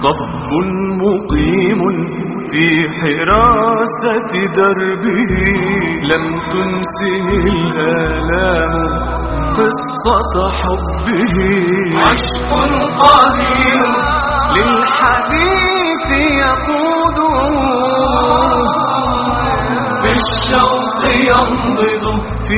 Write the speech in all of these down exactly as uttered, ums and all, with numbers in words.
صب مقيم في حراسة دربه، لم تنسه الآلام قصة حبه. عشق قديم للحديث يقوده، بالشوق ينبض في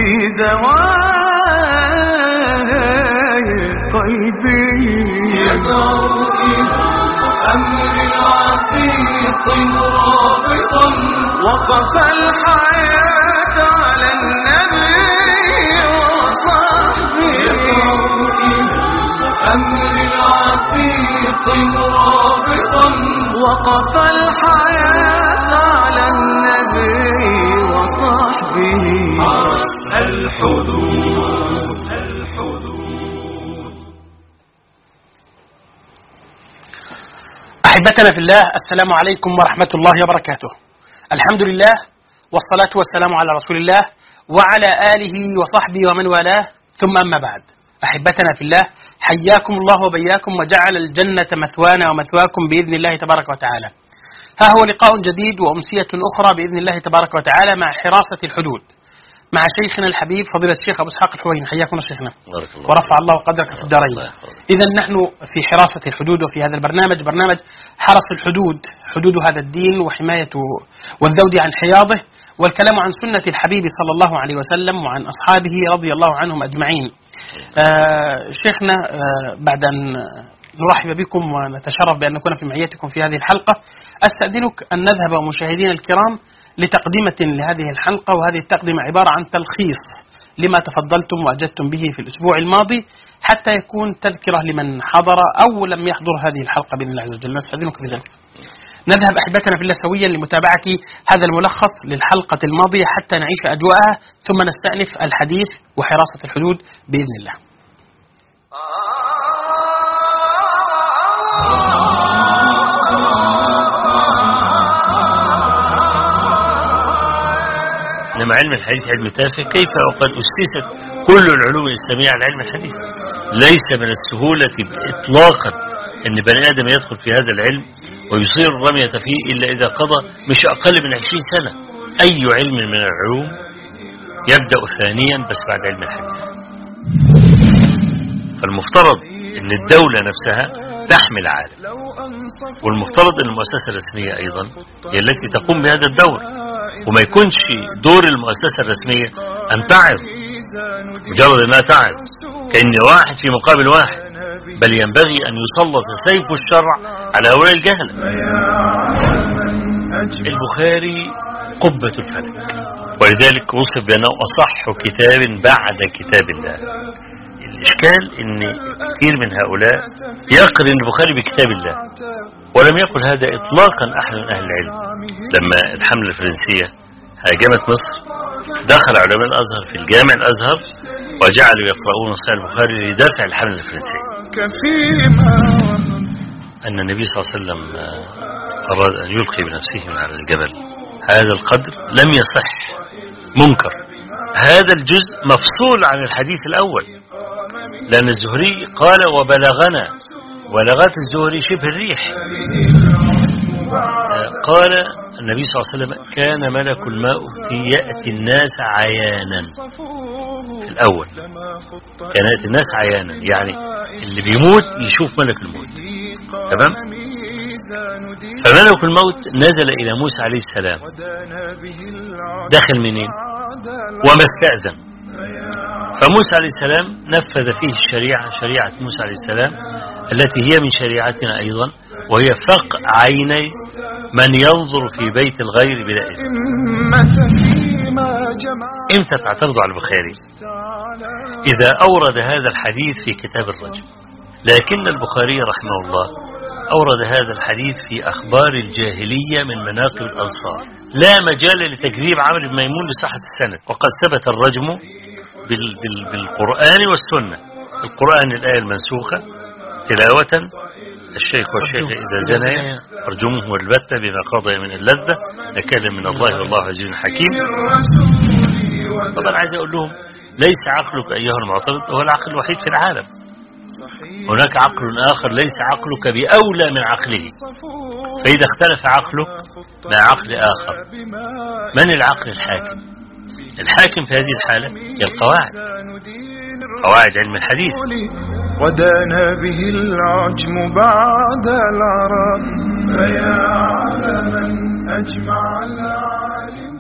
زوايا قلبي. يدعو إلى أمر عتيق رابطا، وقف الحياة على النبي وصحبه. يدعو إلى أمر عتيق رابطا، وقف الحياة على النبي وصحبه. الحدود الحدود. أحبتنا في الله، السلام عليكم ورحمة الله وبركاته. الحمد لله والصلاة والسلام على رسول الله وعلى آله وصحبه ومن والاه، ثم أما بعد. أحبتنا في الله، حياكم الله وبياكم وجعل الجنة مثوانا ومثواكم بإذن الله تبارك وتعالى. ها هو لقاء جديد وأمسية أخرى بإذن الله تبارك وتعالى مع حراسة الحدود، مع شيخنا الحبيب فضيلة الشيخ أبو إسحاق الحويني. حياكم شيخنا ورفع الله قدرك في الدارين. إذن نحن في حراسة الحدود، وفي هذا البرنامج برنامج حرس الحدود، حدود هذا الدين وحمايته والذود عن حياضه، والكلام عن سنة الحبيب صلى الله عليه وسلم وعن أصحابه رضي الله عنهم أجمعين. آه شيخنا، آه بعد أن نرحب بكم ونتشرف بأن نكون في معيتكم في هذه الحلقة، أستأذنك أن نذهب مشاهدين الكرام لتقدمة لهذه الحلقة، وهذه التقدمة عبارة عن تلخيص لما تفضلتم وأجدتم به في الأسبوع الماضي، حتى يكون تذكرة لمن حضر أو لم يحضر هذه الحلقة بإذن الله عز وجل. نستأذنك بذلك. نذهب أحبتنا في الله سويا لمتابعة هذا الملخص للحلقة الماضية حتى نعيش أجواءها، ثم نستأنف الحديث وحراسة الحدود بإذن الله. إنما علم الحديث علم تافه، كيف وقد أسست كل العلوم الإسلامية على علم الحديث؟ ليس من السهولة إطلاقا أن بني آدم يدخل في هذا العلم ويصير الرمية فيه إلا إذا قضى مش أقل من عشرين سنة. أي علم من العلوم يبدأ ثانيا بس بعد علم الحديث. فالمفترض أن الدولة نفسها تحمل عالم، والمفترض أن المؤسسة الرسمية أيضا هي التي تقوم بهذا الدور، وما يكونش دور المؤسسة الرسمية أن تعظ مجرد أنها تعظ كأن واحد في مقابل واحد، بل ينبغي أن يسلط سيف الشرع على هؤلاء الجهلة. البخاري قبة الفلك، ولذلك وصف بأنه أصح كتاب بعد كتاب الله. الإشكال أن كثير من هؤلاء يقرن البخاري بكتاب الله، ولم يقل هذا إطلاقا أحد من أهل العلم. لما الحملة الفرنسية هاجمت مصر، دخل علماء الأزهر في الجامع الأزهر وجعلوا يقرؤون صحيح البخاري لدافع الحملة الفرنسية. أن النبي صلى الله عليه وسلم أراد أن يلقي بنفسه من على الجبل، هذا القدر لم يصح، منكر. هذا الجزء مفصول عن الحديث الأول، لأن الزهري قال وبلغنا، ولغات الزهري شبه الريح. قال النبي صلى الله عليه وسلم كان ملك الموت يأتي الناس عيانا. في الأول كان يأتي الناس عيانا، يعني اللي بيموت يشوف ملك الموت. تمام؟ فملك الموت نزل إلى موسى عليه السلام، دخل منين وما استأذن، فموسى عليه السلام نفذ فيه الشريعة، شريعة موسى عليه السلام التي هي من شريعتنا أيضا، وهي فقع عيني من ينظر في بيت الغير بلا إذن. إمتى تعترض على البخاري؟ إذا أورد هذا الحديث في كتاب الرجم، لكن البخاري رحمه الله أورد هذا الحديث في أخبار الجاهلية من مناقب الأنصار، لا مجال لتكذيب عمرو بن ميمون لصحة السند، وقد ثبت الرجم بال بال بالقرآن والسنة. القرآن الآية المنسوخة تلاوة الشيخ والشيخ إذا زنى أرجمه البتة بما قضى من اللذة نكال من الله والله عزيز حكيم. طبعا عايز أقول لهم ليس عقلك أيها المعترض هو العقل الوحيد في العالم، هناك عقل آخر ليس عقلك بأولى من عقله، فإذا اختلف عقله مع عقل آخر، من العقل الحاكم؟ الحاكم في هذه الحالة هي القواعد، قواعد علم الحديث. ودانا به العجم بعد العرب، فيا علما أجمع العالم.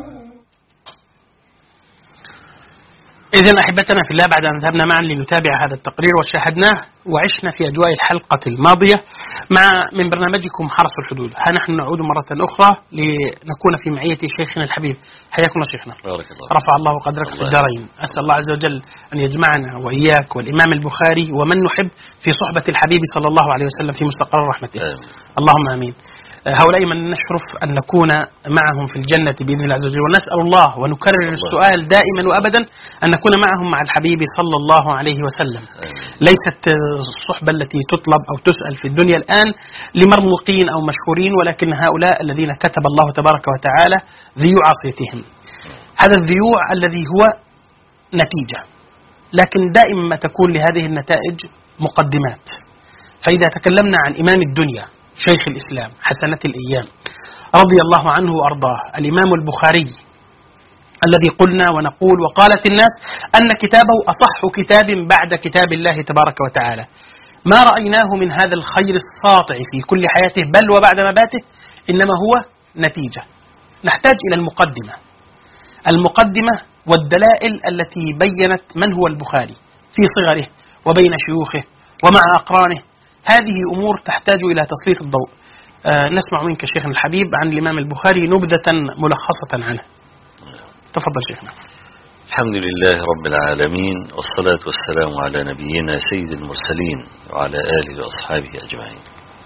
إذن أحبتنا في الله، بعد أن ذهبنا معا لنتابع هذا التقرير وشاهدناه وعشنا في أجواء الحلقة الماضية مع من برنامجكم حرس الحدود، ها نحن نعود مرة أخرى لنكون في معية شيخنا الحبيب. حياكم الله شيخنا، بارك الله. رفع الله قدرك في الدارين. أسأل الله عز وجل أن يجمعنا وإياك والإمام البخاري ومن نحب في صحبة الحبيب صلى الله عليه وسلم في مستقر رحمته. آمين. اللهم آمين. هؤلاء من نشرف أن نكون معهم في الجنة بإذن الله عز وجل، ونسأل الله ونكرر السؤال دائما وأبدا أن نكون معهم مع الحبيب صلى الله عليه وسلم. ليست الصحبة التي تطلب أو تسأل في الدنيا الآن لمرموقين أو مشهورين، ولكن هؤلاء الذين كتب الله تبارك وتعالى ذيوع عصيتهم، هذا الذيوع الذي هو نتيجة، لكن دائما ما تكون لهذه النتائج مقدمات. فإذا تكلمنا عن إمام الدنيا شيخ الإسلام حسنة الأيام رضي الله عنه وأرضاه، الإمام البخاري الذي قلنا ونقول وقالت الناس أن كتابه أصح كتاب بعد كتاب الله تبارك وتعالى، ما رأيناه من هذا الخير الساطع في كل حياته بل وبعد مماته إنما هو نتيجة. نحتاج إلى المقدمة المقدمة والدلائل التي بينت من هو البخاري في صغره وبين شيوخه ومع أقرانه. هذه أمور تحتاج إلى تسليط الضوء. آه نسمع منك شيخنا الحبيب عن الإمام البخاري نبذة ملخصة عنه. تفضل شيخنا. الحمد لله رب العالمين، والصلاة والسلام على نبينا سيد المرسلين وعلى آله وأصحابه أجمعين.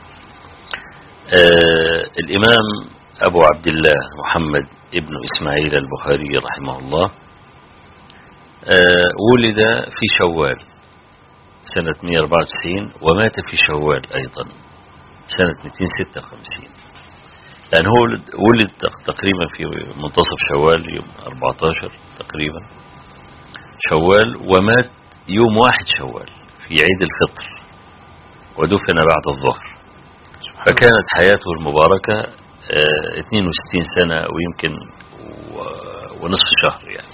آه الإمام أبو عبد الله محمد ابن إسماعيل البخاري رحمه الله آه ولد في شوال سنة مئة وأربعة وتسعين، ومات في شوال أيضا سنة مئتين وستة وخمسين. يعني هو ولد تقريبا في منتصف شوال يوم أربعة عشر تقريبا شوال، ومات يوم واحد شوال في عيد الفطر، ودفن بعد الظهر. فكانت حياته المباركة اه اثنين وستين سنة ويمكن ونصف شهر يعني.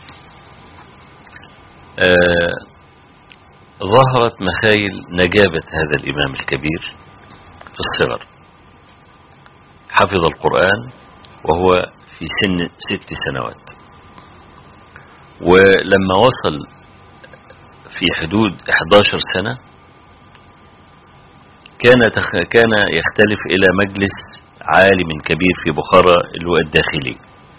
اه ظهرت مخايل نجابة هذا الإمام الكبير في الصغر. حفظ القرآن وهو في سن ست سنوات، ولما وصل في حدود إحدى عشرة سنة كان كان يختلف إلى مجلس عالم كبير في بخارى اللي هو الداخلي.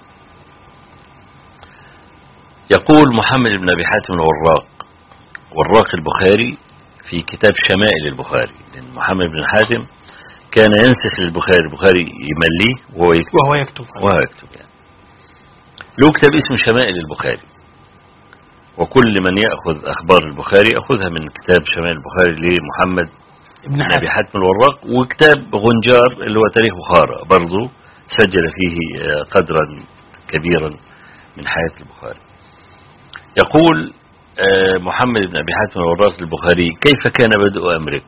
يقول محمد بن أبي حاتم الوراق وراق البخاري في كتاب شمائل البخاري، لأن محمد بن حاتم كان ينسخ للبخاري، البخاري يمليه وهو يكتب وهو يكتب, وهو يكتب يعني. له كتاب اسمه شمائل البخاري، وكل من يأخذ أخبار البخاري يأخذها من كتاب شمائل البخاري لمحمد بن أبي حاتم الوراق، وكتاب غنجار اللي هو تاريخ بخارى برضو سجل فيه قدرا كبيرا من حياة البخاري. يقول محمد بن أبي حاتم الوراق البخاري: كيف كان بدء أمرك؟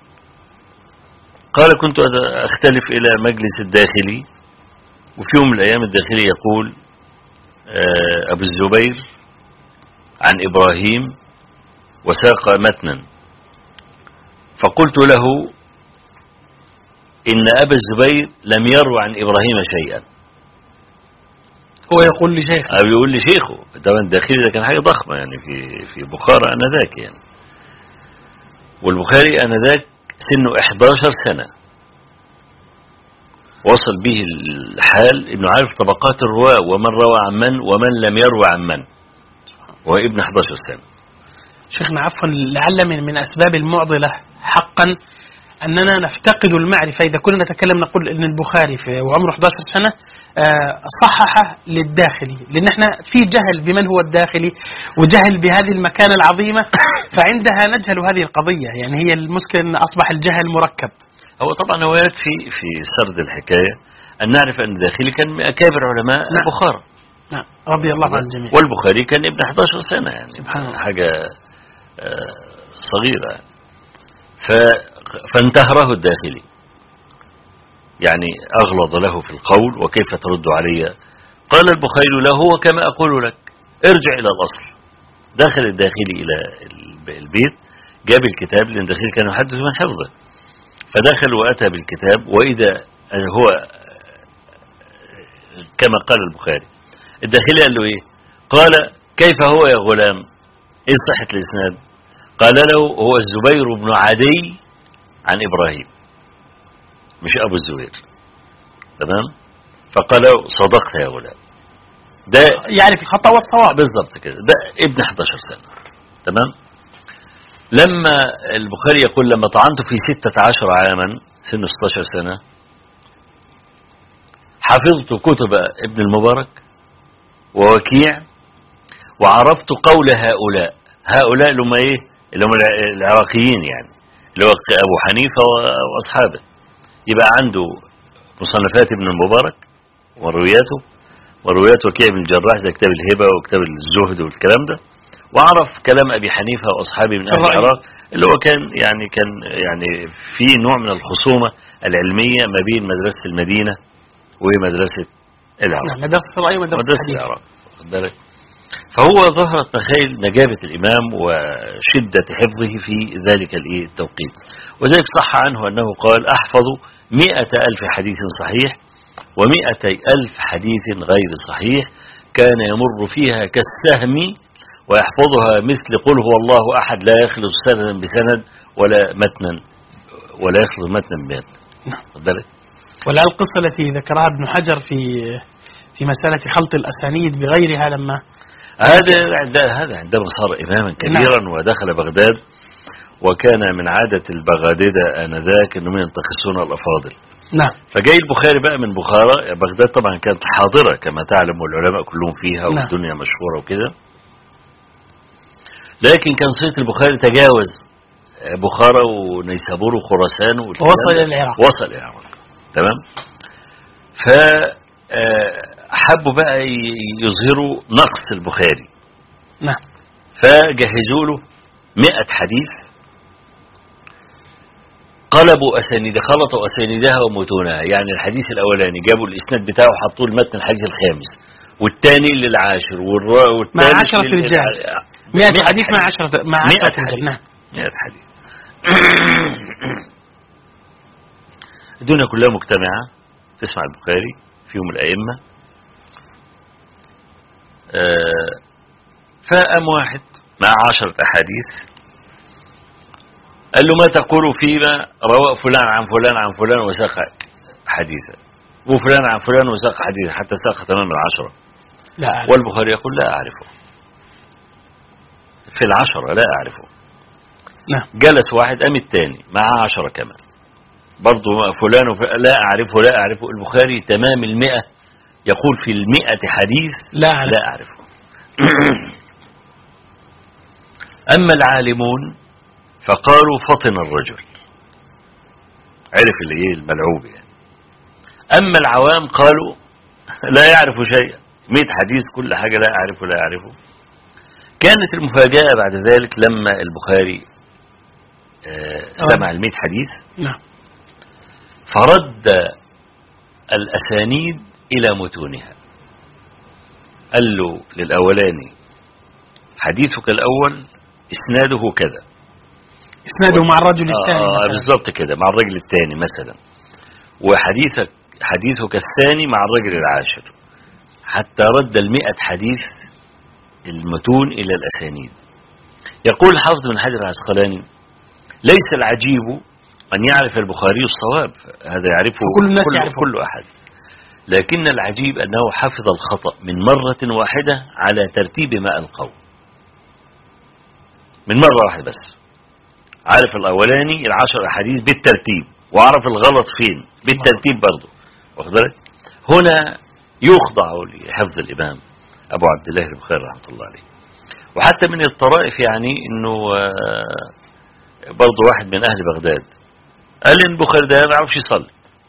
قال: كنت أختلف إلى مجلس الداخلي، وفي يوم من الأيام الداخلي يقول أبو الزبير عن إبراهيم وساق متنا، فقلت له: إن أبا الزبير لم يروى عن إبراهيم شيئا. هو يقول لشيخه أو يقول لشيخه. طبعا الداخلي ده كان حاجة ضخمة يعني في في بخارى أنذاك يعني، والبخاري أنذاك سنه إحدى عشرة سنة، وصل به الحال إنه عارف طبقات الرواة ومن روى عن من ومن لم يروى عن من، وهو ابن إحدى عشرة سنة. شيخنا عفوا، لعل من من أسباب المعضلة حقا أننا نفتقد المعرفة. إذا كنا نتكلم نقول أن البخاري في وعمره إحدى عشرة سنة صحح للداخلي، لأن احنا في جهل بمن هو الداخلي وجهل بهذه المكانة العظيمة، فعندها نجهل هذه القضية. يعني هي المشكلة أن أصبح الجهل مركب. هو طبعا هو يكفي في سرد الحكاية أن نعرف أن الداخلي كان من أكابر علماء نعم. بخارى نعم رضي الله عن الجميع، والبخاري كان ابن إحدى عشرة سنة يعني سبحان الله. حاجة صغيرة. فانتهره الداخلي، يعني أغلظ له في القول: وكيف ترد علي؟ قال البخاري له: هو كما أقول لك، ارجع إلى الأصل. دخل الداخلي إلى البيت، جاب الكتاب، لأن الداخلي كان يحدث من حفظه، فدخل وأتى بالكتاب، وإذا هو كما قال البخاري. الداخلي قال له إيه؟ قال: كيف هو يا غلام؟ إيه صحة الإسناد؟ قال له: هو الزبير بن عدي عن إبراهيم، مش أبو الزبير. تمام؟ فقال له: صدقت يا غلام. ده يعرف الخطأ والصواب بالضبط كده. ده ابن إحدى عشرة سنة. تمام؟ لما البخاري يقول: لما طعنت في ستة عشر عاما، سن ستة عشر سنة، حفظت كتب ابن المبارك ووكيع، وعرفت قول هؤلاء. هؤلاء اللي هم ايه؟ اللي هم العراقيين، يعني اللي هو ابو حنيفه واصحابه. يبقى عنده مصنفات ابن المبارك وروياته، وروايات وكيع بن الجراح زي كتاب الهبه وكتاب الزهد والكلام ده، وعرف كلام ابي حنيفه واصحابه من اهل العراق، اللي هو كان يعني كان يعني في نوع من الخصومه العلميه ما بين مدرسه المدينه ومدرسه العراق. مدرسه الرأي ومدرسه العراق. خد بالك. فهو ظهرت مخايل نجابة الإمام وشدة حفظه في ذلك التوقيت. وذلك صح عنه أنه قال: أحفظ مئة ألف حديث صحيح ومئتي ألف حديث غير صحيح، كان يمر فيها كالسهم ويحفظها مثل قل هو الله أحد، لا يخلط سندا بسند ولا متنا ولا يخلط متنا بمتن. ولا القصة التي ذكرها ابن حجر في في مسألة خلط الأسانيد بغيرها، لما هذا هذا عندما صار إماما كبيرا نعم. ودخل بغداد، وكان من عادة البغاددة آنذاك أنهم ينتخسون الأفاضل. نعم. فجاي البخاري بقى من بخارى. بغداد طبعا كانت حاضرة كما تعلم، والعلماء كلهم فيها، والدنيا نعم. مشهورة وكده. لكن كان صيت البخاري تجاوز بخارى ونيسابور وخراسان ووصل إلى العراق. وصل إلى العراق. تمام. ف حبوا بقى يظهروا نقص البخاري. نعم. فجهزوا له مئة حديث، قلبوا أسانيد، خلطوا أسانيدها ومتونها. يعني الحديث الأولاني جابوا الإسناد بتاعه وحطوه المتن الحديث الخامس، والثاني للعاشر، والثالث مع عشرة رجال. مئة حديث مع عشرة مع عشرة رجال. نعم. مئة حديث. الدنيا كلها مجتمعة تسمع البخاري، فيهم الأئمة. آه فقام واحد مع عشرة أحاديث، قال له: ما تقول فيما روى فلان عن فلان عن فلان وساق حديثا، وفلان عن فلان وساق حديثا، حتى ساق تمام العشرة. لا أعرف. والبخاري يقول: لا أعرفه، في العشرة لا أعرفه. نعم. جلس واحد، قام الثاني مع عشرة كمان، برضو فلان وفلان لا أعرفه لا أعرفه. البخاري تمام المئة يقول في المئة حديث لا أعرف. لا أعرفه. أما العالمون فقالوا: فطن الرجل، عرف اللي ايه الملعوب يعني. أما العوام قالوا: لا يعرف شيئا، مئة حديث كل حاجة لا أعرفه لا أعرفه. كانت المفاجأة بعد ذلك لما البخاري آه سمع المئة حديث. نعم. فرد الأسانيد إلى متونها، قال له للأولاني: حديثك الأول إسناده كذا، إسناده مع الرجل الثاني. آه بالضبط كده، مع الرجل الثاني مثلا، وحديثك حديثك الثاني مع الرجل العاشر، حتى رد المئة حديث المتون إلى الأسانيد. يقول حافظ بن حجر العسقلاني: ليس العجيب أن يعرف البخاري الصواب، هذا يعرفه كل الناس كل, يعرفه. كل أحد، لكن العجيب أنه حفظ الخطأ من مرة واحدة على ترتيب ما ألقوا، من مرة واحدة بس عارف الأولاني العشر أحاديث بالترتيب، وعرف الغلط فين بالترتيب برضه، واخد بالك؟ هنا يخضع لحفظ الإمام أبو عبد الله البخاري رحمة الله عليه. وحتى من الطرائف يعني إنه برضه واحد من أهل بغداد قال إن البخاري ده ما يعرفش يصلي،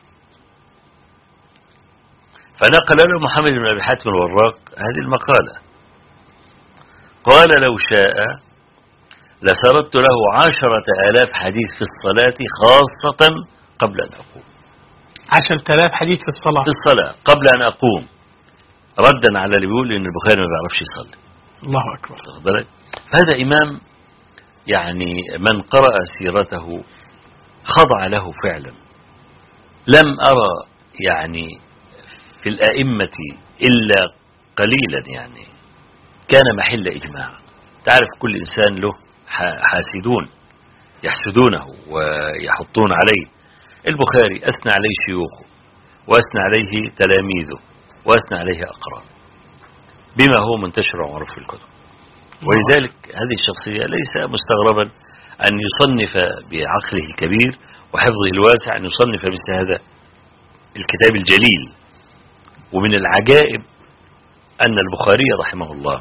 فنقل له محمد بن أبي حاتم الوراق هذه المقالة، قال: لو شاء لسردت له عشرة آلاف حديث في الصلاة خاصة قبل أن أقوم. عشرة آلاف حديث في الصلاة في الصلاة قبل أن أقوم، ردا على اللي بيقول إن البخاري ما بيعرفش يصلي. الله أكبر. هذا إمام يعني من قرأ سيرته خضع له فعلا. لم أرى يعني في الأئمة إلا قليلا يعني كان محل إجماع. تعرف كل إنسان له حاسدون يحسدونه ويحطون عليه. البخاري أثنى عليه شيوخه وأثنى عليه تلاميذه وأثنى عليه أقران بما هو منتشر ومعروف في الكتب. ولذلك هذه الشخصية ليس مستغربا أن يصنف بعقله الكبير وحفظه الواسع أن يصنف مثل هذا الكتاب الجليل. ومن العجائب أن البخاري رحمه الله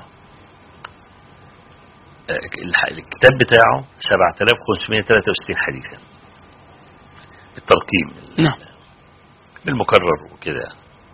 الكتاب بتاعه سبعة آلاف وخمسمائة وثلاثة وستين حديثا بالترقيم بالمكرر وكده.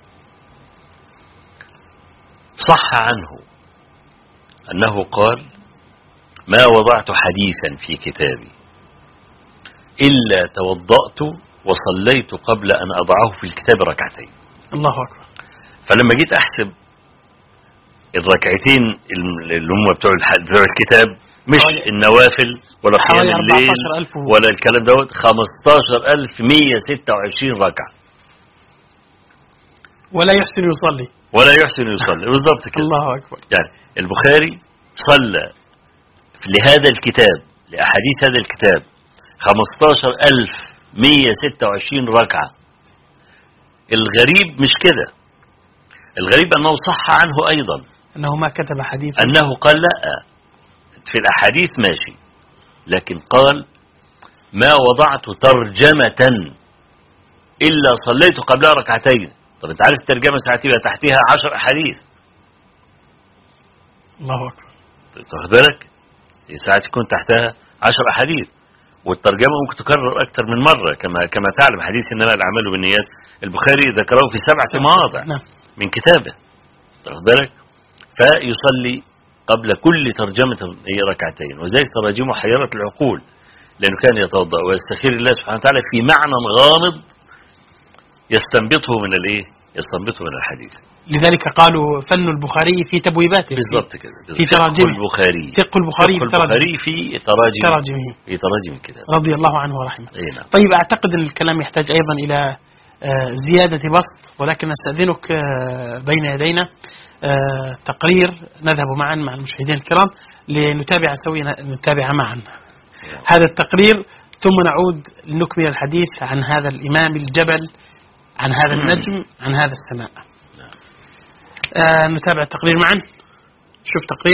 صح عنه أنه قال: ما وضعت حديثا في كتابي إلا توضأت وصليت قبل أن أضعه في الكتاب ركعتين. الله أكبر. فلما جيت أحسب الركعتين اللي هم بتوع الكتاب مش النوافل ولا قيام الليل ولا الكلام دوت خمستاشر ألف ومئة وستة وعشرين ركعة. ولا يحسن يصلي ولا يحسن يصلي بالضبط كده. الله أكبر. يعني البخاري صلى لهذا الكتاب لأحاديث هذا الكتاب خمستاشر ألف ومئة وستة وعشرين ركعة. الغريب مش كده، الغريب أنه صح عنه أيضا أنه ما كتب حديث، أنه قال لا في الأحاديث ماشي، لكن قال ما وضعت ترجمة إلا صليت قبلها ركعتين. طب أنت عارف الترجمة ساعتها تحتها عشر أحاديث. الله أكبر. تاخد بالك ساعات يكون تحتها عشر أحاديث، والترجمة ممكن تكرر أكثر من مرة كما كما تعلم حديث إنما الأعمال بالنيات البخاري ذكره في سبعة مواضع من كتابه. تاخد بالك فيصلي قبل كل ترجمة ركعتين، وذلك تراجمه حيرة العقول لأنه كان يتوضأ ويستخير الله سبحانه وتعالى في معنى غامض يستنبطه من الايه يستنبطه من الحديث. لذلك قالوا فن البخاري في تبويباته بالضبط كده في تراجمه البخاري فقه البخاري في البخاري في تراجم تراجمه في تراجم كده رضي الله عنه ورحمه. نعم. طيب أعتقد أن الكلام يحتاج أيضا إلى زيادة بسط، ولكن أستأذنك بين يدينا تقرير نذهب معا مع المشاهدين الكرام لنتابع سويا نتابع معا هذا التقرير، ثم نعود لنكمل الحديث عن هذا الإمام الجبل، عن هذا النجم، عن هذا السماء. آه نتابع التقرير معا. شوف تقرير.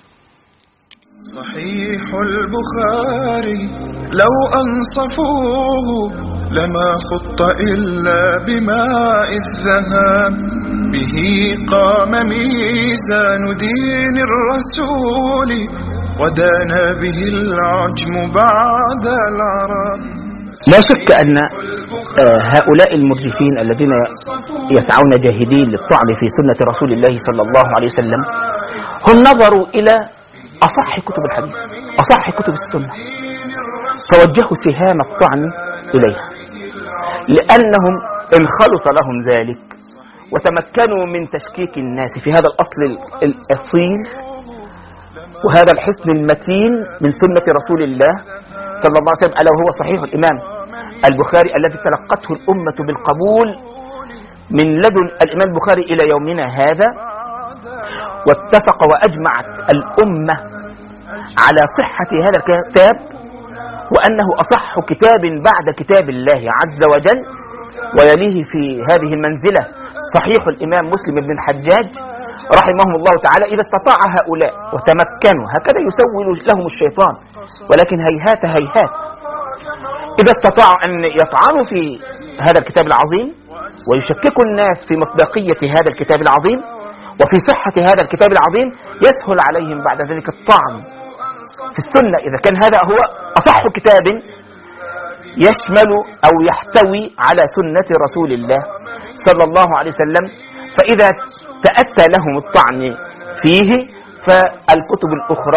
صحيح البخاري لو أنصفوه لما خط إلا بماء الذهب، به قام ميزان دين الرسول ودانا به العجم بعد العرب. لا شك أن هؤلاء المرجفين الذين يسعون جاهدين للطعن في سنة رسول الله صلى الله عليه وسلم هم نظروا إلى أصح كتب الحديث، أصح كتب السنة، فوجهوا سهام الطعن إليها، لأنهم إن خلص لهم ذلك وتمكنوا من تشكيك الناس في هذا الأصل الأصيل وهذا الحصن المتين من سنة رسول الله صلى الله عليه وسلم، ألا وهو صحيح الإمام البخاري الذي تلقته الأمة بالقبول من لدن الإمام البخاري إلى يومنا هذا، واتفق وأجمعت الأمة على صحة هذا الكتاب وأنه أصح كتاب بعد كتاب الله عز وجل، ويليه في هذه المنزلة صحيح الإمام مسلم بن الحجاج رحمهم الله تعالى. إذا استطاع هؤلاء وتمكنوا، هكذا يسول لهم الشيطان، ولكن هيهات هيهات إذا استطاعوا أن يطعنوا في هذا الكتاب العظيم ويشككوا الناس في مصداقية هذا الكتاب العظيم وفي صحة هذا الكتاب العظيم، يسهل عليهم بعد ذلك الطعن في السنة إذا كان هذا هو أصح كتاب يشمل أو يحتوي على سنة رسول الله صلى الله عليه وسلم. فإذا تأتى لهم الطعن فيه فالكتب الأخرى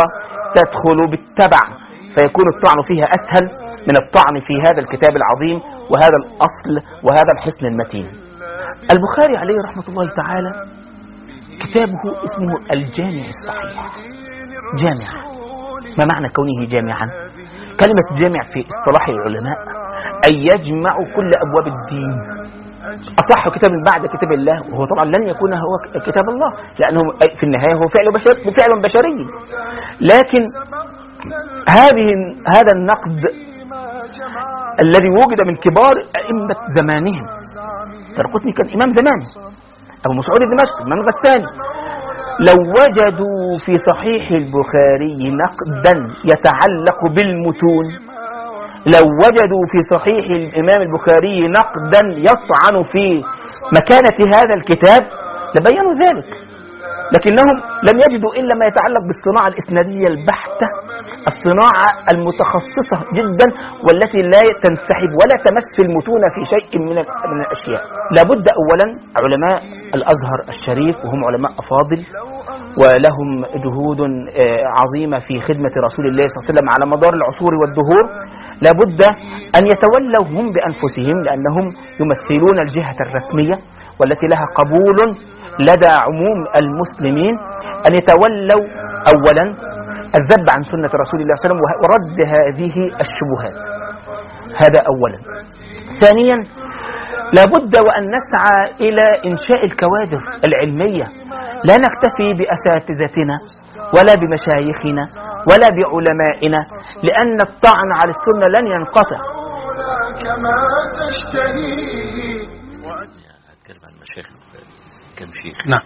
تدخل بالتبع فيكون الطعن فيها أسهل من الطعن في هذا الكتاب العظيم وهذا الأصل وهذا الحصن المتين. البخاري عليه رحمة الله تعالى كتابه اسمه الجامع الصحيح. جامع، ما معنى كونه جامعا؟ كلمة جامع في اصطلاح العلماء أي يجمع كل أبواب الدين. أصح كتاب بعد كتاب الله، وهو طبعا لن يكون هو كتاب الله لأنه في النهاية هو فعل بشر فعل بشري. لكن هذه هذا النقد الذي وجد من كبار أئمة زمانهم، الدارقطني كان إمام زمان، أبو مسعود الدمشقي، الإمام الغساني، لو وجدوا في صحيح البخاري نقدا يتعلق بالمتون، لو وجدوا في صحيح الإمام البخاري نقدا يطعن في مكانة هذا الكتاب لبينوا ذلك، لكنهم لم يجدوا إلا ما يتعلق بالصناعة الإسنادية البحتة، الصناعة المتخصصة جدا والتي لا تنسحب ولا تمس المتون في شيء من من الأشياء. لابد أولا علماء الأزهر الشريف وهم علماء أفاضل ولهم جهود عظيمة في خدمة رسول الله صلى الله عليه وسلم على مدار العصور والدهور، لابد أن يتولوا هم بأنفسهم لأنهم يمثلون الجهة الرسمية والتي لها قبول لدى عموم المسلمين، أن يتولوا أولا الذب عن سنة رسول الله صلى الله عليه وسلم ورد هذه الشبهات، هذا أولا. ثانيا لابد وأن نسعى إلى إنشاء الكوادر العلمية، لا نكتفي بأساتذتنا ولا بمشايخنا ولا بعلمائنا، لأن الطعن على السنة لن ينقطع. كما تشتهي. أتكلم عن مشايخ كم شيخ. نعم.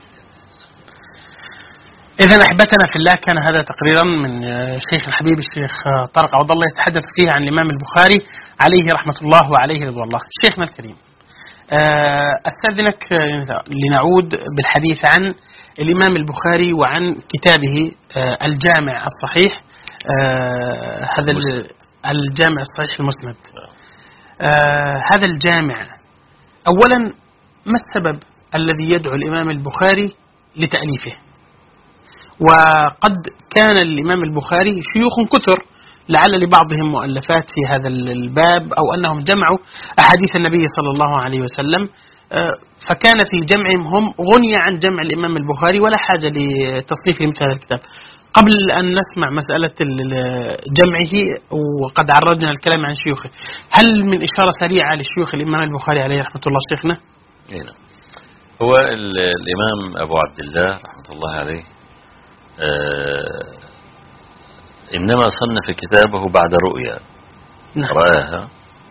إذن أحبتنا في الله، كان هذا تقريرا من شيخ الحبيب الشيخ طارق عوض الله يتحدث فيه عن الإمام البخاري عليه رحمة الله وعليه رضوان الله. شيخنا الكريم، أستأذنك لنعود بالحديث عن الإمام البخاري وعن كتابه الجامع الصحيح، هذا الجامع الصحيح المسند. هذا الجامع أولا ما السبب الذي يدعو الإمام البخاري لتأليفه؟ وقد كان الإمام البخاري شيوخ كثر، لعل لبعضهم مؤلفات في هذا الباب أو أنهم جمعوا أحاديث النبي صلى الله عليه وسلم، فكان في جمعهم هم غني عن جمع الإمام البخاري ولا حاجة لتصنيف مثل هذا الكتاب. قبل أن نسمع مسألة جمعه وقد عرضنا الكلام عن شيوخه، هل من إشارة سريعة لشيوخ الإمام البخاري عليه رحمة الله شيخنا؟ هنا هو الإمام أبو عبد الله رحمة الله عليه آه إنما صنف كتابه بعد رؤيا نعم. رآها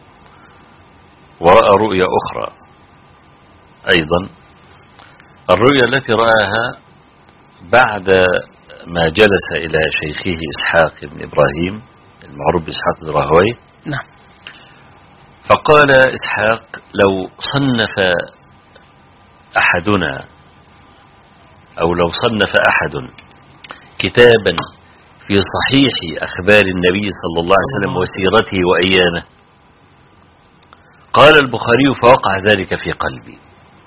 ورأى رؤيا أخرى أيضا. الرؤيا التي رآها بعد ما جلس إلى شيخه إسحاق بن إبراهيم المعروف بإسحاق بن راهويه نعم. فقال إسحاق لو صنف أحدنا أو لو صنف أحد كتابا في صحيح أخبار النبي صلى الله عليه وسلم وسيرته وأيامه، قال البخاري فوقع ذلك في قلبي.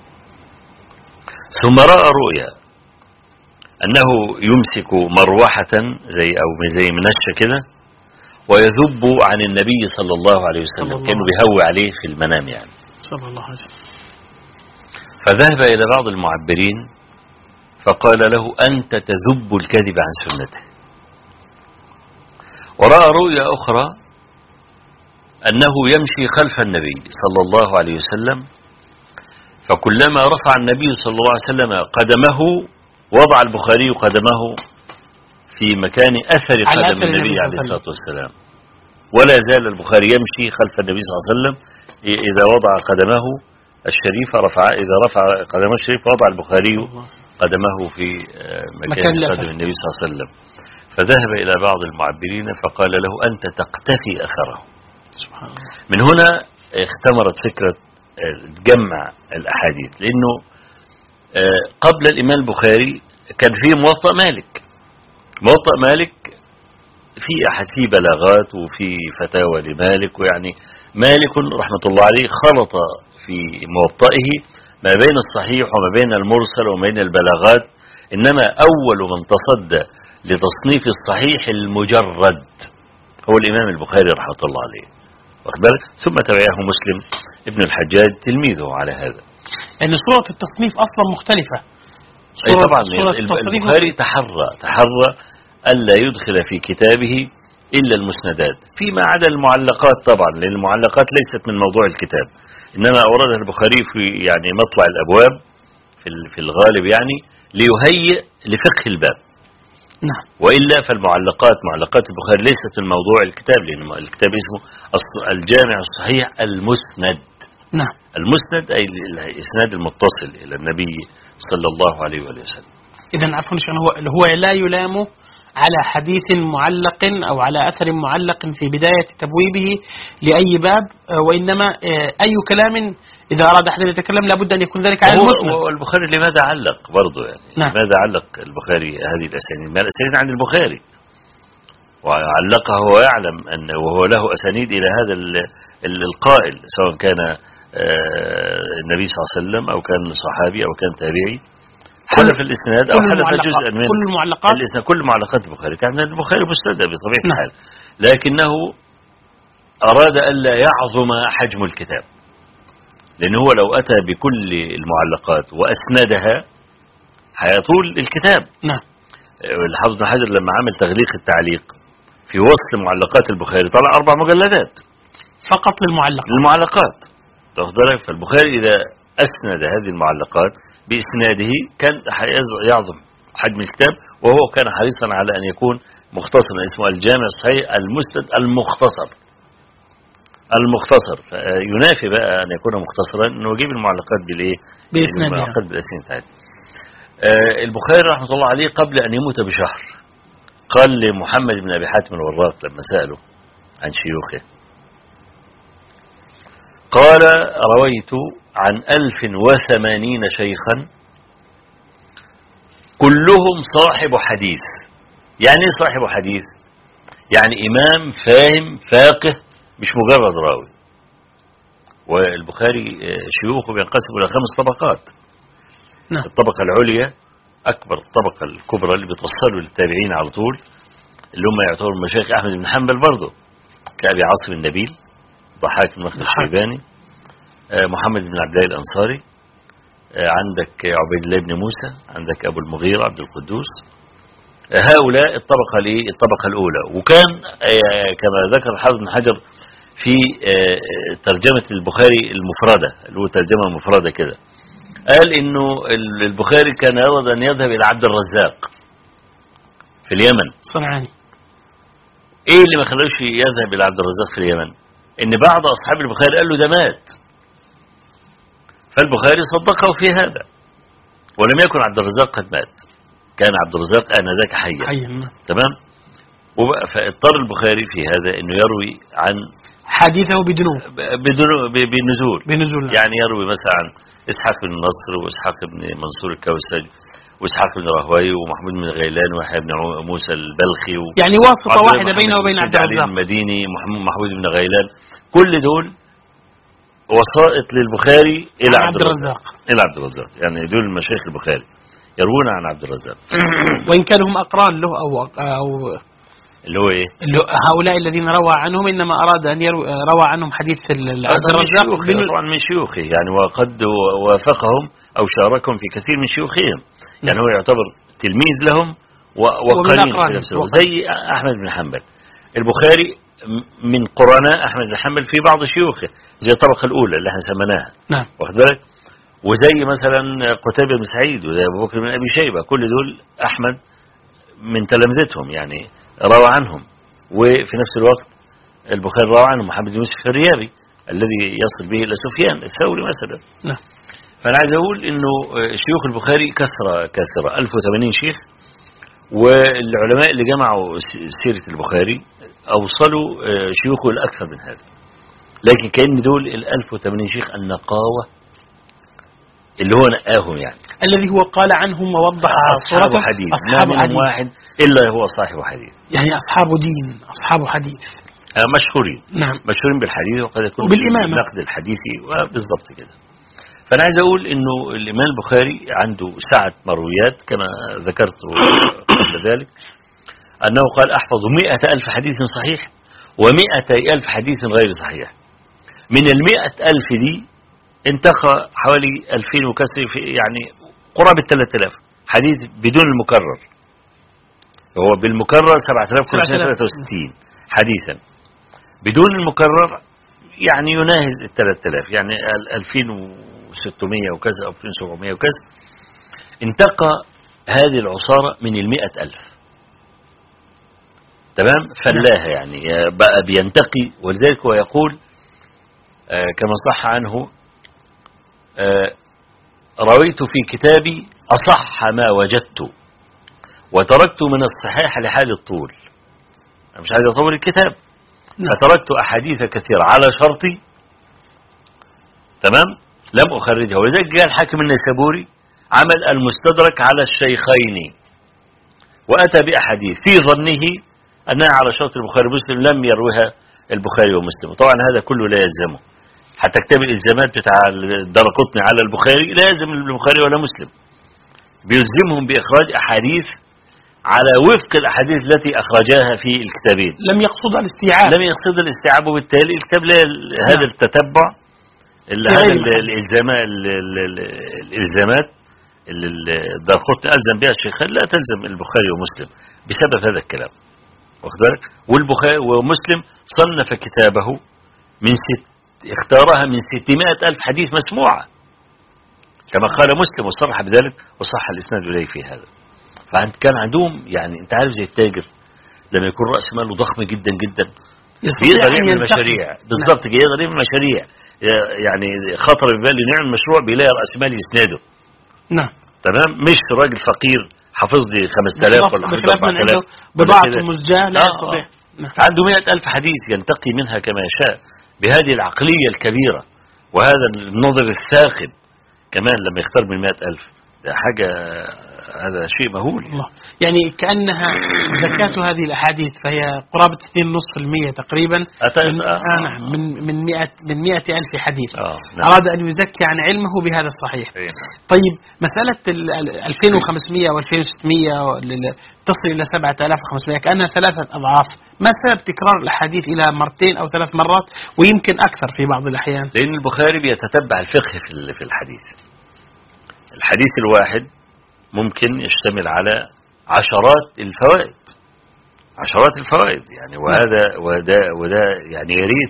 ثم رأى رؤيا أنه يمسك مروحة زي أو زي منشة كده ويذب عن النبي صلى الله عليه وسلم، كانوا بيهوي عليه في المنام يعني صلى الله عليه وسلم. فذهب إلى بعض المعبرين فقال له أنت تذب الكذب عن سنته. ورأى رؤيا أخرى أنه يمشي خلف النبي صلى الله عليه وسلم، فكلما رفع النبي صلى الله عليه وسلم قدمه وضع البخاري قدمه في مكان أثر قدم النبي عليه الصلاة والسلام، ولا زال البخاري يمشي خلف النبي صلى الله عليه وسلم. إذا وضع قدمه الشريفة رفع، إذا رفع قدمه الشريف وضع البخاري قدمه في مكان قدم النبي صلى الله عليه وسلم. فذهب إلى بعض المعبرين فقال له أنت تقتفي أثره. من هنا اختمرت فكرة جمع الأحاديث، لأنه قبل الإمام البخاري كان فيه موطأ مالك. موطأ مالك في أحد فيه بلاغات وفي فتاوى لمالك، ويعني مالك رحمة الله عليه خلط في موطئه ما بين الصحيح وما بين المرسل وما بين البلاغات. إنما أول من تصدى لتصنيف الصحيح المجرد هو الإمام البخاري رحمة الله عليه، واخد بالك؟ ثم تبعه مسلم ابن الحجاج تلميذه على هذا. يعني صورة التصنيف أصلا مختلفة. أي طبعا البخاري تحرى تحرى ألا يدخل في كتابه إلا المسندات فيما عدا المعلقات طبعا، لأن المعلقات ليست من موضوع الكتاب، إنما أوردها البخاري في يعني مطلع الأبواب في في الغالب يعني ليهيئ لفقه الباب. نعم. وإلا فالمعلقات معلقات البخاري ليست من موضوع الكتاب، لأن الكتاب اسمه الجامع الصحيح المسند. نعم. المسند أي الإسناد المتصل إلى النبي صلى الله عليه وآله وسلم. إذا عفوا شان هو هو لا يلام على حديث معلق أو على أثر معلق في بداية تبويبه لأي باب، وإنما أي كلام إذا أراد أحد أن يتكلم لابد أن يكون ذلك على المسند. والبخاري لماذا علق برضه يعني؟ نعم. لماذا علق البخاري هذه الأسانيد؟ ما الأسانيد عند البخاري وعلقها هو يعلم أن وهو له أسانيد إلى هذا القائل، سواء كان النبي صلى الله عليه وسلم أو كان صحابي أو كان تابعي، حلف الإسناد أو حلف جزءا من كل المعلقات الإسناد. كل معلقات البخاري كان البخاري مسند بطبيعة نعم. الحال، لكنه أراد ألا يعظم حجم الكتاب، لأنه هو لو أتى بكل المعلقات وأسندها هيطول الكتاب. نعم. الحافظ بن حجر لما عمل تغليق التعليق في وصل معلقات البخاري طلع أربع مجلدات فقط للمعلقات المعلقات تاخد بالك. فالبخاري إذا أسند هذه المعلقات بإسناده كان يعظم حجم الكتاب، وهو كان حريصا على أن يكون مختصرا، اسمه الجامع الصحيح المسند المختصر. المختصر ينافي بقى أن يكون مختصرا أنه يجيب المعلقات بالإيه؟ بإسنادها. المعلقات بالأسناد هذه. البخاري رحمة الله عليه قبل أن يموت بشهر قال لمحمد بن أبي حاتم الوراق لما سأله عن شيوخه، قال رويت عن ألف وثمانين شيخا كلهم صاحب حديث. يعني ايه صاحب حديث؟ يعني إمام فاهم فاقه مش مجرد راوي. والبخاري شيوخه بينقسم إلى خمس طبقات. نعم. الطبقة العليا أكبر الطبقة الكبرى اللي بتوصلوا للتابعين على طول، اللي هم يعتبروا مشايخ أحمد بن حنبل برضه، كأبي عاصم النبيل، ضحاك بن مخلد الشيباني، محمد بن عبد الله الأنصاري، عندك عبيد الله بن موسى، عندك أبو المغيرة عبد القدوس. هؤلاء الطبقة الايه؟ الطبقة الأولى. وكان كما ذكر الحافظ بن حجر في ترجمة البخاري المفردة، اللي هو ترجمة مفردة كده، قال إنه البخاري كان يرغب أن يذهب إلى عبد الرزاق في اليمن صنعاني. إيه اللي ما خلوش يذهب إلى عبد الرزاق في اليمن؟ إن بعض أصحاب البخاري قال له ده مات، فالبخاري صدقه في هذا، ولم يكن عبد الرزاق قد مات، كان عبد الرزاق آنذاك حيا. حيا. تمام. فاضطر البخاري في هذا إنه يروي عن حديثه بدنو بنزول بنزول يعني يروي مثلا عن إسحاق بن نصر وإسحاق بن منصور الكوسج وإسحاق بن راهوي ومحمود بن غيلان ويحيى بن موسى البلخي و... يعني واسطة واحدة بينه وبين عبد الرزاق المديني محمود بن غيلان، كل دول وسائط للبخاري إلى عبد الرزاق إلى عبد الرزاق يعني دول مشايخ البخاري يروون عن عبد الرزاق وإن كانوا هم أقران له أو أو اللي هو إيه؟ اللي هؤلاء الذين روى عنهم إنما أراد أن يروى روى عنهم حديث عبد الرزاق طبعا من شيوخه يعني، وقد وافقهم أو شاركهم في كثير من شيوخهم يعني، هو يعتبر تلميذ لهم وقرين في نفسه، زي أحمد بن حنبل. البخاري من قرناء أحمد بن حنبل في بعض شيوخه زي الطبقة الأولى اللي احنا سميناها. نعم. واخد بالك؟ وزي مثلا قتيبة بن سعيد وزي أبو بكر بن أبي شيبة، كل دول أحمد من تلامذتهم يعني روى عنهم. وفي نفس الوقت البخاري روى عنه محمد بن يوسف الريابي الذي يصل به إلى سفيان الثوري مثلا. نعم. فأنا عايز أقول إنه شيوخ البخاري كثرة كثرة ألف وثمانين شيخ، والعلماء اللي جمعوا سيرة البخاري أوصلوا شيوخه لأكثر من هذا، لكن كأن دول الألف وثمانين شيخ النقاوة اللي هو نقاهم يعني، الذي هو قال عنهم ووضح أصحاب حديث، أصحاب ما من حديث. واحد إلا هو صاحب حديث، يعني أصحاب دين أصحاب حديث مشهورين. نعم. مشهورين بالحديث وقد يكون بالإمامة بالنقد الحديثي وبالضبط كده. فأنا عايز أقول إنه الإمام البخاري عنده سعة مرويات كما ذكرت قبل ذلك، أنه قال أحفظ مئة ألف حديث صحيح ومئتي ألف حديث غير صحيح. من المئة ألف دي انتقى حوالي ألفين وكسر، في يعني قرابة ثلاثة آلاف حديث بدون المكرر. هو بالمكرر سبعة آلاف وخمسمائة وثلاثة وستين حديثا، بدون المكرر يعني يناهز الثلاثة آلاف، يعني ألفين وستمائة وكذا أو ألفين وسبعمائة وكذا. انتقى هذه العصارة من المئة ألف، تمام، فلاها يعني بقى بينتقي. ولذلك هو يقول آه كما صح عنه آه رويت في كتابي أصح ما وجدت وتركت من الصحيح لحال الطول. أنا مش عايز أطول الكتاب، فتركت أحاديث كثيرة على شرطي، تمام، لم أخرجها. ولذلك جاء الحاكم النيسابوري عمل المستدرك على الشيخين وأتى بأحاديث في ظنه أنها على شرط البخاري ومسلم لم يروها البخاري ومسلم. طبعا هذا كله لا يلزمه، حتى كتاب الإلزامات بتاع الدرقطني على البخاري لا يلزم البخاري ولا مسلم، بيلزمهم بإخراج أحاديث على وفق الأحاديث التي أخرجاها في الكتابين. لم يقصد الاستيعاب، لم يقصد الاستيعاب، وبالتالي الكتاب لا هذا التتبع، هذا الإلزامات الإلزامات اللي الدرقطني ألزم بها الشيخين لا تلزم البخاري ومسلم بسبب هذا الكلام، واخد بالك. والبخاري ومسلم صنف كتابه من ست اختارها من ستمائة ألف حديث مسموعة كما قال مسلم وصرح بذلك وصح الإسناد إليه في هذا. فكان عندهم يعني أنت عارف زي التاجر لما يكون رأس ماله ضخم جدا جدا يقدر يعمل مشاريع، بالضبط كده يقدر يعمل مشاريع، يعني خطر بباله يعمل مشروع بيلاقي رأس مال يسنده. نعم تمام، مش راجل فقير حافظ لي خمسة آلاف ولا أربعة آلاف بضاعة مزجاة لا يستطيع. عنده مئة ألف حديث ينتقي منها كما يشاء بهذه العقلية الكبيرة وهذا النظر الثاقب كمان لما يختار من مئة ألف، حاجة هذا شيء مهول. الله. يعني كأنها زكاة هذه الأحاديث فهي قرابة اثنين فاصلة خمسة بالمئة تقريبا من, آه آه من من مئة من مئة ألف حديث. آه نعم. أراد أن يزكي عن علمه بهذا الصحيح. إيه. طيب مسألة ألفين وخمسمائة وألفين وستمائة تصل إلى سبعة آلاف وخمسمائة كأنها ثلاثة أضعاف. ما سبب تكرار الأحاديث إلى مرتين أو ثلاث مرات ويمكن أكثر في بعض الأحيان؟ لأن البخاري بيتتبع الفقه في الحديث. الحديث الواحد ممكن يشتمل على عشرات الفوائد، عشرات الفوائد يعني، وهذا وده وده يعني يا ريت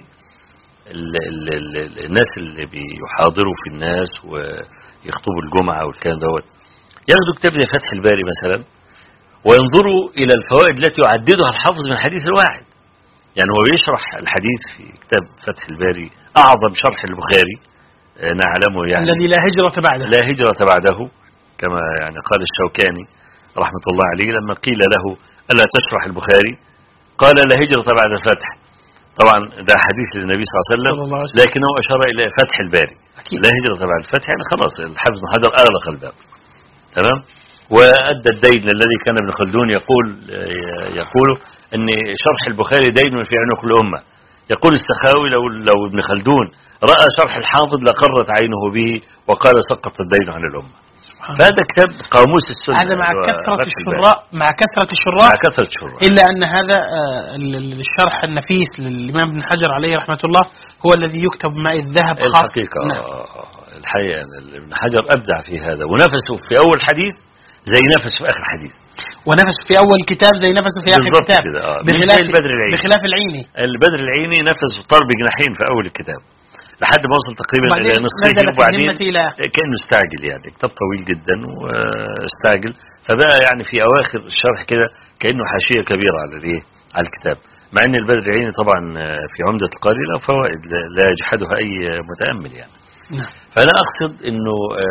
الناس اللي بيحاضروا في الناس ويخطبوا الجمعة والكلام دوت ياخدوا كتاب زي فتح الباري مثلا وينظروا إلى الفوائد التي يعددها الحافظ من الحديث الواحد. يعني هو بيشرح الحديث في كتاب فتح الباري أعظم شرح البخاري نعلمه، يعني الذي لا هجرة بعده، لا هجرة بعده كما يعني قال الشوكاني رحمة الله عليه لما قيل له ألا تشرح البخاري قال لا هجرة بعد الفتح. طبعا ده حديث للنبي صلى الله عليه وسلم لكنه أشار إلى فتح الباري أكيد. لا هجرة بعد الفتح يعني خلاص الحافظ بن حجر أغلق الباب، تمام. وأدى الدين الذي كان ابن خلدون يقول يقول أن شرح البخاري دين في عنق الأمة. يقول السخاوي لو لو ابن خلدون رأى شرح الحافظ لقرت عينه به وقال سقط الدين عن الأمة. فهذا كتاب قاموس السنة هذا مع كثرة الشراء مع كثرة الشراء مع كثرة الشراء إلا أن هذا الشرح النفيس للإمام ابن حجر عليه رحمة الله هو الذي يكتب ماء الذهب خاص. الحقيقة نعم. الحقيقة ابن حجر أبدع في هذا ونفسه في أول حديث زي نفسه في آخر حديث ونفسه في أول كتاب زي نفسه في آخر كتاب آه. بخلاف البدر العيني بخلاف العيني البدر العيني نفسه طار بجناحين في أول الكتاب لحد ما وصل تقريبا إلى نصفه وبعدين كأنه استعجل، يعني كتاب طويل جدا واستعجل فبقى يعني في أواخر الشرح كده كأنه حاشية كبيرة على الايه على الكتاب، مع أن البدر العيني طبعا في عمدة القاري له فوائد لا يجحدها أي متأمل يعني. فأنا أقصد أنه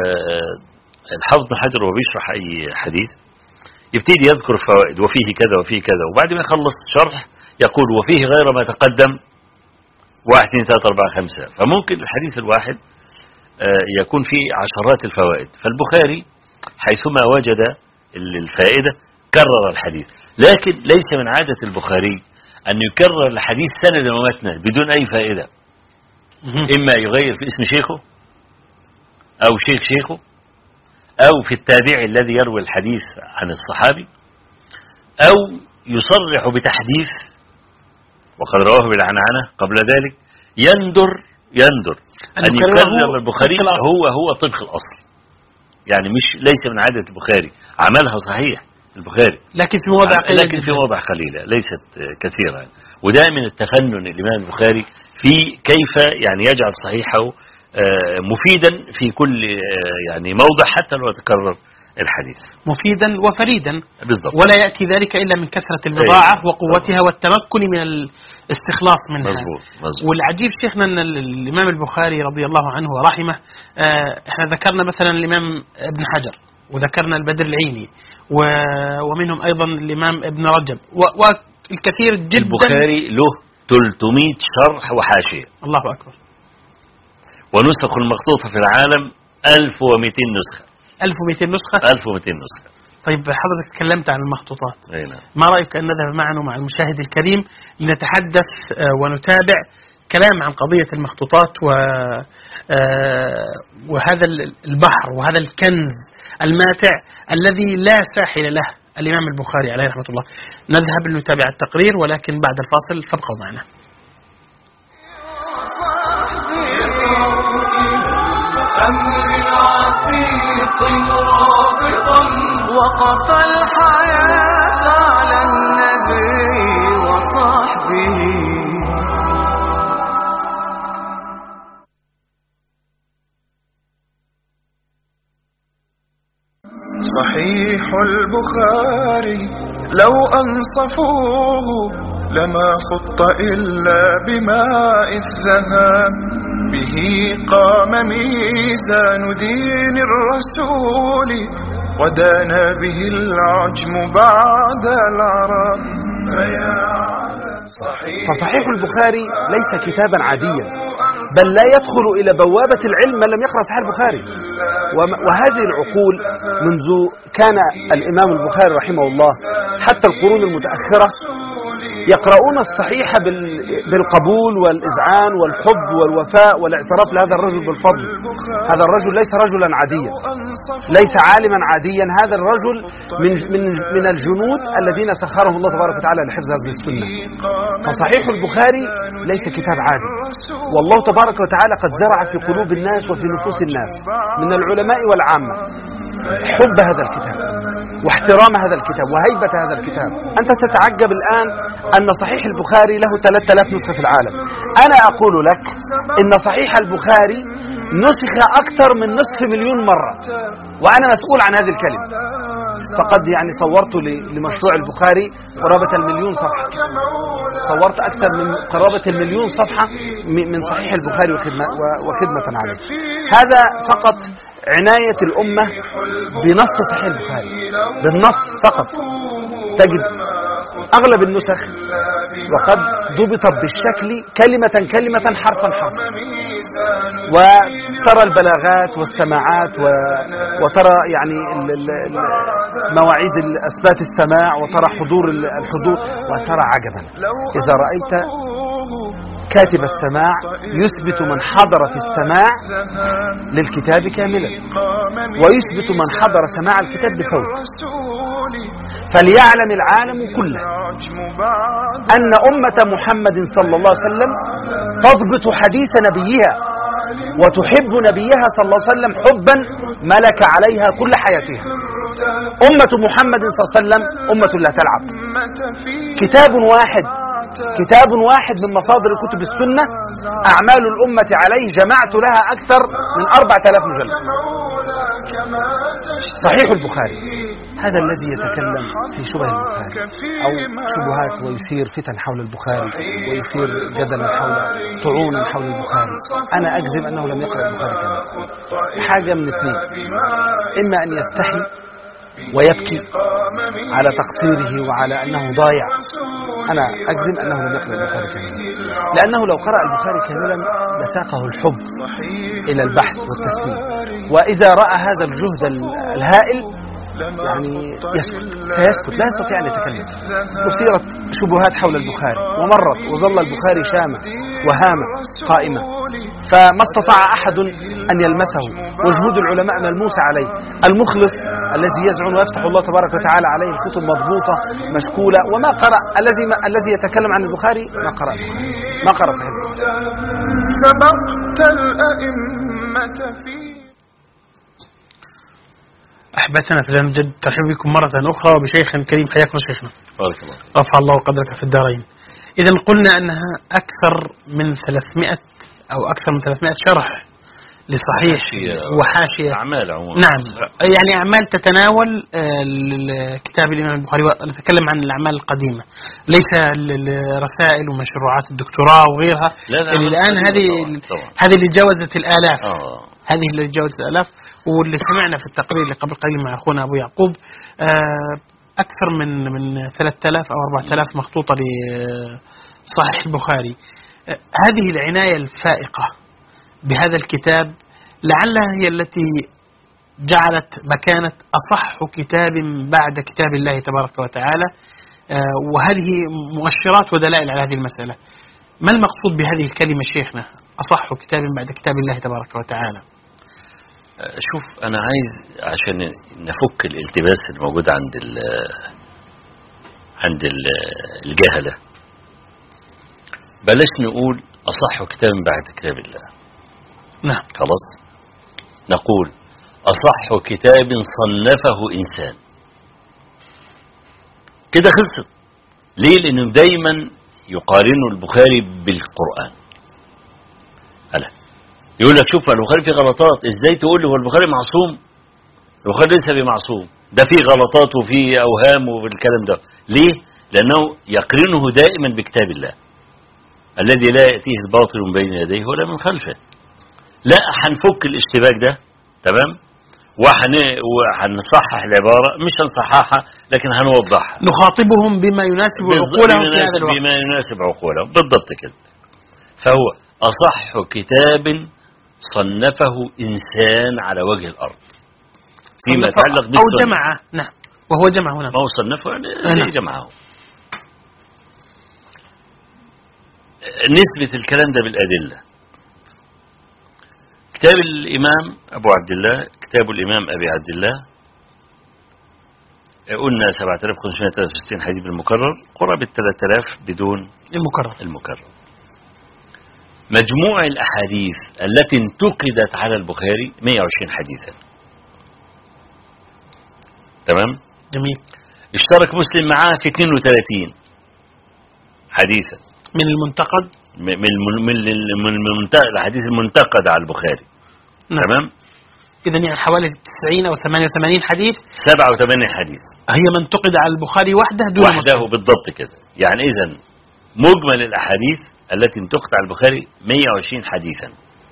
الحافظ بن حجر وهو بيشرح أي حديث يبتدي يذكر فوائد وفيه كذا وفيه كذا وبعد ما يخلص شرح يقول وفيه غير ما تقدم واحد اثنين ثلاثة أربعة خمسة. فممكن الحديث الواحد يكون فيه عشرات الفوائد. فالبخاري حيثما وجد الفائدة كرر الحديث، لكن ليس من عادة البخاري أن يكرر الحديث سندا ومتنا بدون أي فائدة. إما يغير في اسم شيخه أو شيخ شيخه أو في التابع الذي يروي الحديث عن الصحابي أو يصرح بتحديث وقد رواه بالعنعنة قبل ذلك يندر يندر أن يكرر البخاري هو هو طبق الأصل، يعني مش ليس من عادة البخاري، عملها صحيح البخاري لكن في مواضع قليلة، لكن في مواضع قليلة ليست كثيرة، وده من التفنن الإمام البخاري في كيف يعني يجعل صحيحه مفيدا في كل يعني موضع حتى لو تكرر الحديث، مفيدا وفريدا بالضبط، ولا يأتي ذلك إلا من كثرة البضاعة أيه. وقوتها والتمكن من الاستخلاص منها. مزبوط. مزبوط. والعجيب شيخنا أن الإمام البخاري رضي الله عنه ورحمه احنا ذكرنا مثلا الإمام ابن حجر وذكرنا البدر العيني ومنهم أيضا الإمام ابن رجب والكثير جدا. البخاري له ثلاثمائة شرح وحاشية، الله أكبر، ونسخ المخطوطة في العالم ألف ومئتين نسخة. ألف ومئتين نسخة ألف ومئتين نسخة. طيب حضرتك تكلمت عن المخطوطات، أينا. ما رأيك أن نذهب معنا مع المشاهد الكريم لنتحدث ونتابع كلام عن قضية المخطوطات و وهذا البحر وهذا الكنز الماتع الذي لا ساحل له الإمام البخاري عليه رحمة الله. نذهب لنتابع التقرير ولكن بعد الفاصل فابقوا معنا. وقف الحياة على النبي وصحبه. صحيح البخاري لو أنصفوه لما خط إلا بماء الذهب، به قام ميزان دين الرسول ودانا به العجم بعد العرب. فصحيح البخاري ليس كتابا عاديا، بل لا يدخل إلى بوابة العلم من لم يقرأ صحيح البخاري. وهذه العقول منذ كان الإمام البخاري رحمه الله حتى القرون المتأخرة يقرؤون الصحيح بالقبول والإذعان والحب والوفاء والاعتراف لهذا الرجل بالفضل. هذا الرجل ليس رجلا عاديا، ليس عالما عاديا، هذا الرجل من من من الجنود الذين سخرهم الله تبارك وتعالى لحفظ هذه السنة. فصحيح البخاري ليس كتاب عادي، والله تبارك وتعالى قد زرع في قلوب الناس وفي نفوس الناس من العلماء والعامة حب هذا الكتاب واحترام هذا الكتاب وهيبة هذا الكتاب. أنت تتعجب الآن أن صحيح البخاري له ثلاثة آلاف نسخة في العالم. أنا أقول لك إن صحيح البخاري نسخ أكثر من نصف مليون مرة، وأنا مسؤول عن هذه الكلمة. فقد يعني صورت لمشروع البخاري قرابة المليون صفحة، صورت أكثر من قرابة المليون صفحة من صحيح البخاري وخدمة, وخدمة عليه. هذا فقط عناية الأمة بنص صحيح البخاري، بالنص فقط. تجد أغلب النسخ وقد ضبطت بالشكل كلمة كلمة حرفا حرفا، وترى البلاغات والسماعات وترى يعني مواعيد أثبات السماع وترى حضور الحضور، وترى عجبا إذا رأيت كاتب السماع يثبت من حضر في السماع للكتاب كاملا ويثبت من حضر سماع الكتاب بفوت. فليعلم العالم كله أن أمة محمد صلى الله عليه وسلم تضبط حديث نبيها وتحب نبيها صلى الله عليه وسلم حبا ملك عليها كل حياتها. أمة محمد صلى الله عليه وسلم أمة لا تلعب. كتاب واحد كتاب واحد من مصادر كتب السنة أعمال الأمة عليه جمعت لها أكثر من أربعة آلاف مجلد. صحيح البخاري هذا الذي يتكلم في شبه البخاري أو شبهات ويثير فتن حول البخاري ويثير جدلا حول طعونا حول البخاري، أنا أجزم أنه لم يقرأ البخاري كامل. حاجة من اثنين، إما أن يستحي ويبكي على تقصيره وعلى أنه ضايع، أنا أجزم أنه لم يقرأ البخاري كاملا، لأنه لو قرأ البخاري كاملا لساقه الحب إلى البحث والتسليم. وإذا رأى هذا الجهد الهائل يعني يسكت، سيسكت، لا يستطيع أن يتكلم. أثيرت شبهات حول البخاري ومرت وظل البخاري شامة وهامة قائمة، فما استطاع أحد أن يلمسه، وجهود العلماء ملموسة عليه. المخلص الذي يزعم ويفتح الله تبارك وتعالى عليه الكتب مضبوطة مشكولة وما قرأ، الذي الذي يتكلم عن البخاري ما قرأ ما قرأ صحيح البخاري. سبقت الأئمة في أحبتنا في الله، نجد ترحيب بكم مرة أخرى وبشيخ كريم. حياكم شيخنا، بارك الله، رفع الله قدرك في الدارين. إذا قلنا أنها أكثر من ثلاثمائة أو أكثر من ثلاثمائة شرح لصحيح وحاشية أعمال عموما. نعم، يعني أعمال تتناول كتاب الإمام البخاري. نتكلم عن الأعمال القديمة، ليس الرسائل ومشروعات الدكتوراه وغيرها. لا لا اللي الآن هذه طبعا. هذه اللي جاوزت الآلاف. آه. هذه اللي جاوزت الآلاف، واللي سمعنا في التقرير اللي قبل قليل مع أخونا أبو يعقوب أكثر من من ثلاثة آلاف أو أربعة آلاف مخطوطة لصحيح البخاري. هذه العناية الفائقة بهذا الكتاب لعلها هي التي جعلت مكانة أصح كتاب بعد كتاب الله تبارك وتعالى، وهذه مؤشرات ودلائل على هذه المسألة. ما المقصود بهذه الكلمة شيخنا، أصح كتاب بعد كتاب الله تبارك وتعالى؟ شوف، أنا عايز عشان نفك الالتباس الموجود عند ال عند ال الجهلة، بلاش نقول أصح كتاب بعد كتاب الله. نعم، خلاص، نقول أصح كتاب صنفه إنسان. كده خلصت. ليه؟ لأنه دايما يقارنوا البخاري بالقرآن. ألا يقول لك شوف البخاري فيه غلطات، ازاي تقول له هو البخاري معصوم؟ البخاري ليس بمعصوم، ده فيه غلطات وفيه أوهام والكلام ده. ليه؟ لأنه يقرنه دائما بكتاب الله الذي لا يأتيه الباطل من بين يديه ولا من خلفه. لا، هنفك الاشتباك ده، تمام، وهنصحح العبارة، مش هنصححها لكن هنوضحها، نخاطبهم بما يناسب عقولهم في هذا الوقت، بما يناسب عقولهم بالضبط كده. فهو أصح كتاب صنفه إنسان على وجه الأرض فيما يتعلق بالسنة أو جمعه. نعم، وهو جمعه هنا، ما هو صنفه يعني جمعه. نثبت الكلام ده بالأدلة. كتاب الإمام أبو عبد الله، كتاب الإمام أبي عبد الله، قلنا سبعة آلاف وخمسمائة وثلاثة وستين حديث بالمكرر، قرابة ثلاثة آلاف بدون المكرر. المكرر. مجموع الأحاديث التي انتقدت على البخاري مئة وعشرين حديثا. تمام؟ جميل. اشترك مسلم معاه في اثنين وثلاثين حديثا من المنتقد، من من من الحديث المنتقد على البخاري. نعم. تمام. إذن يعني حوالي تسعين أو ثمانية وثمانين حديث، سبعة وثمانين حديث هي من انتقد على البخاري وحده دون وحده مسلم. بالضبط كده. يعني إذن مجمل الأحاديث التي انتقد على البخاري مئة وعشرين حديثا.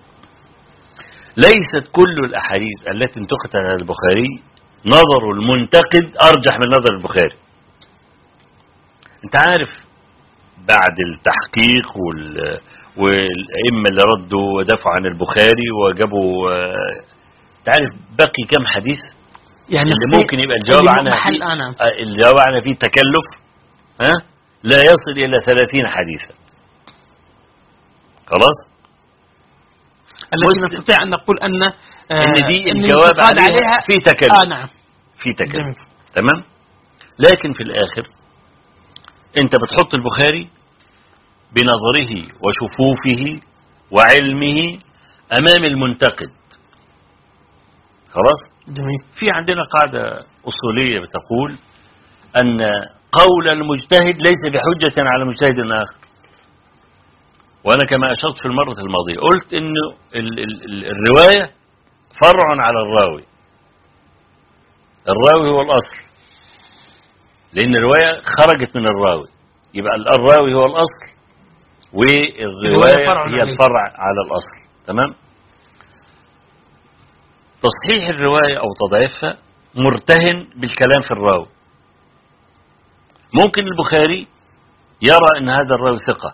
ليست كل الأحاديث التي انتقدت على البخاري نظر المنتقد أرجح من نظر البخاري. أنت عارف بعد التحقيق وال والأئمة اللي ردوا ودافعوا عن البخاري وجابوا، تعرف بقي كم حديث يعني اللي ممكن يبقى الجواب عنها محل أنا الجواب عنها فيه تكلف، ها، لا يصل إلى ثلاثين حديثا. خلاص، التي نستطيع أن نقول أن آه إن دي الجواب عليها, عليها في تكلف. آه نعم، في تكلف. تمام. لكن في الآخر أنت بتحط البخاري بنظره وشفوفه وعلمه أمام المنتقد. خلاص. جميل. في عندنا قاعدة أصولية بتقول أن قول المجتهد ليس بحجة على مجتهد آخر. وأنا كما أشرت في المرة الماضية قلت إنه ال ال الرواية فرع على الراوي. الراوي هو الأصل، لأن الرواية خرجت من الراوي، يبقى الراوي هو الأصل والرواية هي الفرع على الأصل. تمام. تصحيح الرواية أو تضعيفها مرتهن بالكلام في الراوي. ممكن البخاري يرى أن هذا الراوي ثقة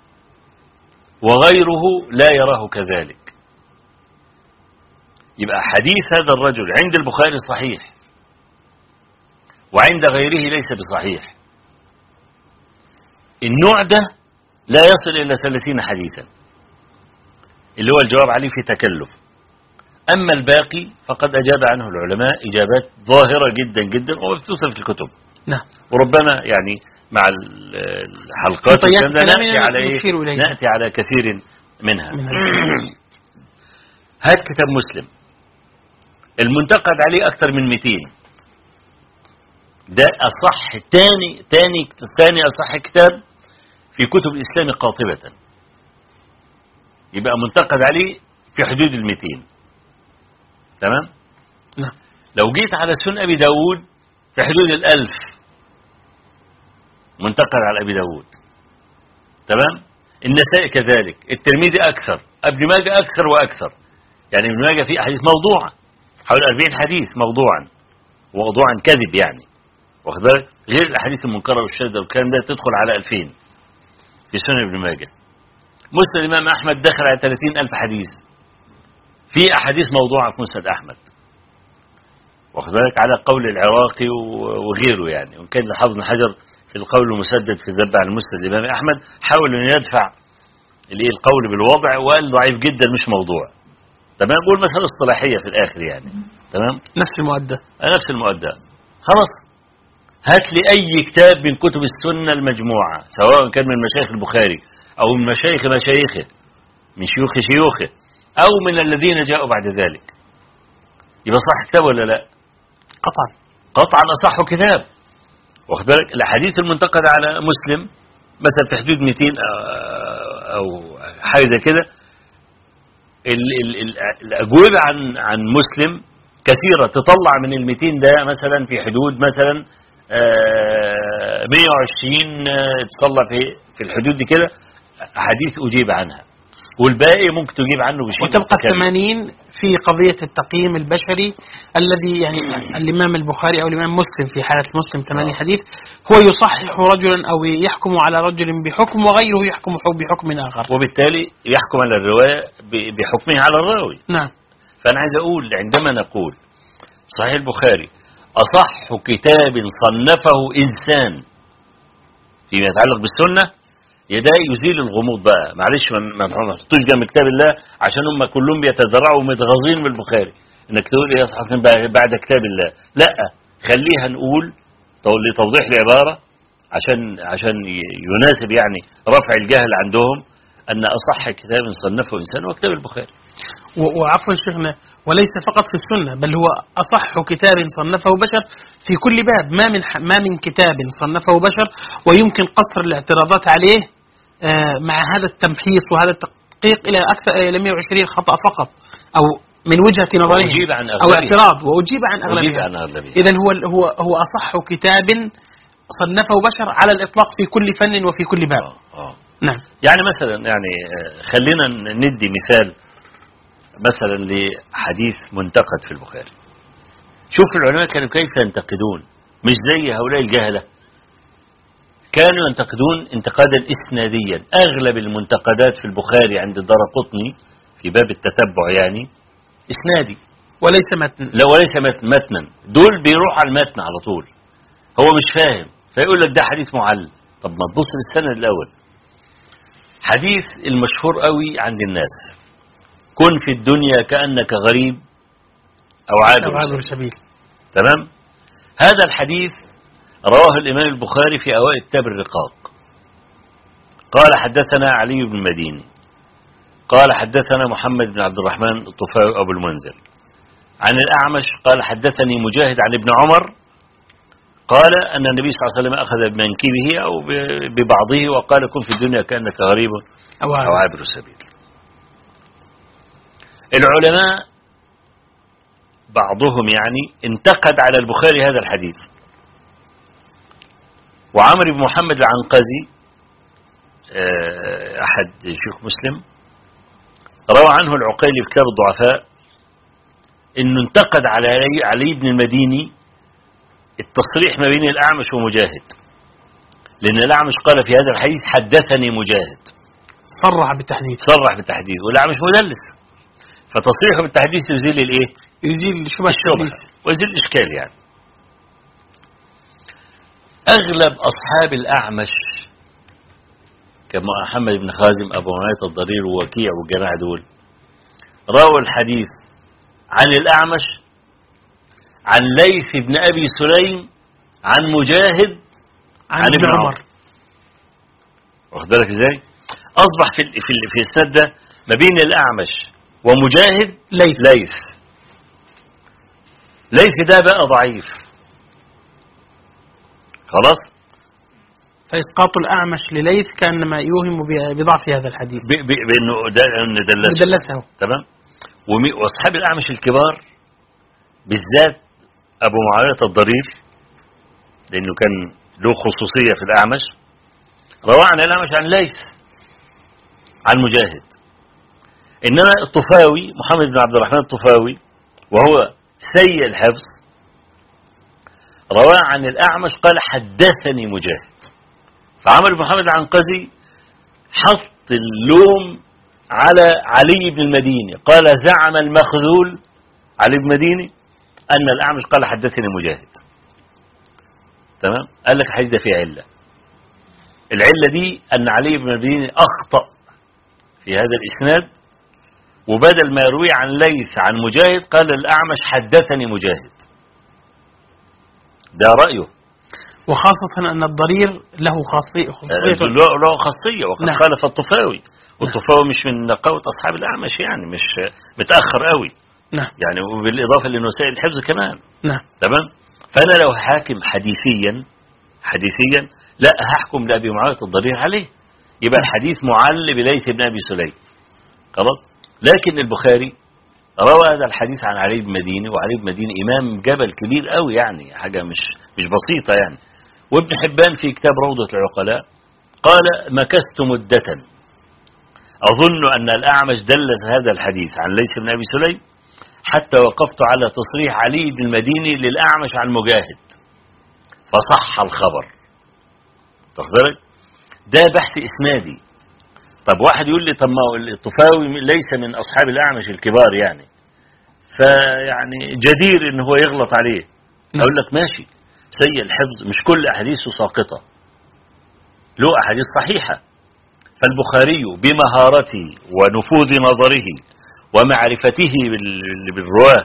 وغيره لا يراه كذلك، يبقى حديث هذا الرجل عند البخاري صحيح وعند غيره ليس بصحيح. النوع ده لا يصل إلى ثلاثين حديثا. اللي هو الجواب عليه في تكلف. أما الباقي فقد أجاب عنه العلماء إجابات ظاهرة جدا جدا ومبثوثة في الكتب. نعم. وربما يعني مع الحلقات نأتي على إيه؟ نأتي على كثير منها. هات كتاب مسلم المنتقد عليه أكثر من مئتين، ده أصح تاني تاني تاني أصح كتاب في كتب الإسلام قاطبة، يبقى منتقد عليه في حدود المئتين. تمام؟ نعم. لو جيت على سنن أبي داود في حدود الألف منتقد على أبي داود. تمام؟ النسائي كذلك، الترمذي أكثر، ابن ماجه أكثر وأكثر. يعني ابن ماجه فيه أحاديث موضوعة حوالي أربعين حديث موضوعا وموضوعا كذب يعني، واخد بالك؟ غير الأحاديث المنكرة والشاذة والكلام ده تدخل على ألفين في سنن ابن ماجه. مسند الإمام أحمد دخل على ثلاثين ألف حديث، في أحاديث موضوعة في مسند أحمد، واخد بالك؟ على قول العراقي وغيره يعني. وإن كان الحافظ بن حجر في القول المسدد في الذب عن مسند الإمام أحمد حاول أن يدفع القول بالوضع وقال ضعيف جدا مش موضوع. تمام؟ بقول مسألة اصطلاحية في الآخر يعني. تمام؟ نفس المؤدى نفس المؤدى. خلاص هات لي أي كتاب من كتب السنة المجموعة سواء كان من مشايخ البخاري أو من مشايخ مشايخه من شيوخ شيوخه أو من الذين جاءوا بعد ذلك، يبقى صح كتاب ولا لا؟ قطعا قطعا أصح كتاب، واخد بالك؟ الأحاديث المنتقدة على مسلم مثلا في حدود مئتين أو حاجة زي كده. الأجوبة عن عن مسلم كثيرة، تطلع من المئتين ده مثلا في حدود مثلا مئة وعشرين تطلع في في الحدود دي كده أحاديث أجيب عنها، والباقي ممكن تجيب عنه بشيء. وتبقى ثمانين في قضية التقييم البشري الذي يعني الإمام البخاري أو الإمام مسلم في حالة مسلم ثمانين حديث هو يصحح رجلا أو يحكم على رجل بحكم وغيره يحكم بحكم آخر، وبالتالي يحكم على الرواية بحكمه على الراوي. نعم. فأنا عايز أقول عندما نقول صحيح البخاري أصح كتاب صنفه إنسان فيما يتعلق بالسنة، يدا يزيل الغموض بقى. معلش ما نحطوش جنب كتاب الله عشان هم كلهم بيتذرعوا ومتغاظين من البخاري انك تقول ايه اصحى بعد كتاب الله. لا، خليها نقول لتوضيح العبارة عشان عشان يناسب يعني رفع الجهل عندهم ان اصح كتاب صنفه انسان هو كتاب البخاري. وعفوا شيخنا، وليس فقط في السنة بل هو أصح كتاب صنفه بشر في كل باب. ما من ما من كتاب صنفه بشر ويمكن قصر الاعتراضات عليه مع هذا التمحيص وهذا التدقيق إلى أكثر إلى مئة وعشرين خطأ فقط أو من وجهة نظره أو اعتراض وأجيب عن أغلبها. إذن هو هو هو أصح كتاب صنفه بشر على الإطلاق في كل فن وفي كل باب. آه. نعم. يعني مثلا يعني خلينا ندي مثال مثلا لحديث منتقد في البخاري. شوف العلماء كانوا كيف ينتقدون، مش زي هؤلاء الجهلة، كانوا ينتقدون انتقادا إسناديا. أغلب المنتقدات في البخاري عند الدارقطني في باب التتبع يعني إسنادي وليس متن. لا وليس متنا، دول بيروح على المتن على طول، هو مش فاهم فيقول لك ده حديث معلل. طب ما تبص للسند الأول. حديث المشهور قوي عند الناس، كن في الدنيا كأنك غريب أو عابر سبيل. تمام؟ هذا الحديث رواه الإمام البخاري في أوائل كتاب الرقاق. قال حدثنا علي بن المديني قال حدثنا محمد بن عبد الرحمن الطفاوي أبو المنذر عن الأعمش قال حدثني مجاهد عن ابن عمر قال أن النبي صلى الله عليه وسلم أخذ بمنكبه أو ببعضه وقال كن في الدنيا كأنك غريب أو عابر السبيل. العلماء بعضهم يعني انتقد على البخاري هذا الحديث، وعمر بن محمد العنقزي أحد شيوخ مسلم روى عنه العقيلي في كتاب الضعفاء إنه انتقد على علي بن المديني التصريح ما بين الأعمش ومجاهد، لأن الأعمش قال في هذا الحديث حدثني مجاهد، صرح بالتحديث صرح بالتحديث والأعمش مدلس، فتصريحه بالتحديث يزيل الايه؟ يزيل شبه الشبه ويزيل الاشكال. يعني اغلب اصحاب الاعمش كما محمد بن خازم ابو نعيط الضرير ووكيع والجماعه دول روى الحديث عن الأعمش عن ليث بن أبي سليم عن مجاهد عن, عن ابن عمر. واخد بالك ازاي؟ أصبح في ال في ال في السند ده ما بين الأعمش ومجاهد ليث. ليث ليث ده بقى ضعيف خلاص. فإسقاط الأعمش لليث كأنما يوهم بضعف هذا الحديث بأنه دلسه دلسه تمام. وأصحاب الأعمش الكبار بالذات أبو معاوية الضرير لأنه كان له خصوصية في الأعمش روى عن الأعمش عن ليث عن مجاهد. إنما الطفاوي محمد بن عبد الرحمن الطفاوي وهو سيء الحفظ روى عن الأعمش قال حدثني مجاهد. فعمر بن محمد العنقزي حط اللوم على علي بن المديني قال زعم المخذول علي بن المديني أن الأعمش قال حدثني مجاهد. تمام. قال لك الحديث ده فيه علة. العلة دي أن علي بن المديني أخطأ في هذا الإسناد وبدل ما يروي عن ليث عن مجاهد قال الأعمش حدثني مجاهد. ده رأيه. وخاصة أن الضرير له خاصية خاصية له خاصية وقد نعم. خالف الطفاوي والطفاوي نعم. مش من نقاوة أصحاب الأعمش يعني مش متأخر قوي نعم. يعني وبالإضافة لأنه سائل الحفظ كمان نعم. تمام. فأنا لو حاكم حديثيا حديثيا لا هحكم لأبي معاوية الضرير عليه يبقى الحديث معل بليث بن أبي سليم خلاص. لكن البخاري روى هذا الحديث عن علي بن مديني وعلي بن مديني إمام جبل كبير قوي يعني حاجة مش مش بسيطة يعني. وابن حبان في كتاب روضة العقلاء قال مكثت مدة أظن أن الأعمش دلس هذا الحديث عن ليث بن أبي سليم حتى وقفت على تصريح علي بن المديني للأعمش عن مجاهد فصح الخبر. تاخد بالك ده بحث إسنادي. طب واحد يقول لي طب ما الطفاوي ليس من أصحاب الأعمش الكبار يعني فيعني جدير إن هو يغلط عليه. أقول لك ماشي سيء الحفظ مش كل أحاديثه ساقطة له أحاديث صحيحة. فالبخاري بمهارته ونفوذ نظره ومعرفته بالرواه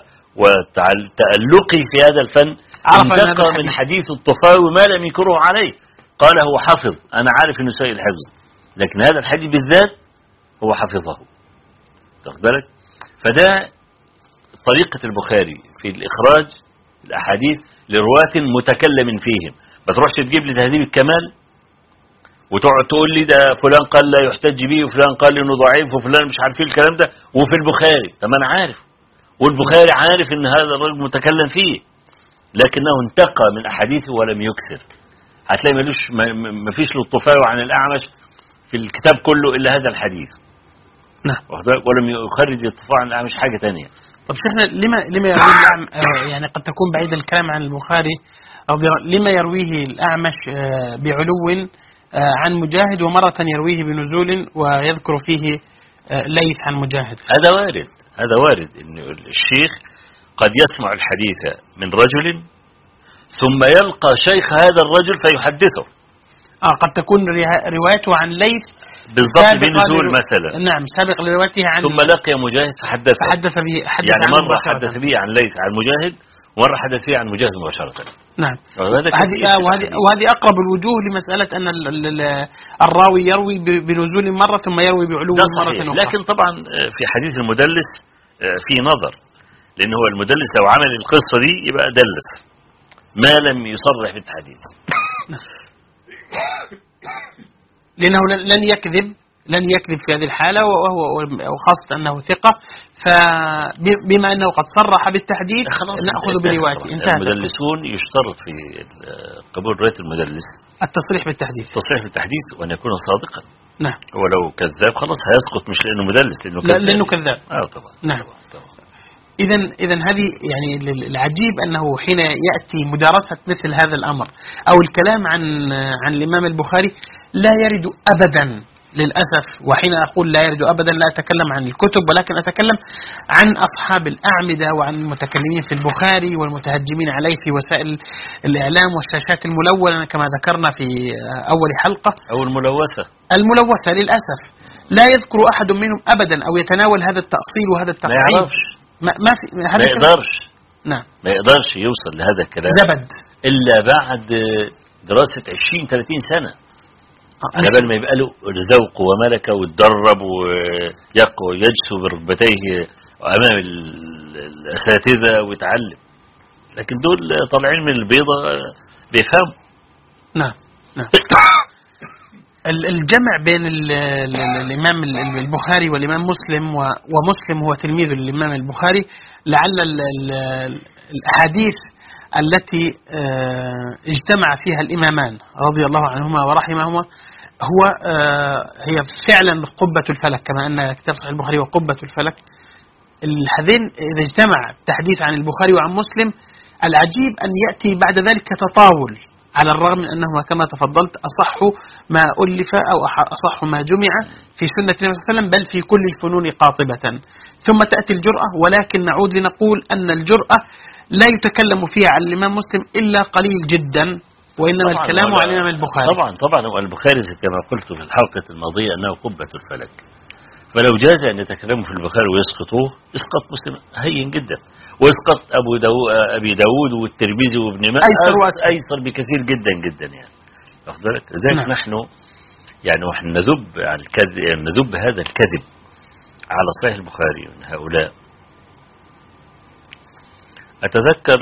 وتألقه في هذا الفن انتقى من حديث الطفاوي ما لم يكره عليه. قال هو حفظ أنا عارف إنه سيء الحفظ لكن هذا الحديث بالذات هو حفظه. تاخد بالك. فده طريقة البخاري في الإخراج الأحاديث لرواة متكلم فيهم. ما تروحش تجيب لي تهذيب الكمال وتقعد تقول لي ده فلان قال لا يحتج به وفلان قال انه ضعيف وفلان مش عارف ايه الكلام ده وفي البخاري. طب انا عارف والبخاري عارف ان هذا الرجل متكلم فيه لكنه انتقى من احاديثه ولم يكثر. هتلاقي ملوش ما فيش للطفاوي عن الأعمش في الكتاب كله الا هذا الحديث. نعم. ولم يخرج الطفاوي عن الأعمش حاجه ثانيه. طب شيخنا لما لما يروي الأعمش يعني قد تكون بعيد الكلام عن البخاري لما يرويه الأعمش بعلو عن مجاهد ومرة يرويه بنزول ويذكر فيه ليث عن مجاهد؟ هذا وارد هذا وارد إن الشيخ قد يسمع الحديث من رجل ثم يلقى شيخ هذا الرجل فيحدثه. آه قد تكون روايته عن ليث بالضبط بنزول مثلا. نعم سابق لروايته عن ثم لقي مجاهد فحدث فحدث به حدث يعني مرة حدث به عن ليث عن مجاهد ومرة حدث به عن مجاهد مباشرة. نعم. وهذه وهذه وهذه أقرب الوجوه لمسألة أن الراوي يروي بنزول مرة ثم يروي بعلو مرة أخرى. لكن طبعا في حديث المدلس في نظر لأن هو المدلس لو عمل القصة دي يبقى دلس ما لم يصرح بالحديث. لأنه لن يكذب لن يكذب في هذه الحالة وهو وخاصة أنه ثقة فبما أنه قد صرح بالتحديث نأخذ بروايته. المدلسون يشترط في قبول رواية المدلس التصريح بالتحديث التصريح بالتحديث وأن يكون صادقا. نعم. ولو كذاب خلاص هيسقط مش لأنه مدلس لأنه كذاب. لأنه كذاب. آه طبعا. نعم. إذا إذا هذه يعني العجيب أنه حين يأتي مدارسة مثل هذا الأمر أو الكلام عن عن الإمام البخاري لا يرد أبدا للأسف، وحين أقول لا يرد أبدا لا أتكلم عن الكتب، ولكن أتكلم عن أصحاب الأعمدة وعن المتكلمين في البخاري والمتهجمين عليه في وسائل الإعلام والشاشات الملونة كما ذكرنا في أول حلقة، أو الملوثة الملوثة للأسف. لا يذكر أحد منهم أبدا أو يتناول هذا التأصيل وهذا ما التقعيد. يعرفش ما, ما, في ما يقدرش نعم ما يقدرش يوصل لهذا الكلام زبد إلا بعد دراسة عشرين ثلاثين سنة، آه، على بال ما يبقى له ذوق وملكة ويتدرب ويقوى يجسو بركبتيه أمام الأساتذة ويتعلم. لكن دول طالعين من البيضة بيفهموا. نعم نعم الجمع بين ال ال الإمام البخاري والإمام مسلم، ومسلم هو تلميذ الإمام البخاري، لعل ال ال الأحاديث التي اجتمع فيها الإمامان رضي الله عنهما ورحمهما هو هي فعلا قبة الفلك، كما أن كتاب صحيح البخاري وقبة الفلك. الحديث إذا اجتمع التحديث عن البخاري وعن مسلم، العجيب أن يأتي بعد ذلك تطاول، على الرغم من أنه كما تفضلت أصح ما ألف أو أصح ما جمع في سنة النبي صلى الله عليه وسلم، بل في كل الفنون قاطبة. ثم تأتي الجرأة، ولكن نعود لنقول أن الجرأة لا يتكلم فيها عن الإمام مسلم إلا قليل جدا، وإنما الكلام عن الإمام البخاري. طبعا طبعا البخاري كما قلت في الحلقة الماضية أنه قبة الفلك، فلو جاز أن يتكلموا في البخاري ويسقطوه يسقط مسلم هين جدا، ويسقط أبو داو أبي داود والترمذي وابن ماجه أيسر, أيسر بكثير جدا جدا يعني. واخد بالك؟ لذلك نعم. نحن يعني ونحن نذب على الكذب، يعني نذب هذا الكذب على صحيح البخاري من هؤلاء. أتذكر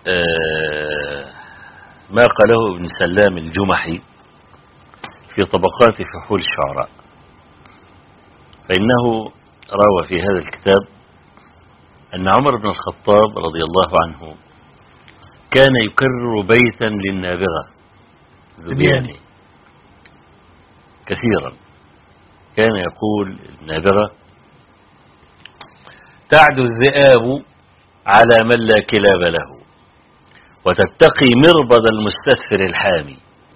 ما قاله ابن سلام الجمحي في طبقات فحول الشعراء، فإنه روى في هذا الكتاب أن عمر بن الخطاب رضي الله عنه كان يكرر بيتا للنابغة زبياني كثيرا. كان يقول النابغة: تعدو الذئاب على من لا كلاب له، وتتقي مربض المستثفر الحامي.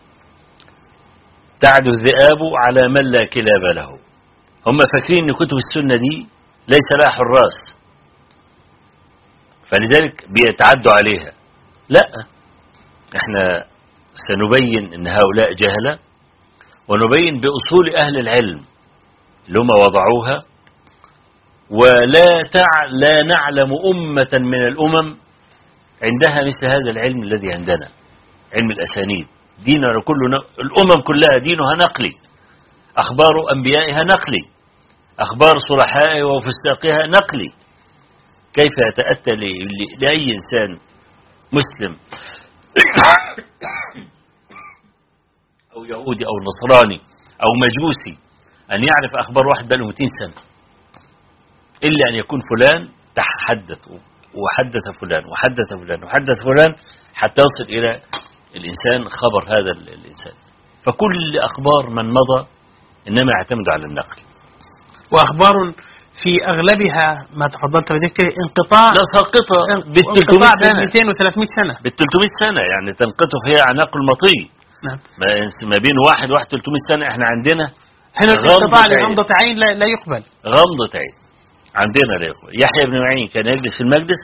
تعدو الذئاب على من لا كلاب له. هم فاكرين ان كتب السنة دي ليس لها حراس، فلذلك بيتعدوا عليها. لا، احنا سنبين ان هؤلاء جهلة، ونبين بأصول أهل العلم اللي هم وضعوها. ولا تع... لا نعلم أمة من الأمم عندها مثل هذا العلم الذي عندنا، علم الأسانيد. ديننا كله، الأمم كلها دينها نقلي، أخبار أنبيائها نقلي، أخبار صلحائها وفساقها نقلي. كيف يتأتى ل... ل... لأي إنسان مسلم أو يهودي أو نصراني أو مجوسي أن يعرف أخبار واحد بقاله مئتين سنة، إلا أن يكون فلان تحدث وحدث فلان وحدث فلان وحدث فلان حتى يصل إلى الإنسان خبر هذا الإنسان. فكل أخبار من مضى إنما يعتمد على النقل، وأخبار في أغلبها ما تفضلت بذكر انقطاع لا ساقطة بالثلاثمائة سنة، مئتين وثلاثمائة سنة، بالثلاثمائة سنة، يعني تنقطع فيها عناق المطي. نعم. ما بين واحد واحد ثلاثمائة سنة. احنا عندنا هنا الانقطاع لغمضة عين لا, لا يقبل، غمضة عين عندنا لا يقبل. يحيى بن معين كان يجلس في المجلس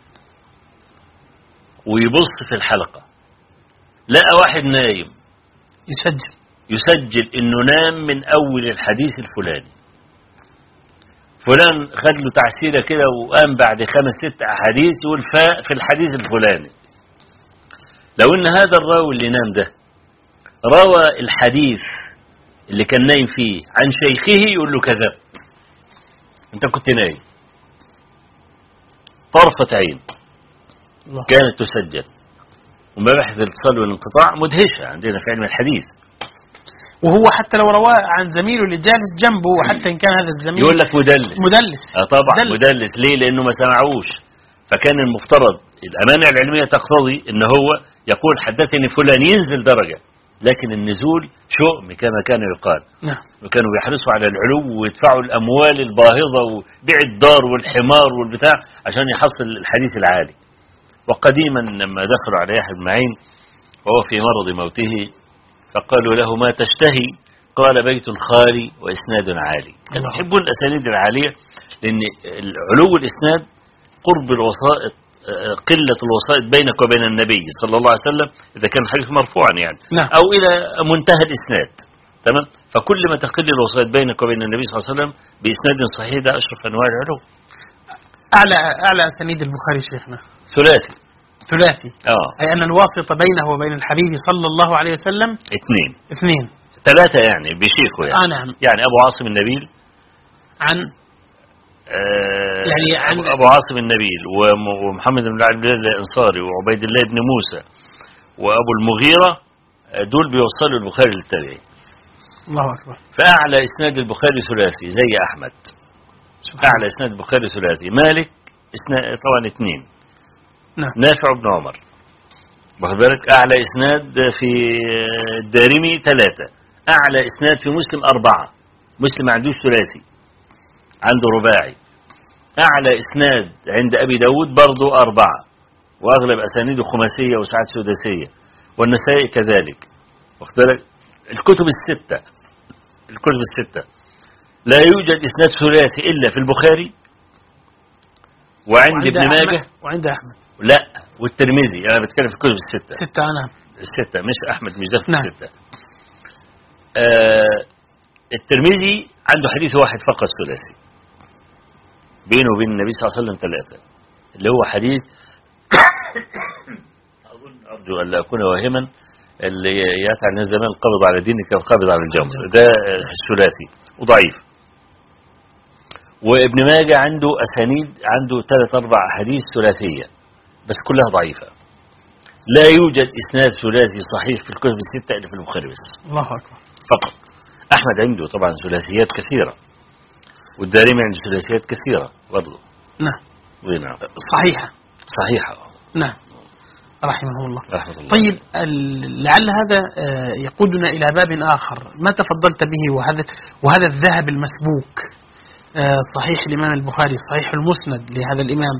ويبص في الحلقة، لقى واحد نايم يسجل يسجل انه نام من اول الحديث الفلاني، فلان خد له تعسيرة كده وقام بعد خمس ست احاديث يقول فاء في الحديث الفلاني. لو ان هذا الراوي اللي نام ده روى الحديث اللي كان نايم فيه عن شيخه يقول له كذب، انت كنت نايم. طرفة عين الله. كانت تسجل. ومباحث الاتصال والانقطاع مدهشة عندنا في علم الحديث. وهو حتى لو رواه عن زميله اللي جالس جنبه، وحتى إن كان هذا الزميل يقول لك مدلس مدلس آه طبعا مدلس. مدلس ليه؟ لأنه ما سمعوش. فكان المفترض الأمانة العلمية تقتضي إن هو يقول حدثني فلان، ينزل درجة، لكن النزول شؤم كما كان يقال. نعم. وكانوا بيحرصوا على العلو ويدفعوا الأموال الباهظة وبيع الدار والحمار والبتاع عشان يحصل الحديث العالي. وقديما لما دخلوا على يحيى بن معين وهو في مرض موته فقالوا له: ما تشتهي؟ قال بيت خالي وإسناد عالي. كانوا يحبون الأسانيد العالية لأن علو الإسناد قرب الوسائط، قلة الوسائط بينك وبين النبي صلى الله عليه وسلم إذا كان الحديث مرفوعا يعني نعم. أو إلى منتهى الإسناد. تمام. فكل ما تقل الوسائط بينك وبين النبي صلى الله عليه وسلم بإسناد صحيح ده أشرف أنواع العلو. أعلى أعلى أسانيد البخاري شيخنا ثلاثي. ثلاثي. آه. أي أن الواسطة بينه وبين الحبيب صلى الله عليه وسلم اثنين. اثنين. ثلاثة يعني بشيخه يعني. آه نعم. يعني أبو عاصم النبيل عن آه يعني عن أبو عاصم النبيل ومحمد بن عبد الله الأنصاري وعبيد الله بن موسى وأبو المغيرة، دول بيوصلوا البخاري للتابعين. الله أكبر. فأعلى إسناد البخاري ثلاثي زي أحمد. أعلى إسناد البخاري ثلاثي. مالك إسناد طبعا اثنين. نعم. نافع بن عمر. واخد بالك. أعلى إسناد في الدارمي ثلاثة. أعلى إسناد في مسلم أربعة. مسلم ما عندوش ثلاثي، عنده رباعي. أعلى إسناد عند أبي داود برضو أربعة، وأغلب أسانيده خماسية وساعات سداسية، والنسائي كذلك. واخد بالك. الكتب الستة الكتب الستة لا يوجد إسناد ثلاثي إلا في البخاري وعند ابن ماجه وعند أحمد. لا، والترمذي. أنا بتكلم في الكتب الستة. ستة. أنا الستة مش أحمد، مش ده في نعم. الستة. آه الترمذي عنده حديث واحد فقط ثلاثي بينه وبين النبي صلى الله عليه وسلم ثلاثة، اللي هو حديث أظن أرجو أن لا أكون واهما، اللي ياتي عن الزمان قبض على دينك القبض على الجمر، ده الثلاثي وضعيف. وابن ماجه عنده أسانيد، عنده ثلاث أربع أحاديث ثلاثية بس كلها ضعيفة. لا يوجد إسناد ثلاثي صحيح في الكتب الستة إلا في البخاري بس. الله أكبر. فقط. أحمد عنده طبعا ثلاثيات كثيرة، والدارمي عنده ثلاثيات كثيرة برضه. نعم. ونعم. صحيحة. صحيحة. نعم. رحمه الله. رحمة الله. طيب لعل هذا يقودنا إلى باب آخر ما تفضلت به، وهذا وهذا الذهب المسبوك، صحيح الإمام البخاري، صحيح المسند لهذا الإمام.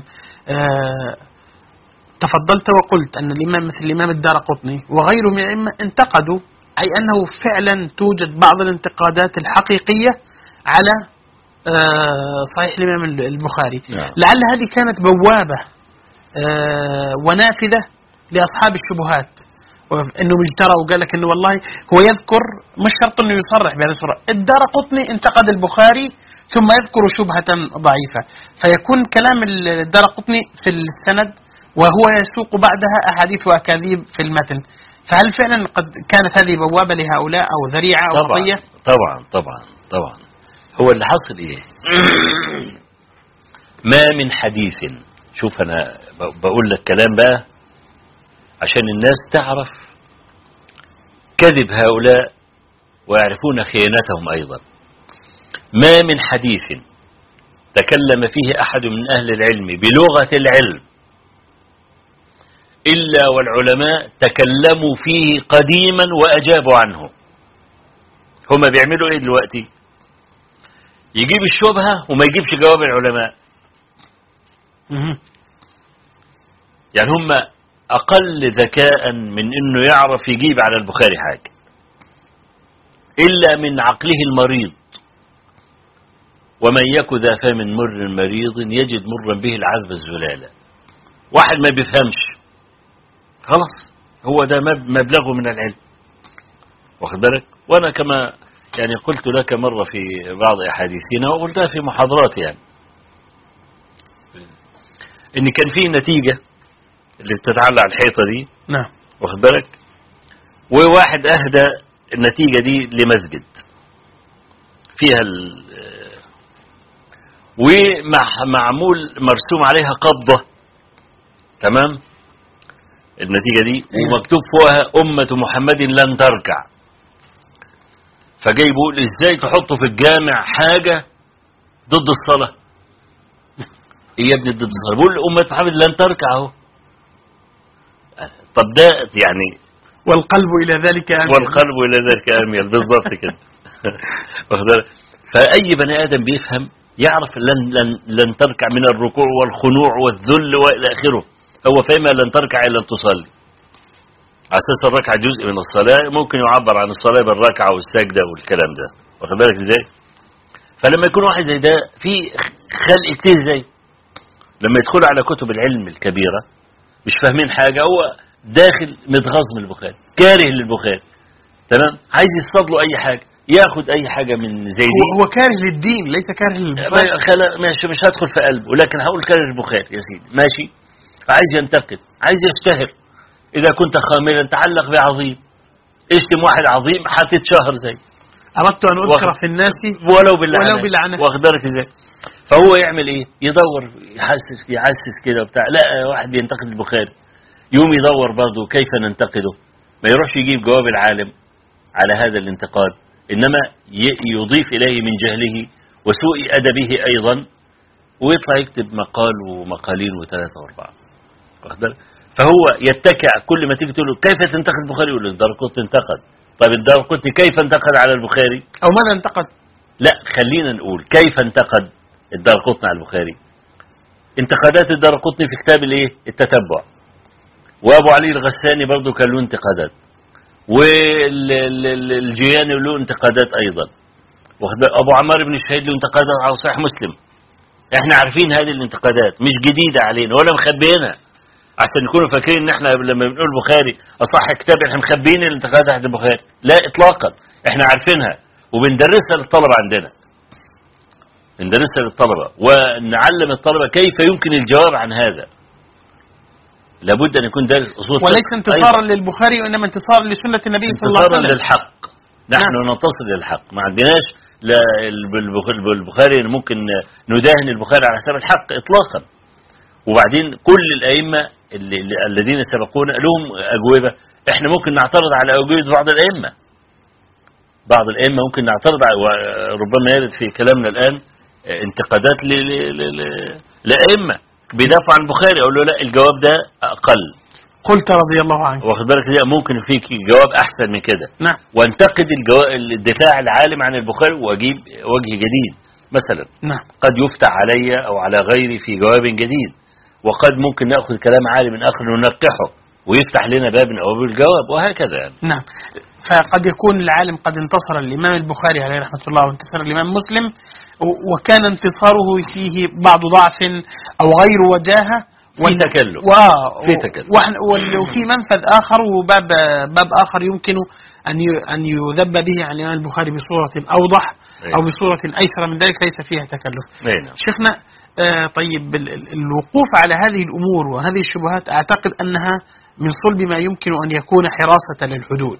تفضلت وقلت أن الإمام مثل الإمام الدارقطني وغيره من الأئمة انتقدوا، أي أنه فعلا توجد بعض الانتقادات الحقيقية على صحيح الإمام البخاري. نعم. لعل هذه كانت بوابة ونافذة لأصحاب الشبهات، إنه اجترى وقال لك إنه والله هو يذكر، مش شرط إنه يصرح بهذا الصورة. الدارقطني انتقد البخاري ثم يذكر شبهة ضعيفة، فيكون كلام الدارقطني في السند وهو يسوق بعدها أحاديث وأكاذيب في المتن. فهل فعلا قد كانت هذه بوابة لهؤلاء أو ذريعة أو طبعا خطية؟ طبعا طبعا طبعا. هو اللي حصل إيه؟ ما من حديث، شوف أنا بقول لك كلام بقى عشان الناس تعرف كذب هؤلاء ويعرفون خيانتهم أيضا. ما من حديث تكلم فيه أحد من أهل العلم بلغة العلم إلا والعلماء تكلموا فيه قديما وأجابوا عنه. هما بيعملوا إيه دلوقتي؟ يجيب الشبهة وما يجيبش جواب العلماء. يعني هم أقل ذكاء من إنه يعرف يجيب على البخاري حاجة إلا من عقله المريض. ومن يك ذا فم مر مريض يجد مرا به العذب الزلالة. واحد ما بيفهمش خلاص هو ده مبلغه من العلم، واخد بالك. وأنا كما يعني قلت لك مرة في بعض أحاديثنا وقلتها في محاضرات، يعني إن كان فيه نتيجة اللي بتتعلق على الحيطة دي. نعم. واخد بالك. وواحد أهدى النتيجة دي لمسجد فيها ال ومعمول مرسوم عليها قبضة، تمام، النتيجة دي، ومكتوب فوقها أمة محمد لن تركع. فجاي بيقول ازاي تحطوا في الجامع حاجة ضد الصلاة؟ ايه يا ابني ضد الصلاة؟ بيقول أمة محمد لن تركع اهو. طب ده يعني والقلب إلى ذلك أميل. والقلب إلى ذلك أميل بالضبط كده. فأي بني آدم بيفهم يعرف لن لن لن تركع من الركوع والخنوع والذل وإلى آخره. هو فهم لن تركع إلا أن تصلي. على أساس الركعة جزء من الصلاة، ممكن يعبر عن الصلاة بالركعة والسجدة والكلام ده، واخد بالك ازاي؟ فلما يكون واحد زي ده في خلق كتير زي لما يدخلوا على كتب العلم الكبيرة مش فاهمين حاجة، هو داخل متغاظ من البخاري، كاره للبخاري، تمام، عايز يصطاد له أي حاجة، ياخد أي حاجة من زي دي. هو كاره للدين ليس كاره للبخاري. ماشي، مش هدخل في قلبه، لكن هقول كاره للبخاري يا سيدي، ماشي، عايز ينتقد، عايز يشتهر. إذا كنت خاملا تعلق بعظيم، اشتم واحد عظيم هتتشهر زي. أردت أن أذكر في الناس ولو باللعنة، ولو باللعنة، واخد بالك ازاي؟ فهو يعمل ايه؟ يدور يحسس يحسس كده وبتاع، لا واحد بينتقد البخاري يوم يدور برضه كيف ننتقده، ما يروحش يجيب جواب العالم على هذا الانتقاد، انما يضيف اليه من جهله وسوء ادبه ايضا، ويطلع يكتب مقال ومقالين وثلاثه واربعه، واخد بالك؟ فهو يتكع، كل ما تيجي تقول له كيف تنتقد البخاري يقول لك الدارقطني انتقد. طيب الدارقطني كيف انتقد على البخاري؟ او ماذا انتقد؟ لا خلينا نقول كيف انتقد الدارقطني على البخاري. انتقادات الدارقطني في كتاب الايه؟ التتبع. وابو علي الغساني برضه كان له انتقادات، والجياني له انتقادات ايضا، ابو عمار بن الشهيد له انتقادات على صحيح مسلم. احنا عارفين هذه الانتقادات، مش جديده علينا ولا مخبيينها، عشان نكونوا فاكرين ان احنا لما بنقول البخاري اصح كتاب احنا مخبيين الانتقادات بتاعت البخاري. لا اطلاقا، احنا عارفينها وبندرسها للطلبه عندنا، ندرسها للطلبه ونعلم الطلبه كيف يمكن الجواب عن هذا. لابد ان يكون دارس اصول، وليس انتصارا أيضا للبخاري وانما انتصارا لسنه النبي صلى الله عليه وسلم، انتصارا للحق. نحن نعم. ننتصر للحق، ما عندناش لا البخاري ممكن نداهن البخاري على حساب الحق اطلاقا. وبعدين كل الائمه الذين سبقونا لهم اجوبه، احنا ممكن نعترض على اجوبه بعض الائمه، بعض الائمه ممكن نعترض على، وربما يرد في كلامنا الان انتقادات لائمه بيدافع عن البخاري، اقول له لا الجواب ده اقل، قلت رضي الله عنك، واخد بالك ازاي؟ ممكن فيك جواب احسن من كده. نعم. وانتقد الدفاع العالم عن البخاري واجيب وجه جديد مثلا. نعم. قد يفتح علي او على غيري في جواب جديد، وقد ممكن ناخذ كلام عالم اخر ننقحه ويفتح لنا باب من ابواب الجواب، وهكذا يعني. نعم. فقد يكون العالم قد انتصر الامام البخاري عليه رحمه الله وانتصر الامام مسلم، وكان انتصاره فيه بعض ضعف او غير وجاهه في تكلم، في تكلم، وفي منفذ اخر وباب باب اخر يمكن ان ان يذب به عن الامام البخاري بصوره اوضح او بصوره ايسر من ذلك ليس فيها تكلف. شيخنا آه طيب الوقوف على هذه الامور وهذه الشبهات اعتقد انها من صلب ما يمكن ان يكون حراسه للحدود،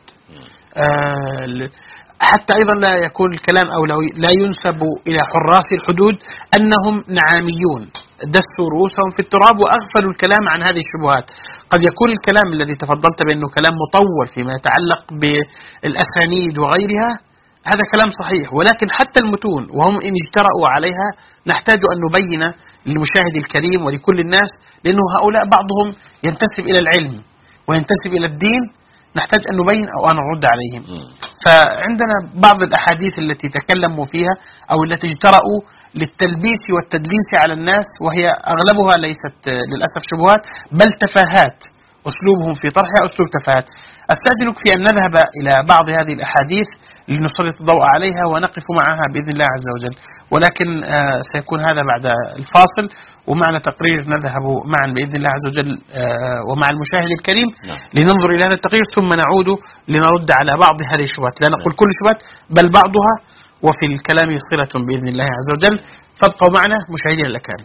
آه حتى أيضا لا يكون الكلام أو لا ينسب إلى حراس الحدود أنهم نعاميون دسوا رؤوسهم في التراب وأغفلوا الكلام عن هذه الشبهات. قد يكون الكلام الذي تفضلت بأنه كلام مطول فيما يتعلق بالأسانيد وغيرها هذا كلام صحيح، ولكن حتى المتون وهم إن اجترأوا عليها نحتاج أن نبين للمشاهد الكريم ولكل الناس، لأنه هؤلاء بعضهم ينتسب إلى العلم وينتسب إلى الدين، نحتاج أن نبين أو أن نرد عليهم. فعندنا بعض الأحاديث التي تكلموا فيها أو التي اجترأوا للتلبيس والتدليس على الناس، وهي أغلبها ليست للأسف شبهات بل تفاهات، أسلوبهم في طرحها أسلوب تفاهات. أستأذنك في أن نذهب إلى بعض هذه الأحاديث لنسلط الضوء عليها ونقف معها بإذن الله عز وجل، ولكن آه سيكون هذا بعد الفاصل، ومعنا تقرير نذهب معا بإذن الله عز وجل آه ومع المشاهد الكريم لننظر إلى هذا التقرير ثم نعود لنرد على بعض هذه الشبهات، لا نقول كل شبهات بل بعضها، وفي الكلام صلة بإذن الله عز وجل. فابقوا معنا مشاهدينا الأكارم.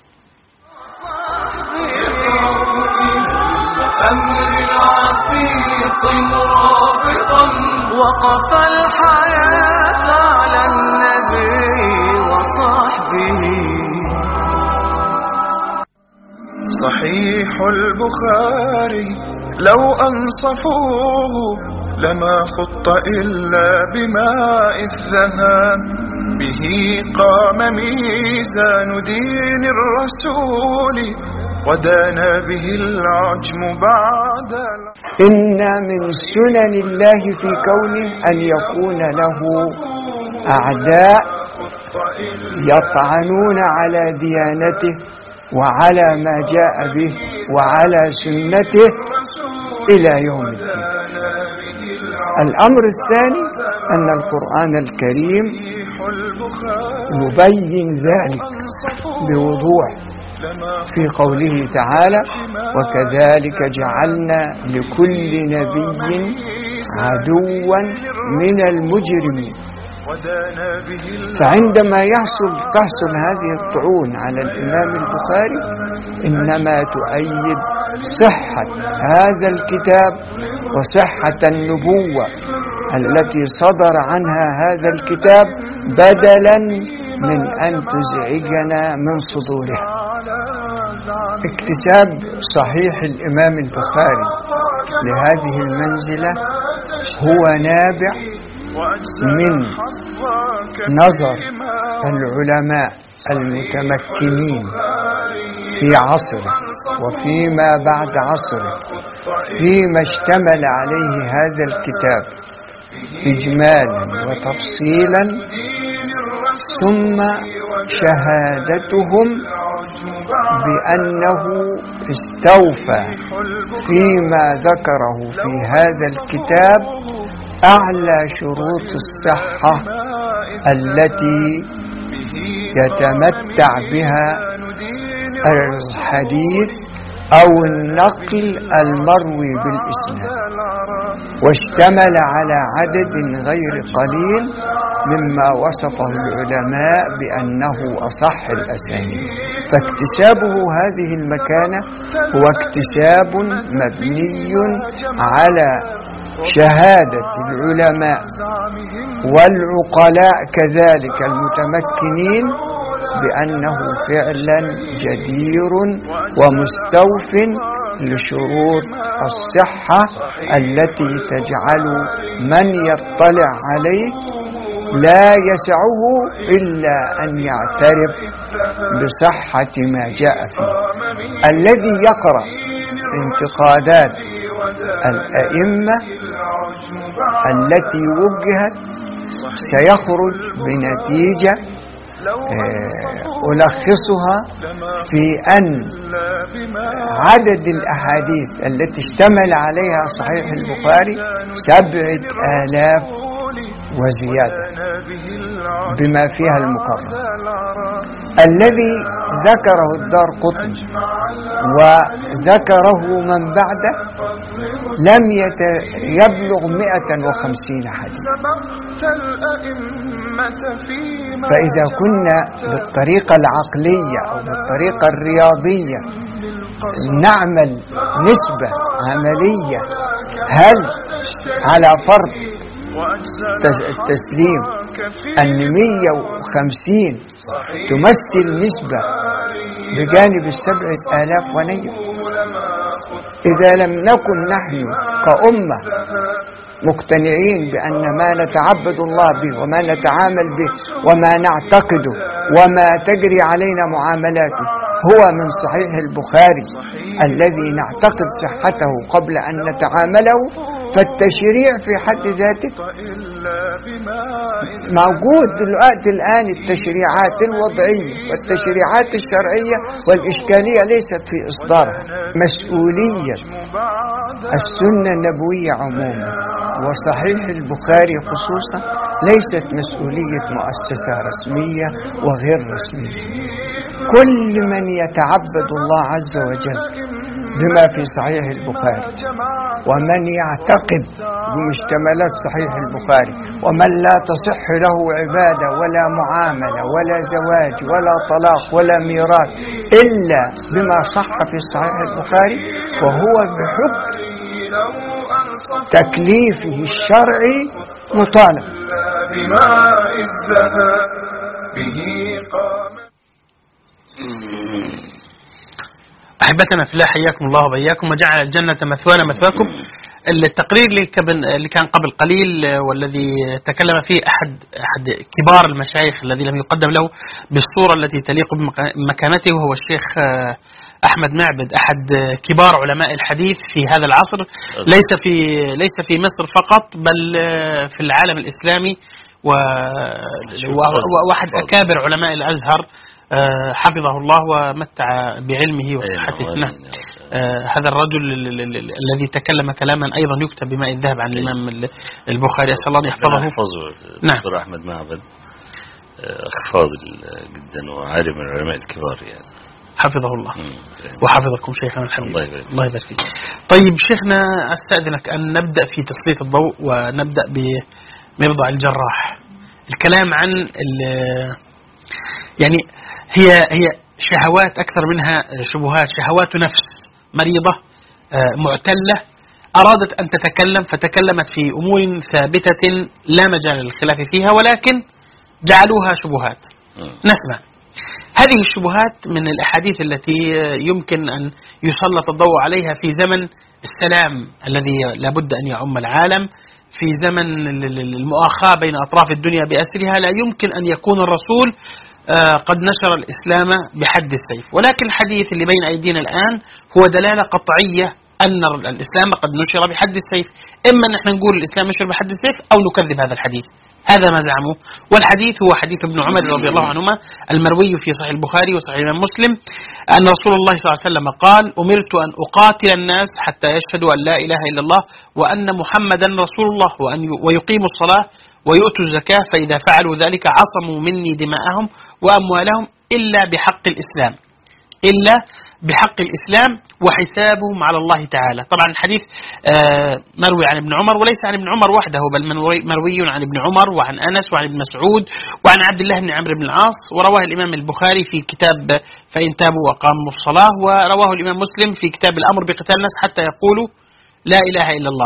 وقف الحياة على النبي وصحبه. صحيح البخاري لو أنصفوه لما خط إلا بماء الذهب، به قام ميزان دين الرسول ودانا به العجم بعد. إن من سنن الله في كونه أن يكون له أعداء يطعنون على ديانته وعلى ما جاء به وعلى سنته إلى يوم الدين. الأمر الثاني أن القرآن الكريم يبين ذلك بوضوح في قوله تعالى: وكذلك جعلنا لكل نبي عدوا من المجرمين. فعندما يحصل تحصل هذه الطعون على الإمام البخاري إنما تؤيد صحة هذا الكتاب وصحة النبوة التي صدر عنها هذا الكتاب بدلا من أن تزعجنا من صدورها. اكتساب صحيح الإمام البخاري لهذه المنزلة هو نابع من نظر العلماء المتمكنين في عصره وفيما بعد عصره فيما اشتمل عليه هذا الكتاب إجمالا وتفصيلا، ثم شهادتهم بأنه استوفى فيما ذكره في هذا الكتاب أعلى شروط الصحة التي يتمتع بها الحديث أو النقل المروي بالإسناد، واشتمل على عدد غير قليل مما وصفه العلماء بأنه أصح الأسانيد. فاكتسابه هذه المكانة هو اكتساب مبني على شهادة العلماء والعقلاء كذلك المتمكنين بأنه فعلا جدير ومستوف لشروط الصحة التي تجعل من يطلع عليه لا يسعه إلا أن يعترف بصحة ما جاء فيه. الذي يقرأ انتقادات الأئمة التي وجهت سيخرج بنتيجة ألخصها في أن عدد الأحاديث التي اشتمل عليها صحيح البخاري سبعة آلاف وزيادة بما فيها المكرر. الذي ذكره الدارقطني وذكره من بعده لم يبلغ مئة وخمسين حديث. فإذا كنا بالطريقة العقلية أو بالطريقة الرياضية نعمل نسبة عملية، هل على فرض التسليم أن مئة وخمسين تمثل نسبة بجانب السبعة آلاف ونية؟ إذا لم نكن نحن كأمة مقتنعين بأن ما نتعبد الله به وما نتعامل به وما نعتقده وما تجري علينا معاملاته هو من صحيح البخاري الذي نعتقد صحته قبل أن نتعامله، فالتشريع في حد ذاته موجود دلوقتي الآن. التشريعات الوضعية والتشريعات الشرعية والإشكالية ليست في إصدارها. مسؤولية السنة النبوية عموما وصحيح البخاري خصوصا ليست مسؤولية مؤسسة رسمية وغير رسمية. كل من يتعبد الله عز وجل بما في صحيح البخاري ومن يعتقد بمشتملات صحيح البخاري ومن لا تصح له عبادة ولا معاملة ولا زواج ولا طلاق ولا ميراث إلا بما صح في صحيح البخاري، وهو بحكم تكليفه الشرعي مطالب. أحبتنا في الله، حياكم الله وبياكم وجعل الجنة مثوانا مثواكم. التقرير اللي كان قبل قليل والذي تكلم فيه أحد أحد كبار المشايخ الذي لم يقدم له بالصورة التي تليق بمكانته وهو الشيخ أحمد معبد، أحد كبار علماء الحديث في هذا العصر، ليس في ليس في مصر فقط بل في العالم الإسلامي، وواحد أكابر علماء الأزهر حفظه الله ومتع بعلمه وصحته. نعم. آه هذا الرجل الذي تكلم كلاما أيضا يكتب بماء الذهب عن الإمام البخاري، أسأل الله أن يحفظه. يحفظه. نعم. دكتور أحمد معبد أخ فاضل جدا وعالم من العلماء الكبار يعني، حفظه الله وحفظكم شيخنا الحمد الله يبارك الله يبارك فيك. طيب شيخنا أستأذنك أن نبدأ في تسليط الضوء ونبدأ بمرضع الجراح. الكلام عن يعني هي هي شهوات أكثر منها شبهات، شهوات نفس مريضة معتلة أرادت أن تتكلم فتكلمت في أمور ثابتة لا مجال للخلاف فيها، ولكن جعلوها شبهات. نسمع هذه الشبهات من الأحاديث التي يمكن أن يسلط الضوء عليها في زمن السلام الذي لابد أن يعم العالم، في زمن المؤاخاة بين أطراف الدنيا بأسرها. لا يمكن أن يكون الرسول قد نشر الإسلام بحد السيف، ولكن الحديث اللي بين أيدينا الآن هو دلالة قطعية أن الإسلام قد نشر بحد السيف. إما أن احنا نقول الإسلام نشر بحد السيف أو نكذب هذا الحديث، هذا ما زعموه. والحديث هو حديث ابن عمر رضي الله عنهما المروي في صحيح البخاري وصحيح الإمام مسلم أن رسول الله صلى الله عليه وسلم قال: أمرت أن أقاتل الناس حتى يشهدوا أن لا إله إلا الله وأن محمدا رسول الله وأن ويقيموا الصلاة ويؤتوا الزكاة، فإذا فعلوا ذلك عصموا مني دماءهم وأموالهم إلا بحق الإسلام إلا بحق الإسلام وحسابهم على الله تعالى. طبعا الحديث مروي عن ابن عمر، وليس عن ابن عمر وحده، بل مروي عن ابن عمر وعن أنس وعن ابن مسعود وعن عبد الله بن عمرو بن العاص، ورواه الإمام البخاري في كتاب فإن تابوا وقاموا الصلاة، ورواه الإمام مسلم في كتاب الأمر بقتال الناس حتى يقولوا لا إله إلا الله.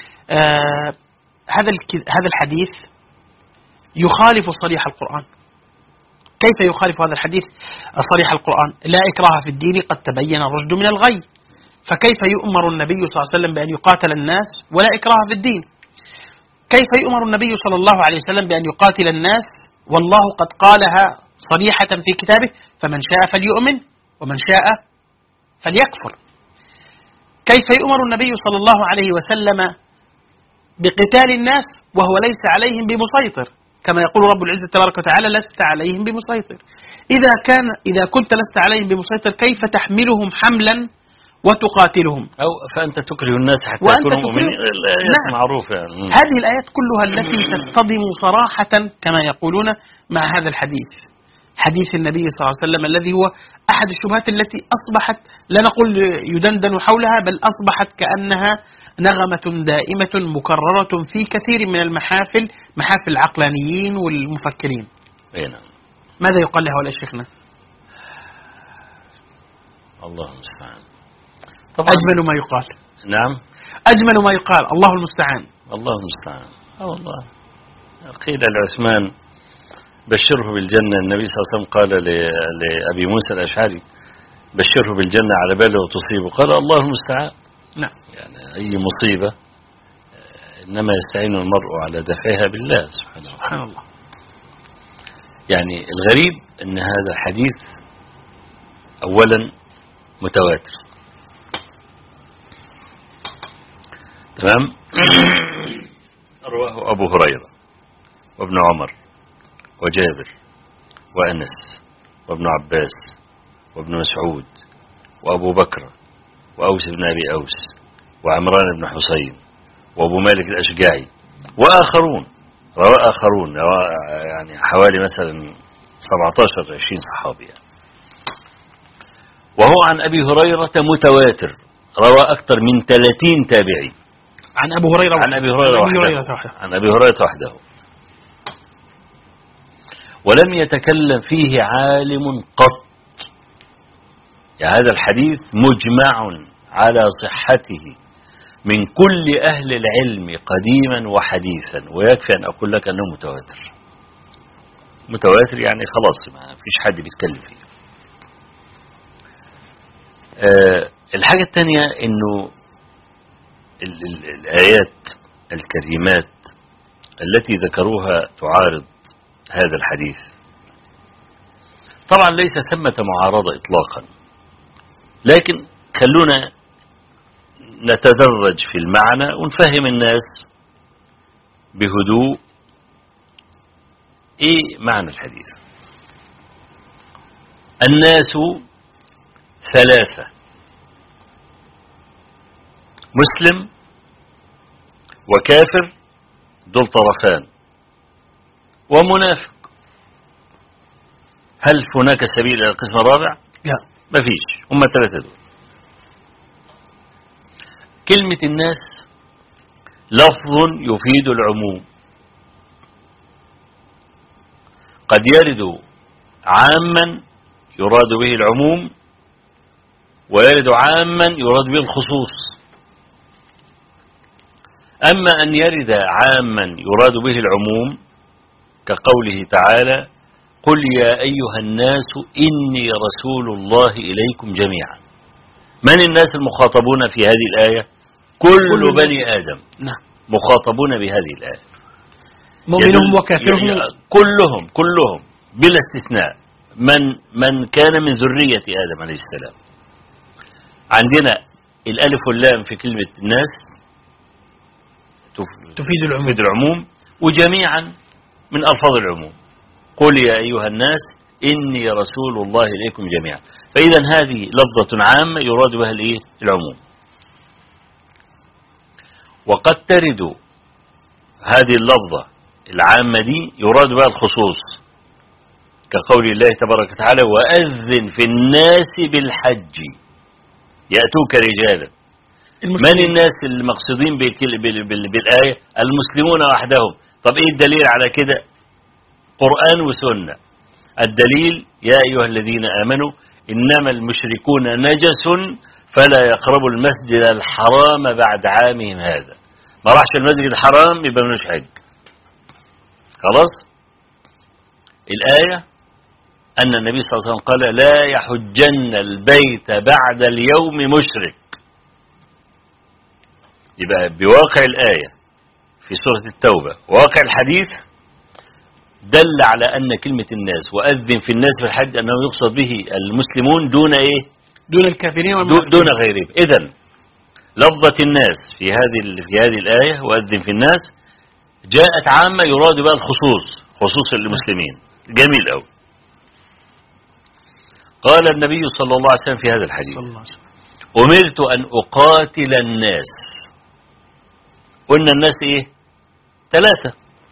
هذا هذا الحديث يخالف صريح القرآن. كيف يخالف هذا الحديث صريح القرآن؟ لا إكراه في الدين قد تبين الرشد من الغي، فكيف يؤمر النبي صلى الله عليه وسلم بأن يقاتل الناس ولا إكراه في الدين؟ كيف يؤمر النبي صلى الله عليه وسلم بأن يقاتل الناس والله قد قالها صريحة في كتابه: فمن شاء فليؤمن ومن شاء فليكفر؟ كيف يؤمر النبي صلى الله عليه وسلم بقتال الناس وهو ليس عليهم بمسيطر، كما يقول رب العزة تبارك وتعالى: لست عليهم بمسيطر. إذا كان إذا كنت لست عليهم بمسيطر كيف تحملهم حملا وتقاتلهم؟ أو فأنت تكره الناس حتى يكونوا مؤمنين. الآيات نعم. معروفة يعني. هذه الآيات كلها التي تصطدم صراحة كما يقولون مع هذا الحديث، حديث النبي صلى الله عليه وسلم الذي هو أحد الشبهات التي أصبحت لا نقول يدندن حولها، بل أصبحت كأنها نغمة دائمة مكررة في كثير من المحافل، محافل العقلانيين والمفكرين. أينا. ماذا يقال له ولا شيخنا؟ الله المستعان. أجمل ما يقال. نعم. أجمل ما يقال الله المستعان. الله المستعان. أه والله. قيل لعثمان: بشره بالجنة. النبي صلى الله عليه وسلم قال لأبي موسى الأشعري: بشره بالجنة على باله وتصيبه. قال: الله المستعان. نعم. يعني أي مصيبة إنما يستعين المرء على دفعها بالله سبحانه وتعالى. سبحان الله. يعني الغريب أن هذا الحديث أولا متواتر، تمام. رواه أبو هريرة وابن عمر وجابر وأنس وابن عباس وابن مسعود وأبو بكر وأوس بن أبي أوس وعمران بن حسين وأبو مالك الأشجعي وآخرون، رواه آخرون يعني حوالي مثلا سبعة عشر عشرين صحابي يعني. وهو عن أبي هريرة متواتر، روى أكثر من ثلاثين تابعي عن أبو هريرة عن أبي هريرة وحده عن أبي هريرة وحده ولم يتكلم فيه عالم قط. يعني هذا الحديث مجمع على صحته من كل أهل العلم قديما وحديثا، ويكفي أن أقول لك أنه متواتر. متواتر يعني خلاص ما فيش حد بيتكلم فيه. أه الحاجة الثانية أنه ال ال الآيات الكريمات التي ذكروها تعارض هذا الحديث. طبعا ليس ثمة معارضة إطلاقا، لكن خلونا نتدرج في المعنى ونفهم الناس بهدوء ايه معنى الحديث. الناس ثلاثة: مسلم وكافر، دول طرفان، ومنافق. هل هناك سبيل إلى القسم الرابع؟ لا، مفيش، هم ثلاثة دول. كلمة الناس لفظ يفيد العموم، قد يرد عاما يراد به العموم، ويرد عاما يراد به الخصوص. أما أن يرد عاما يراد به العموم كقوله تعالى: قل يا أيها الناس إني رسول الله إليكم جميعا. من الناس المخاطبون في هذه الآية؟ كل بني آدم نعم مخاطبون بهذه الآية، مؤمنهم وكافرهم كلهم كلهم بلا استثناء، من من كان من ذرية آدم عليه السلام. عندنا الألف واللام في كلمة الناس تفيد العموم, تفيد العموم وجميعا من ألفاظ العموم. قل يا أيها الناس إني رسول الله إليكم جميعا. فإذا هذه لفظة عامة يراد بها الإيه؟ العموم. وقد ترد هذه اللفظة العامة دي يراد بها الخصوص، كقول الله تبارك وتعالى: وأذن في الناس بالحج يأتوك رجالا. من الناس المقصودين بالآية؟ المسلمون وحدهم. طب إيه الدليل على كده؟ قرآن وسنة. الدليل: يا أيها الذين آمنوا إنما المشركون نجس فلا يقربوا المسجد الحرام بعد عامهم هذا. ما راحش المسجد الحرام يبقى ملوش حج. خلاص. الآية أن النبي صلى الله عليه وسلم قال: لا يحجن البيت بعد اليوم مشرك. يبقى بواقع الآية في سورة التوبة وواقع الحديث دل على أن كلمة الناس وأذن في الناس بالحج أنه يقصد به المسلمون دون إيه؟ دون الكافرين والمنافقين، دون غيرهم. إذن لفظة الناس في هذه في هذه الآية وأذن في الناس جاءت عامة يراد بها الخصوص، خصوص المسلمين. جميل أوي. قال النبي صلى الله عليه وسلم في هذا الحديث: أمرت أن أقاتل الناس. قلنا الناس إيه؟ ثلاثة.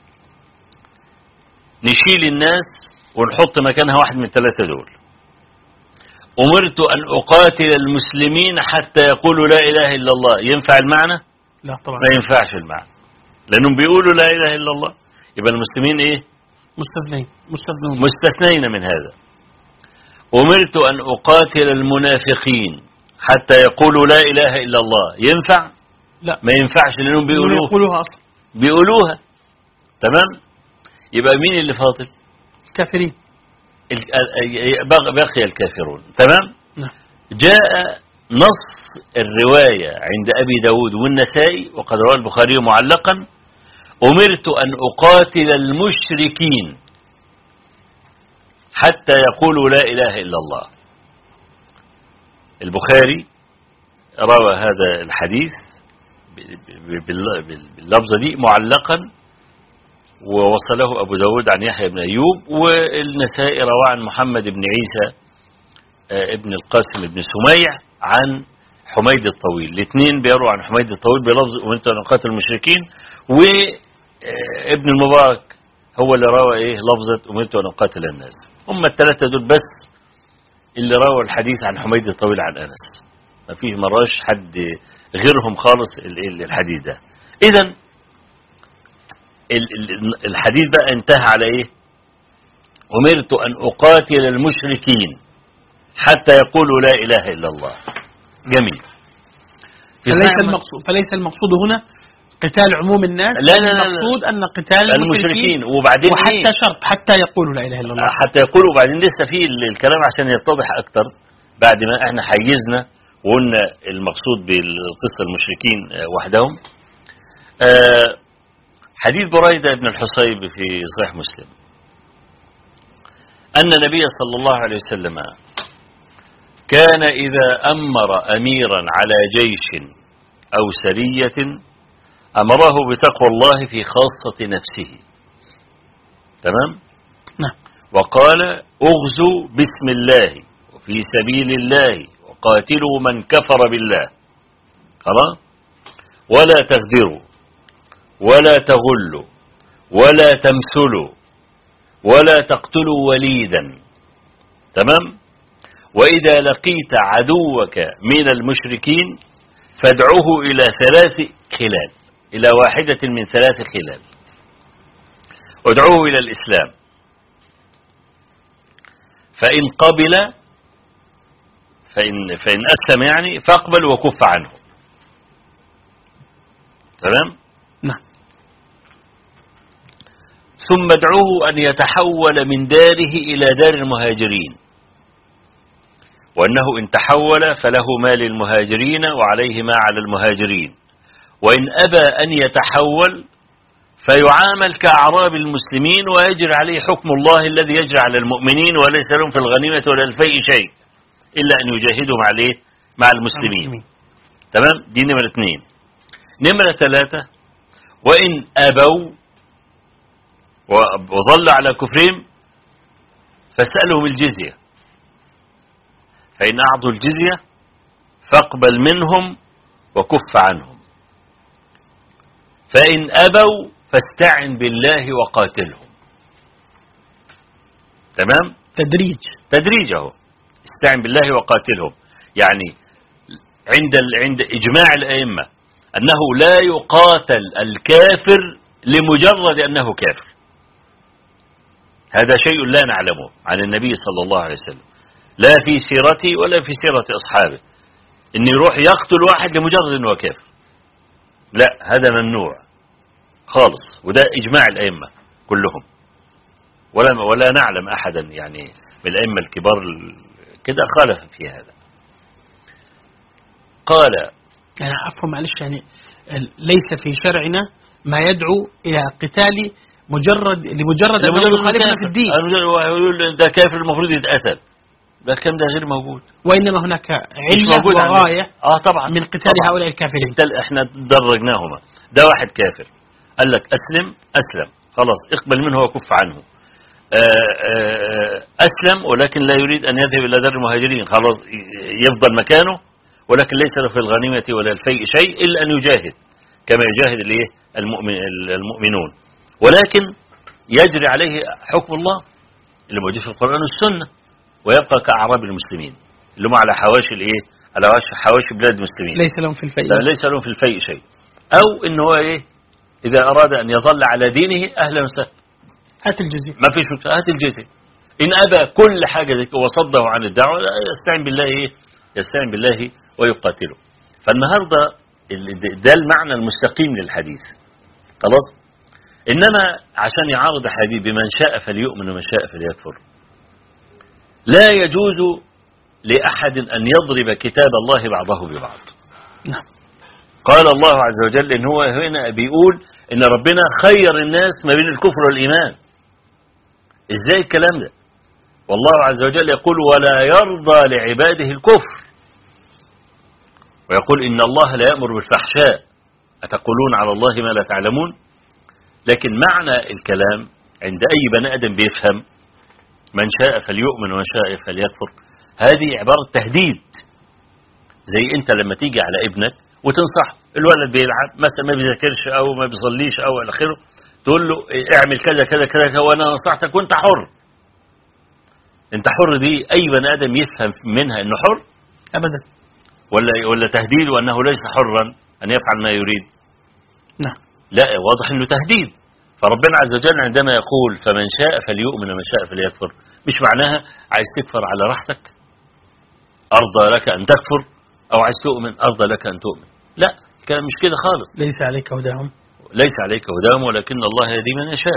نشيل الناس ونحط مكانها واحد من الثلاثة دول. أمرت أن أقاتل المسلمين حتى يقولوا لا إله إلا الله. ينفع المعنى؟ لا طبعا ما ينفعش المعنى، لأنهم بيقولوا لا إله إلا الله. يبقى المسلمين إيه؟ مستثنين مستثنين مستثنين من هذا. أمرت أن أقاتل المنافقين حتى يقولوا لا إله إلا الله. ينفع؟ لا ما ينفعش، لأنهم بيقولوها بيقولوها أصلا بيقولوها تمام. يبقى مين اللي فاضل؟ الكافرين. بقي الكافرون. تمام. نعم. جاء نص الرواية عند أبي داود والنسائي وقد رواه البخاري معلقا: أمرت أن أقاتل المشركين حتى يقولوا لا إله إلا الله. البخاري روى هذا الحديث باللفظة دي معلقا، ووصله أبو داود عن يحيى بن أيوب، والنسائي روى عن محمد بن عيسى ابن القاسم بن سميع عن حميد الطويل. الاثنين بيروا عن حميد الطويل بلفظ أمرت أن أقاتل المشركين، وابن المبارك هو اللي روى إيه لفظة أمرت أن أقاتل الناس. هم الثلاثة دول بس اللي روى الحديث عن حميد الطويل عن أنس. ما فيه مراش حد غيرهم خالص الحديث ده. إذن الحديث بقى انتهى على ايه؟ أمرت أن أقاتل المشركين حتى يقولوا لا إله إلا الله. جميل. فليس المقصود فليس المقصود هنا قتال عموم الناس، لا لا المقصود أن قتال المشركين، وبعدين وحتى إيه؟ شرط حتى يقولوا لا إله إلا الله، حتى يقولوا. وبعدين لسه في الكلام عشان يتضح أكتر بعد ما احنا حيزنا وقلنا المقصود بالقصة المشركين وحدهم. آه حديث بريدة بن الحصيب في صحيح مسلم أن النبي صلى الله عليه وسلم كان إذا أمر أميرا على جيش أو سرية أمره بتقوى الله في خاصة نفسه. تمام؟ نعم. وقال: أغزوا بسم الله وفي سبيل الله وقاتلوا من كفر بالله. خلاص؟ ولا تغدروا ولا تغلوا ولا تمثلوا ولا تقتلوا وليدا. تمام؟ وإذا لقيت عدوك من المشركين فادعوه إلى ثلاث خلال، إلى واحدة من ثلاث خلال. ادعوه إلى الإسلام، فإن قبل فإن, فإن أسلم يعني فاقبل وكف عنه. تمام؟ نعم. ثم ادعوه أن يتحول من داره إلى دار المهاجرين، وأنه إن تحول فله ما للمهاجرين وعليه ما على المهاجرين، وإن أبى أن يتحول فيعامل كأعراب المسلمين ويجري عليه حكم الله الذي يجري على المؤمنين، وليس لهم في الغنيمة ولا الفيء شيء إلا أن يجاهدوا مع الايه؟ مع المسلمين. تمام؟ دي نمرة اثنين. نمرة ثلاثة، وإن أبوا وظل على كفرهم فاسألهم الجزية، فإن أعطوا الجزية فاقبل منهم وكف عنهم، فإن أبوا فاستعن بالله وقاتلهم. تمام؟ تدريج تدريجه، استعن بالله وقاتلهم، يعني عند عند إجماع الأئمة أنه لا يقاتل الكافر لمجرد أنه كافر. هذا شيء لا نعلمه عن النبي صلى الله عليه وسلم، لا في سيرته ولا في سيرة أصحابه، إن يروح يقتل واحد لمجرد أنه كافر. لا، هذا ممنوع خالص، وده إجماع الأئمة كلهم، ولا ولا نعلم أحدا يعني من الأئمة الكبار كده خالف في هذا. قال يعني عفوا معلش، يعني ليس في شرعنا ما يدعو إلى قتال مجرد لمجرد أنه يخالفنا في الدين. يقول أنت كافر المفروض يتقتل، الكلام ده غير موجود. وإنما هناك علة وغاية آه طبعا من قتال طبعًا. هؤلاء الكافرين احنا درجناهما. ده واحد كافر قال لك أسلم، أسلم خلاص اقبل منه وكف عنه. أسلم ولكن لا يريد أن يذهب إلى دار المهاجرين، خلاص يفضل مكانه، ولكن ليس له في الغنيمة ولا الفيء شيء إلا أن يجاهد كما يجاهد الايه المؤمن المؤمنون، ولكن يجري عليه حكم الله اللي موجود في القرآن والسنة، ويبقى كأعراب المسلمين اللي هم على حواشي الايه على حواشي بلاد المسلمين، ليس لهم في الفيء ليس لهم في الفيء شيء. أو إن هو إيه إذا أراد أن يظل على دينه أهلا وسهلا، هات الجزية، ما فيش مشكلة، هات الجزية. إن أبى كل حاجة ذلك وصده عن الدعوة يستعين بالله إيه يستعين بالله ويقاتله. فالنهاردة ده المعنى المستقيم للحديث خلاص. إنما عشان يعارض الحديث بمن شاء فليؤمن ومن شاء فليكفر، لا يجوز لأحد أن يضرب كتاب الله بعضه ببعض. نعم. قال الله عز وجل إن هو هنا بيقول إن ربنا خير الناس ما بين الكفر والإيمان. إزاي الكلام ده؟ والله عز وجل يقول ولا يرضى لعباده الكفر، ويقول إن الله لا يأمر بالفحشاء أتقولون على الله ما لا تعلمون. لكن معنى الكلام عند أي بني آدم بيفهم من شاء فليؤمن ومن شاء فليكفر، هذه عبارة تهديد. زي أنت لما تيجي على ابنك وتنصحه، الولد بيلعب مثلا ما بيذاكرش أو ما بيصليش أو إلى آخره، تقول له اعمل كذا كذا كذا وأنا نصحتك وأنت حر. أنت حر دي أي بني آدم يفهم منها إنه حر؟ أبدا. ولا ولا تهديد وأنه ليس حرا أن يفعل ما يريد؟ نعم. لا، واضح إنه تهديد. فربنا عز وجل عندما يقول فمن شاء فليؤمن ومن شاء فليكفر، مش معناها عايز تكفر على راحتك أرضى لك أن تكفر، أو عايز تؤمن أرضى لك أن تؤمن. لا، كلام مش كده خالص. ليس عليك هداهم ليس عليك هداهم ولكن الله يهدي من يشاء.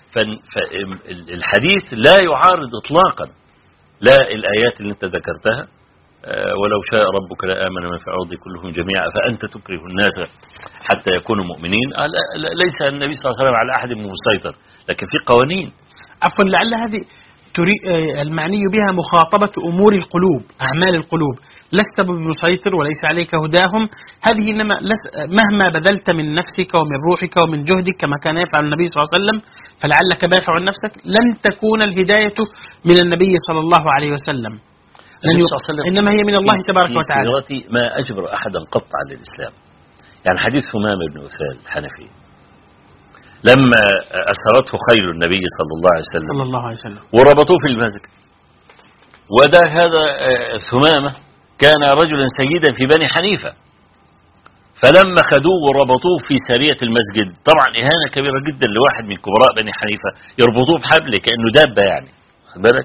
فالحديث لا يعارض إطلاقا لا الآيات اللي أنت ذكرتها ولو شاء ربك لآمن من في الأرض كلهم جميعا فأنت تكره الناس حتى يكونوا مؤمنين. ليس النبي صلى الله عليه وسلم على أحد مسيطر، لكن في قوانين. عفوا، لعل هذه المعني بها مخاطبة أمور القلوب، أعمال القلوب. لست بمسيطر وليس عليك هداهم، هذه إنما مهما بذلت من نفسك ومن روحك ومن جهدك كما كان يفعل النبي صلى الله عليه وسلم فلعلك دافع عن نفسك، لن تكون الهداية من النبي صلى الله عليه وسلم، لن ي... إنما هي من الله تبارك وتعالى. في ما أجبر أحدا قط على الإسلام. يعني حديث همام بن أثال الحنفي لما أسرته خيل النبي صلى الله عليه وسلم صلى الله عليه وسلم وربطوه في المسجد، وده هذا ثمامة كان رجلا سيدا في بني حنيفة، فلما خدوه وربطوه في سارية المسجد، طبعا إهانة كبيرة جدا لواحد من كبراء بني حنيفة يربطوه بحبل كأنه دابة يعني، خد بالك.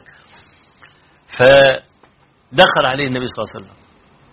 فدخل عليه النبي صلى الله عليه وسلم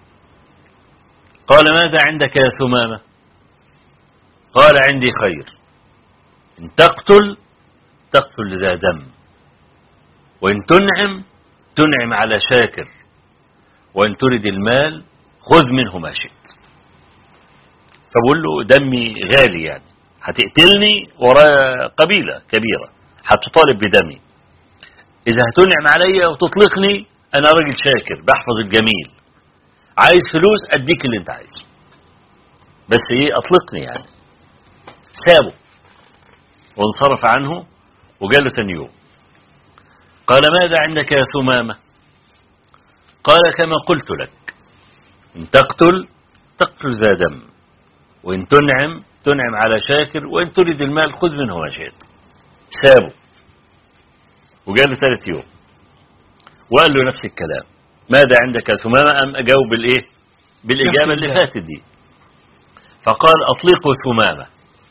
قال ماذا عندك يا ثمامة؟ قال عندي خير، إن تقتل تقتل ذا دم، وإن تنعم تنعم على شاكر، وإن تريد المال خذ منه ما شئت. فبقول له دمي غالي، يعني هتقتلني وراء قبيلة كبيرة هتطالب بدمي، إذا هتنعم عليا وتطلقني أنا راجل شاكر بحفظ الجميل، عايز فلوس أديك اللي أنت عايزه، بس إيه أطلقني يعني. سابه وانصرف عنه وقال له ثاني يوم قال ماذا عندك يا ثمامة؟ قال كما قلت لك، إن تقتل تقتل ذا دم، وإن تنعم تنعم على شاكر، وإن تريد المال خذ منه ما شئت. سابه وقال له ثالث يوم وقال له نفس الكلام، ماذا عندك يا ثمامة؟ أم أجاوب بالإيه؟ بالإجابة اللي فاتت دي. فقال أطلقوا ثمامة.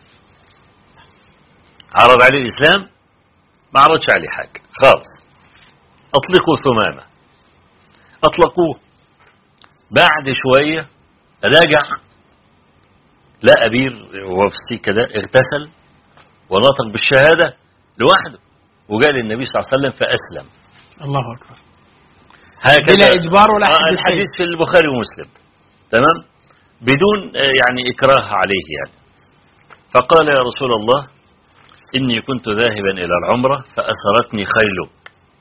عرض عليه الإسلام؟ ما عرضش عليه حاجة خالص. أطلقوا ثمامة. أطلقوه. بعد شوية رجع لا أبير وهو في السكة ده اغتسل ونطق بالشهادة لوحده وقال النبي صلى الله عليه وسلم فأسلم. الله أكبر. هكذا بلا إجبار ولا حد. آه الحديث في البخاري ومسلم تمام، بدون يعني إكراه عليه يعني. فقال يا رسول الله إني كنت ذاهبا إلى العمرة فأسرتني خيلك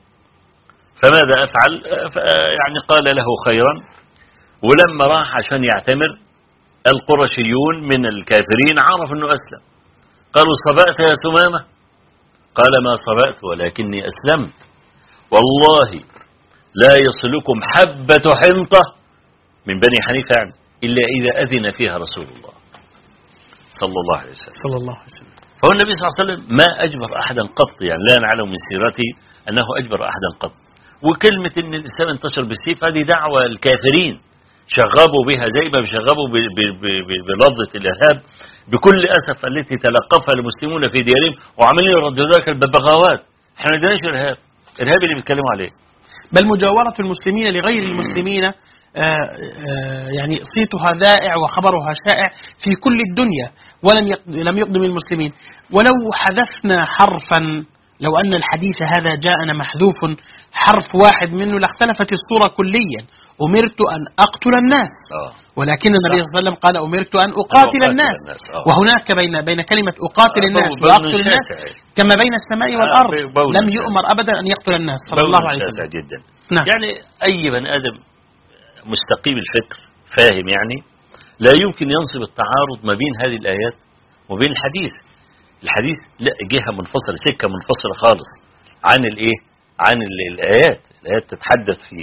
فماذا أفعل؟ يعني قال له خيرا. ولما راح عشان يعتمر القرشيون من الكافرين عرف أنه أسلم، قالوا صبأت يا ثمامة؟ قال ما صبأت ولكني أسلمت، والله لا يصلكم حبة حنطة من بني حنيفة يعني إلا إذا أذن فيها رسول الله صلى الله عليه وسلم. صلى الله عليه وسلم. فهو النبي صلى الله عليه وسلم ما أجبر أحدا قط، يعني لا نعلم من سيرته أنه أجبر أحدا قط. وكلمة أن الإسلام انتشر بالسيف هذه دعوة الكافرين شغبوا بها زي ما شغبوا بلفظة الإرهاب بكل أسف التي تلقفها المسلمون في ديارهم وعملوا يردوا ذلك الببغاوات. احنا ما عندناش إرهاب، إرهاب اللي بيتكلموا عليه. بل مجاورة المسلمين لغير المسلمين آآ آآ يعني صيتها ذائع وخبرها شائع في كل الدنيا ولم لم يقدم المسلمين. ولو حذفنا حرفا، لو أن الحديث هذا جاءنا محذوف حرف واحد منه لاختلفت الصورة كليا. أمرت أن أقتل الناس ولكن النبي صلى الله عليه وسلم قال أمرت أن أقاتل الناس، وهناك بين بين كلمة أقاتل الناس وأقتل الناس كما بين السماء والأرض، لم يؤمر أبدا أن يقتل الناس صلى الله عليه وسلم. جدا. نعم. يعني أي بني آدم مستقيم الفكر فاهم يعني لا يمكن ينصب التعارض ما بين هذه الآيات وبين الحديث. الحديث لا جهة منفصلة، سكة منفصلة خالص عن الإيه؟ عن الآيات. الآيات تتحدث في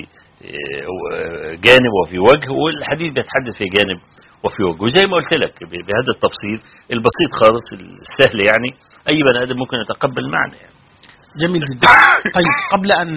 جانب وفي وجه، والحديث بيتحدث في جانب وفي وجه. وزي ما قلت لك بهذا التفصيل البسيط خالص السهل يعني أي بني آدم ممكن يتقبل المعنى يعني. جميل جدا. طيب قبل أن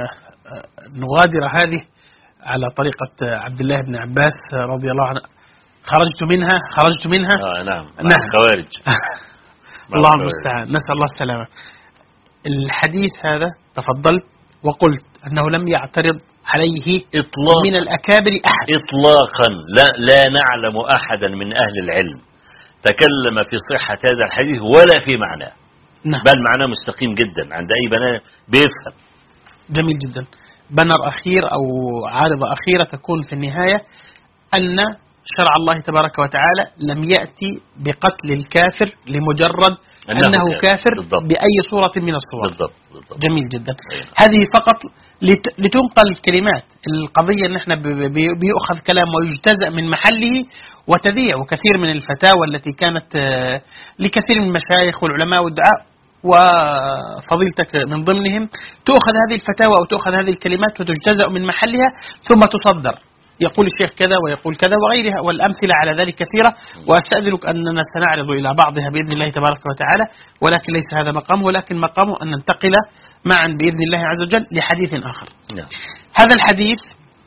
نغادر هذه على طريقة عبد الله بن عباس رضي الله عنه، خرجت منها خرجت منها آه نعم نعم خوارج الله المستعان، نسأل الله السلامة. الحديث هذا تفضلت وقلت أنه لم يعترض عليه إطلاقا من الأكابر أحد إطلاقا. لا, لا نعلم أحدا من أهل العلم تكلم في صحة هذا الحديث ولا في معناه. نعم. بل معناه مستقيم جدا عند أي بني بيفهم. جميل جدا. بنر أخير أو عارضة أخيرة تكون في النهاية أن شرع الله تبارك وتعالى لم يأتي بقتل الكافر لمجرد أنه, أنه كافر بالضبط. بأي صورة من الصور. بالضبط. بالضبط. جميل جدا. أيوة. هذه فقط لتنقل الكلمات. القضية أن احنا بيأخذ كلام ويجتزأ من محله وتذيع. وكثير من الفتاوى التي كانت لكثير من المشايخ والعلماء والدعاء وفضيلتك من ضمنهم، تؤخذ هذه الفتاوى أو تؤخذ هذه الكلمات وتجتزأ من محلها ثم تصدر يقول الشيخ كذا ويقول كذا وغيرها، والأمثلة على ذلك كثيرة، وأستأذنك أننا سنعرض إلى بعضها بإذن الله تبارك وتعالى، ولكن ليس هذا مقامه، ولكن مقامه أن ننتقل معا بإذن الله عز وجل لحديث آخر. نعم. هذا الحديث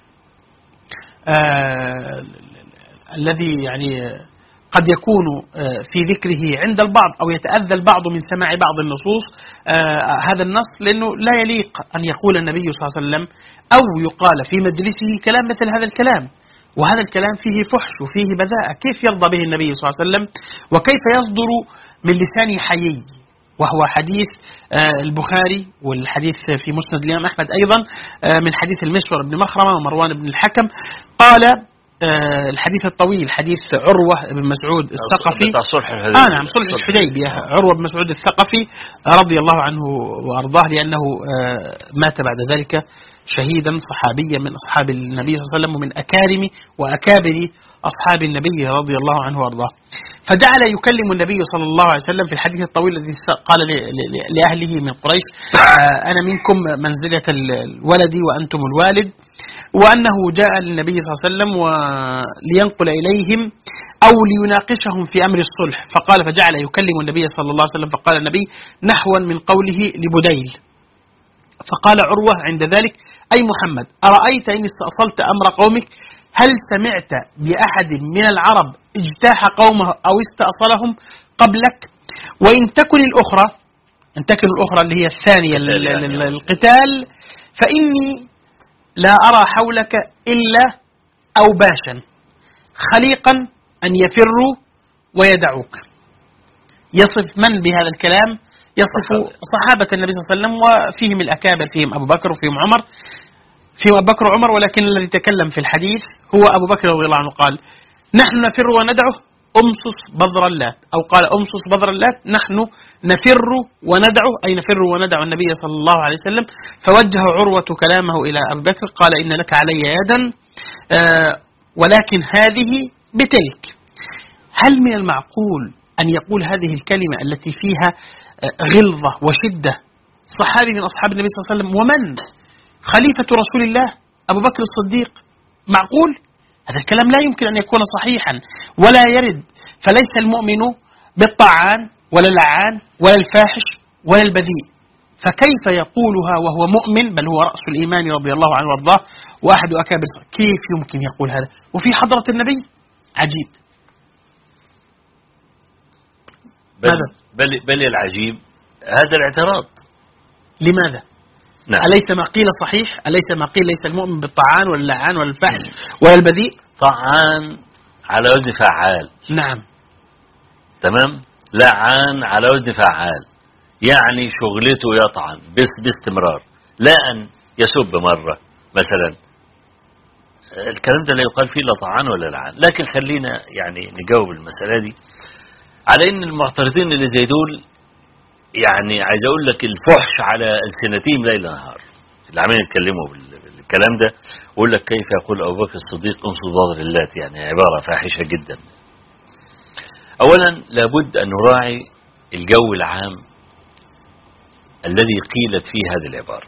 آه الذي يعني قد يكون في ذكره عند البعض أو يتأذى البعض من سماع بعض النصوص آه هذا النص، لأنه لا يليق أن يقول النبي صلى الله عليه وسلم أو يقال في مجلسه كلام مثل هذا الكلام، وهذا الكلام فيه فحش وفيه بذاءة. كيف يرضى به النبي صلى الله عليه وسلم وكيف يصدر من لسان حيي؟ وهو حديث آه البخاري، والحديث في مسند الإمام أحمد أيضا آه من حديث المسور بن مخرمة ومروان بن الحكم. قال آه الحديث الطويل حديث عروة بن مسعود الثقفي آه نعم صلح الحديبية. عروة بن مسعود الثقفي رضي الله عنه وأرضاه، لأنه آه مات بعد ذلك شهيدا صحابيا من أصحاب النبي صلى الله عليه وسلم ومن أكارم وأكابر أصحاب النبي رضي الله عنه وأرضاه. فجعل يكلم النبي صلى الله عليه وسلم في الحديث الطويل الذي قال لأهله من قريش آه أنا منكم منزلة الولد وأنتم الوالد، وأنه جاء للنبي صلى الله عليه وسلم ولينقل إليهم أو ليناقشهم في أمر الصلح، فقال فجعل يكلم النبي صلى الله عليه وسلم فقال النبي نحوا من قوله لبديل، فقال عروة عند ذلك أي محمد أرأيت إن استأصلت أمر قومك هل سمعت بأحد من العرب اجتاح قومه أو استأصلهم قبلك؟ وإن تكن الأخرى إن تكن الأخرى اللي هي الثانية القتال فإني لا أرى حولك إلا أوباشا خليقا أن يفروا ويدعوك. يصف من بهذا الكلام؟ يصف صحابة النبي صلى الله عليه وسلم، وفيهم الأكابر، فيهم أبو بكر وفيهم عمر فيهم أبو بكر وعمر، ولكن الذي تكلم في الحديث هو أبو بكر رضي الله عنه. قال نحن نفر وندعه أمصص بذر اللات، أو قال أمصص بذر اللات، نحن نفر وندعه أي نفر وندع النبي صلى الله عليه وسلم. فوجه عروة كلامه إلى أبو بكر قال إن لك علي يدا آه ولكن هذه بتلك. هل من المعقول أن يقول هذه الكلمة التي فيها غلظة وشدة صحابي من أصحاب النبي صلى الله عليه وسلم ومن خليفة رسول الله أبو بكر الصديق؟ معقول؟ هذا الكلام لا يمكن أن يكون صحيحا ولا يرد. فليس المؤمن بالطعان ولا اللعان ولا الفاحش ولا البذيء، فكيف يقولها وهو مؤمن بل هو رأس الإيمان رضي الله عنه وارضاه وأحد أكابر؟ كيف يمكن يقول هذا وفي حضرة النبي؟ عجيب. بل, بل, بل العجيب هذا الاعتراض. لماذا؟ نعم. أليس ما قيل صحيح؟ أليس ما قيل ليس المؤمن بالطعان ولا اللعان ولا الفحش ولا البذيء؟ طعان على وزن فعال. نعم تمام. لعان على وزن فعال، يعني شغلته يطعن بس باستمرار، لا أن يسب مرة مثلا. الكلام ده لا يقال فيه لا طعان ولا لعان. لكن خلينا يعني نجاوب المسألة دي على ان المعترضين اللي زي دول، يعني عايز اقول لك الفحش على السنتين ليل نهار اللي عمالين يتكلموا بالكلام ده، ويقول لك كيف يقول ابو بكر الصديق انصر بذر اللات، يعني عباره فاحشه جدا. اولا لابد ان نراعي الجو العام الذي قيلت فيه هذه العباره.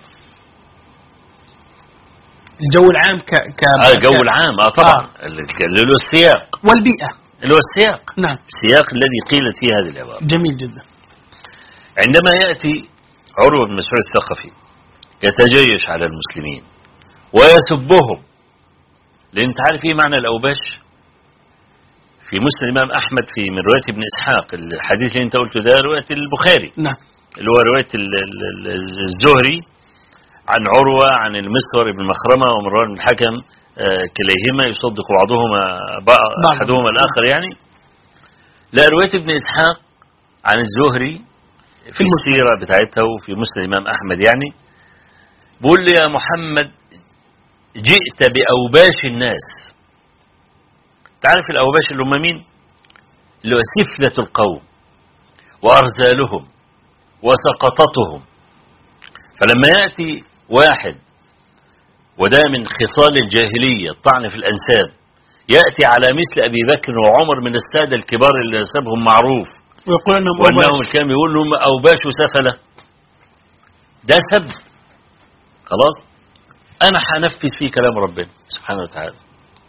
الجو العام ك ك آه الجو العام اه طبعا آه. اللي هو السياق والبيئه، اللي هو السياق. نعم السياق الذي قيلت فيه هذه العباره. جميل جدا. عندما يأتي عروة بن مسعود الثقفي يتجيش على المسلمين ويسبهم، لأن انت عارف ايه معنى الأوباش؟ في مسند الإمام أحمد في من رواية ابن إسحاق، الحديث اللي انت قلته ده رواية البخاري، نعم، اللي هو رواية الزهري عن عروة عن المسور بن مخرمة ومروان بن الحكم كليهما يصدق بعضهما أحدهما الآخر يعني. لا، رواية ابن إسحاق عن الزهري في السيرة بتاعتها وفي مسند الإمام أحمد يعني، بقول لي يا محمد جئت بأوباش الناس. تعرف الأوباش اللي هم مين؟ اللي هو سفلة القوم وأرزالهم وسقطتهم. فلما يأتي واحد، وده من خصال الجاهلية الطعن في الأنساب، يأتي على مثل أبي بكر وعمر من السادة الكبار اللي نسبهم معروف ويقول أنهم وأنهم كانوا يقول لهم أوباش سفلة، ده سب. خلاص أنا هنفذ فيه كلام ربنا سبحانه وتعالى،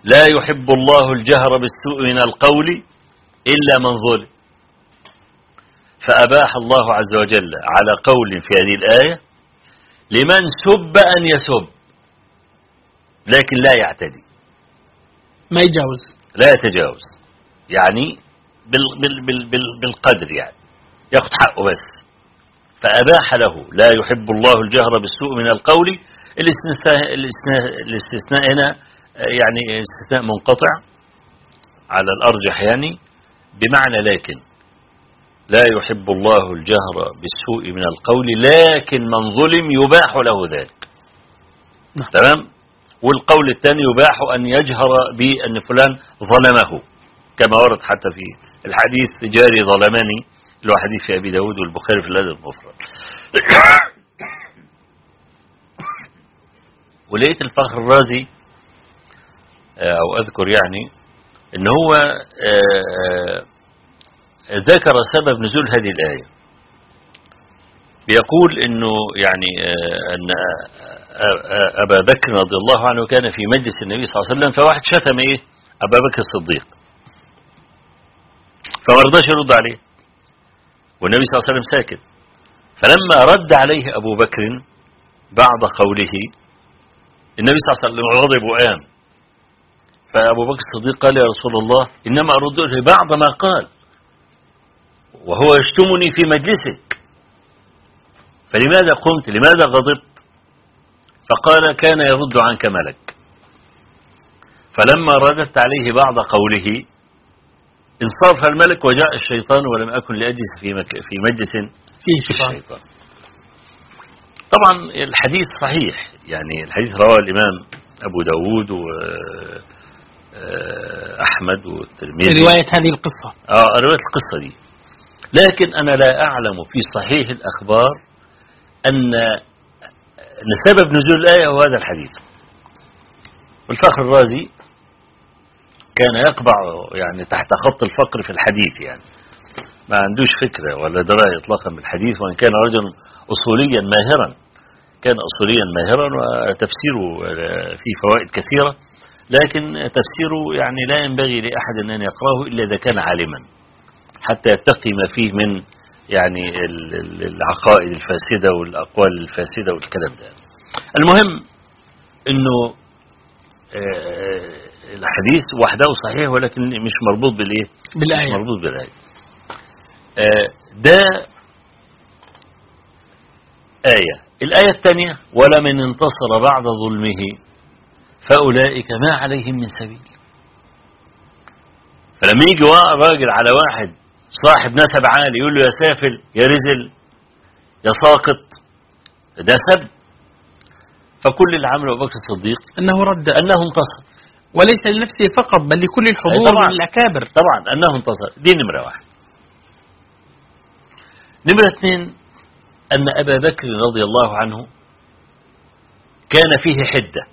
لا يحب الله الجهر بالسوء من القول إلا من ظلم. فأباح الله عز وجل على قول في هذه الآية لمن سب أن يسب، لكن لا يعتدي، ما يجاوز، لا يتجاوز، يعني بال بال بال بال بالقدر، يعني ياخذ حقه بس. فأباح له لا يحب الله الجهر بالسوء من القول. الاستثناء الاستثناء الاستثناء هنا يعني استثناء منقطع على الأرجح، يعني بمعنى لكن لا يحب الله الجهر بالسوء من القول لكن من ظلم يباح له ذلك. نعم. تمام. والقول الثاني يباح أن يجهر بأن فلان ظلمه، كما ورد حتى في الحديث جاري ظلمني، اللي هو حديث في أبي داود والبخاري في الأدب المفرد. ولقيت الفخر الرازي أو أذكر يعني إن هو ذكر سبب نزول هذه الآية، بيقول إنه يعني أن أبا بكر رضي الله عنه كان في مجلس النبي صلى الله عليه وسلم، فواحد شتم إيه أبا بكر الصديق، فما رضاش يرد عليه، والنبي صلى الله عليه وسلم ساكت. فلما رد عليه أبو بكر بعد قوله، النبي صلى الله عليه وسلم غضب وقام. فأبو بكر الصديق قال يا رسول الله إنما أرد له بعض ما قال وهو يشتمني في مجلسك، فلماذا قمت؟ لماذا غضبت؟ فقال كان يرد عنك ملك. فلما ردت عليه بعض قوله انصرف الملك وجاء الشيطان ولم أكن لأجلس في في مجلس فيه الشيطان. طبعا الحديث صحيح، يعني الحديث رواه الإمام أبو داود وأحمد والترمذي، رواية هذه القصة آه رواية القصة دي. لكن أنا لا أعلم في صحيح الأخبار أن أن سبب نزول الآية هو هذا الحديث. والفخر الرازي كان يقبع يعني تحت خط الفقر في الحديث، يعني ما عندوش فكرة ولا دراية إطلاقا بالحديث، وإن كان رجلا أصوليا ماهرا، كان أصوليا ماهرا وتفسيره فيه فوائد كثيرة، لكن تفسيره يعني لا ينبغي لأحد أن يقرأه إلا إذا كان عالما، حتى يتقي ما فيه من يعني العقائد الفاسدة والأقوال الفاسدة والكلام ده. المهم إنه الحديث وحده صحيح، ولكن مش مربوط بالإيه؟ بالآية. مش مربوط بالآية. ده آية. الآية الثانية ولمن انتصر بعد ظلمه فأولئك ما عليهم من سبيل. فلما يجي راجل على واحد صاحب نسب عالي يقول له يا سافل يا رزل يا ساقط، ده سب. فكل اللي عمله أبو بكر الصديق أنه رد، أنه انتصر، وليس لنفسه فقط بل لكل الحضور طبعا من الأكابر. طبعا أنه انتصر. دي نمرة واحد. نمرة اثنين أن أبا بكر رضي الله عنه كان فيه حدة،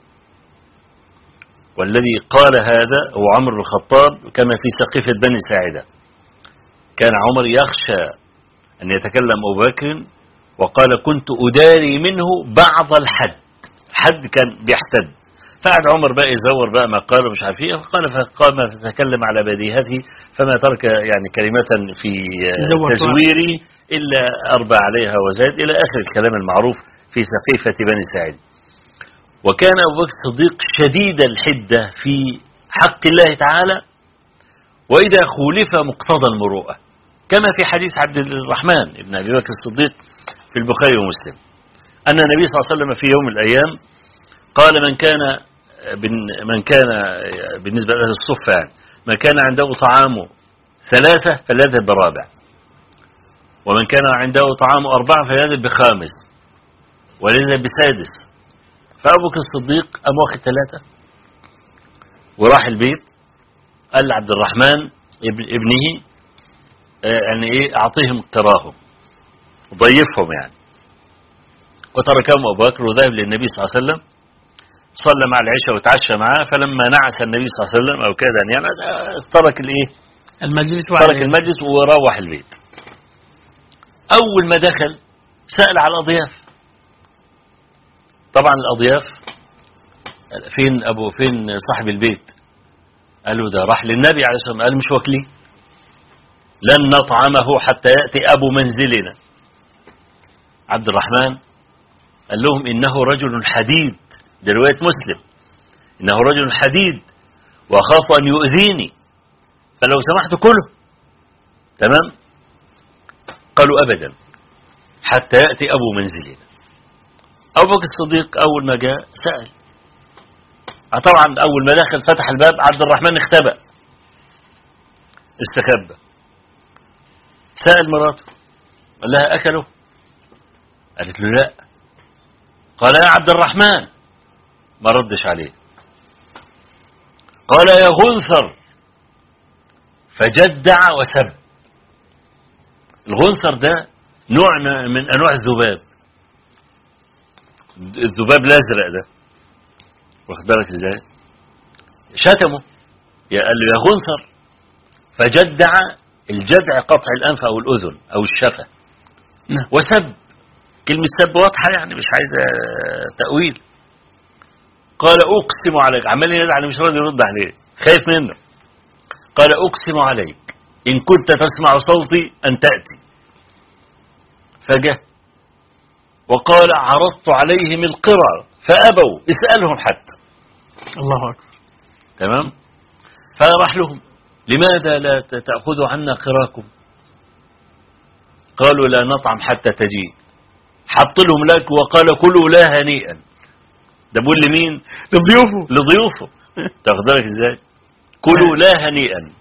والذي قال هذا هو عمر بن الخطاب كما في سقيفة بني ساعدة. كان عمر يخشى أن يتكلم أبو بكر، وقال كنت أداري منه بعض الحد، الحد كان بيحتد. فقعد عمر بقى يزور بقى ما قال مش عارف ايه، فقال فقام فتكلم على بديهته فما ترك يعني كلمة في تزويري إلا أربع عليها وزاد إلى آخر الكلام المعروف في سقيفة بني ساعد. وكان أبو بكر الصديق شديد الحدة في حق الله تعالى، وإذا خولف مقتضى المروءة، كما في حديث عبد الرحمن ابن أبي بكر الصديق في البخاري ومسلم أن النبي صلى الله عليه وسلم في يوم من الأيام قال من كان من كان بالنسبة لأهل الصفة يعني من كان عنده طعامه ثلاثة فليذهب برابع، ومن كان عنده طعامه أربعة فليذهب بخامس، وليذهب بسادس. فأبو بكر الصديق قام واخد ثلاثة وراح البيت، قال لعبد الرحمن ابن ابنه يعني ايه اعطيهم قراهم وضيفهم يعني، وتركهم ابو بكر وذهب للنبي صلى الله عليه وسلم، صلى مع العشاء وتعشى معه. فلما نعس النبي صلى الله عليه وسلم او كذا يعني ترك الايه المجلس ترك المجلس وروح البيت. اول ما دخل سأل على الاضياف. طبعا الاضياف فين ابو فين صاحب البيت؟ قالوا ده راح للنبي عليه الصلاة والسلام، قال مش واكلين، لن نطعمه حتى يأتي أبو منزلنا. عبد الرحمن قال لهم إنه رجل حديد، ده رواية مسلم، إنه رجل حديد وأخاف أن يؤذيني، فلو سمحت كله. تمام. قالوا أبدا حتى يأتي أبو منزلنا. أبو بكر الصديق أول ما جاء سأل، طبعا أول ما دخل فتح الباب عبد الرحمن اختبأ استخبى. سأل مراته قال لها أكله؟ قالت له لا. قال يا عبد الرحمن، ما ردش عليه. قال يا غنثر، فجدع وسب. الغنثر ده نوع من أنواع الذباب، الذباب الأزرق ده، واخد بالك ازاي؟ شتمه، قال له يا غنثر، فجدع، الجدع قطع الأنف أو الأذن أو الشفة، وسب، كلمة سب واضحة يعني مش عايزة تأويل. قال أقسم عليك، عمال يدعي مش راضي يرد عليه، خايف منه. قال أقسم عليك إن كنت تسمع صوتي أن تأتي. فجاء وقال عرضت عليهم القرى فأبوا، اسألهم حتى. الله أكبر. تمام. فراح لهم، لماذا لا تأخذوا عنا قراكم؟ قالوا لا نطعم حتى تجيء. حط لهم لك وقال كلوا لا هنيئا. ده بقول لمين؟ لضيوفه. لضيوفه. تاخد بالك ازاي؟ كلوا لا هنيئا.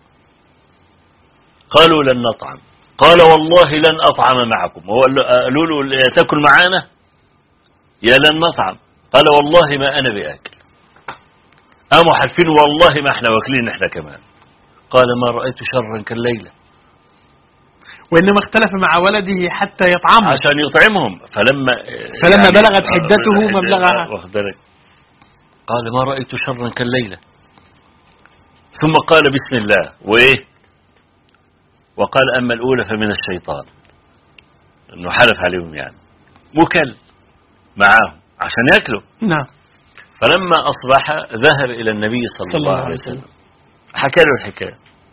قالوا لن نطعم. قال والله لن أطعم معكم. هو قالوا له تاكل معانا؟ يا لن نطعم. قال والله ما أنا بآكل. قاموا حالفين والله ما احنا واكلين احنا كمان. قال ما رأيت شرا كالليلة. وإنما اختلف مع ولده حتى يطعمه، عشان يطعمهم. فلما فلما يعني بلغت حدته مبلغها، واخد بالك، قال ما رأيت شرا كالليلة. ثم قال بسم الله وإيه، وقال أما الأولى فمن الشيطان، إنه حلف عليهم يعني، وكل معاهم عشان يأكلوا. نعم. فلما أصبح ذهب إلى النبي صلى, صلى الله عليه وسلم، حكى له الحكاية.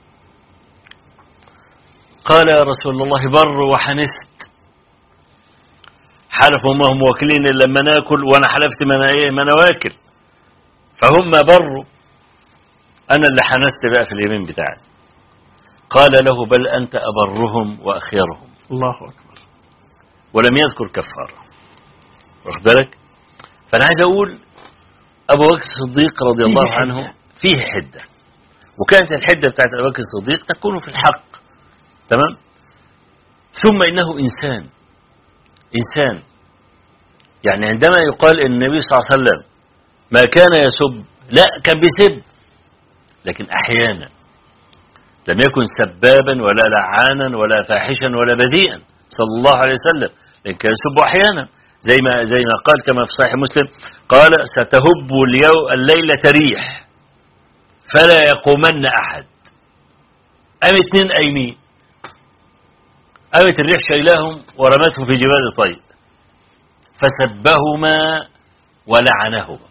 قال يا رسول الله بر وحنست، حلفوا ما هم واكلين إلا لما ناكل، وأنا حلفت ما أنا إيه ما أنا واكل، فهم بروا، أنا اللي حنست بقى في اليمين بتاعي. قال له بل أنت أبرهم وأخيرهم. الله أكبر. ولم يذكر كفارة، واخد بالك. فأنا عايز أقول أبو بكر الصديق رضي الله عنه فيه حدة، وكانت الحدة بتاعت أبو بكر الصديق تكون في الحق. تمام. ثم إنه إنسان إنسان يعني عندما يقال إن النبي صلى الله عليه وسلم ما كان يسب، لا كان بيسب، لكن أحيانا لم يكن سبابا ولا لعانا ولا فاحشا ولا بذيئا صلى الله عليه وسلم، لكن كان يسب أحيانا، زي ما زي ما قال كما في صحيح مسلم، قال ستهب اليوم الليلة ريح فلا يقومن أحد. قام اتنين قايمين، قامت الريح شايلاهم ورمتهم في جبال طيب، فسبهما ولعنهما.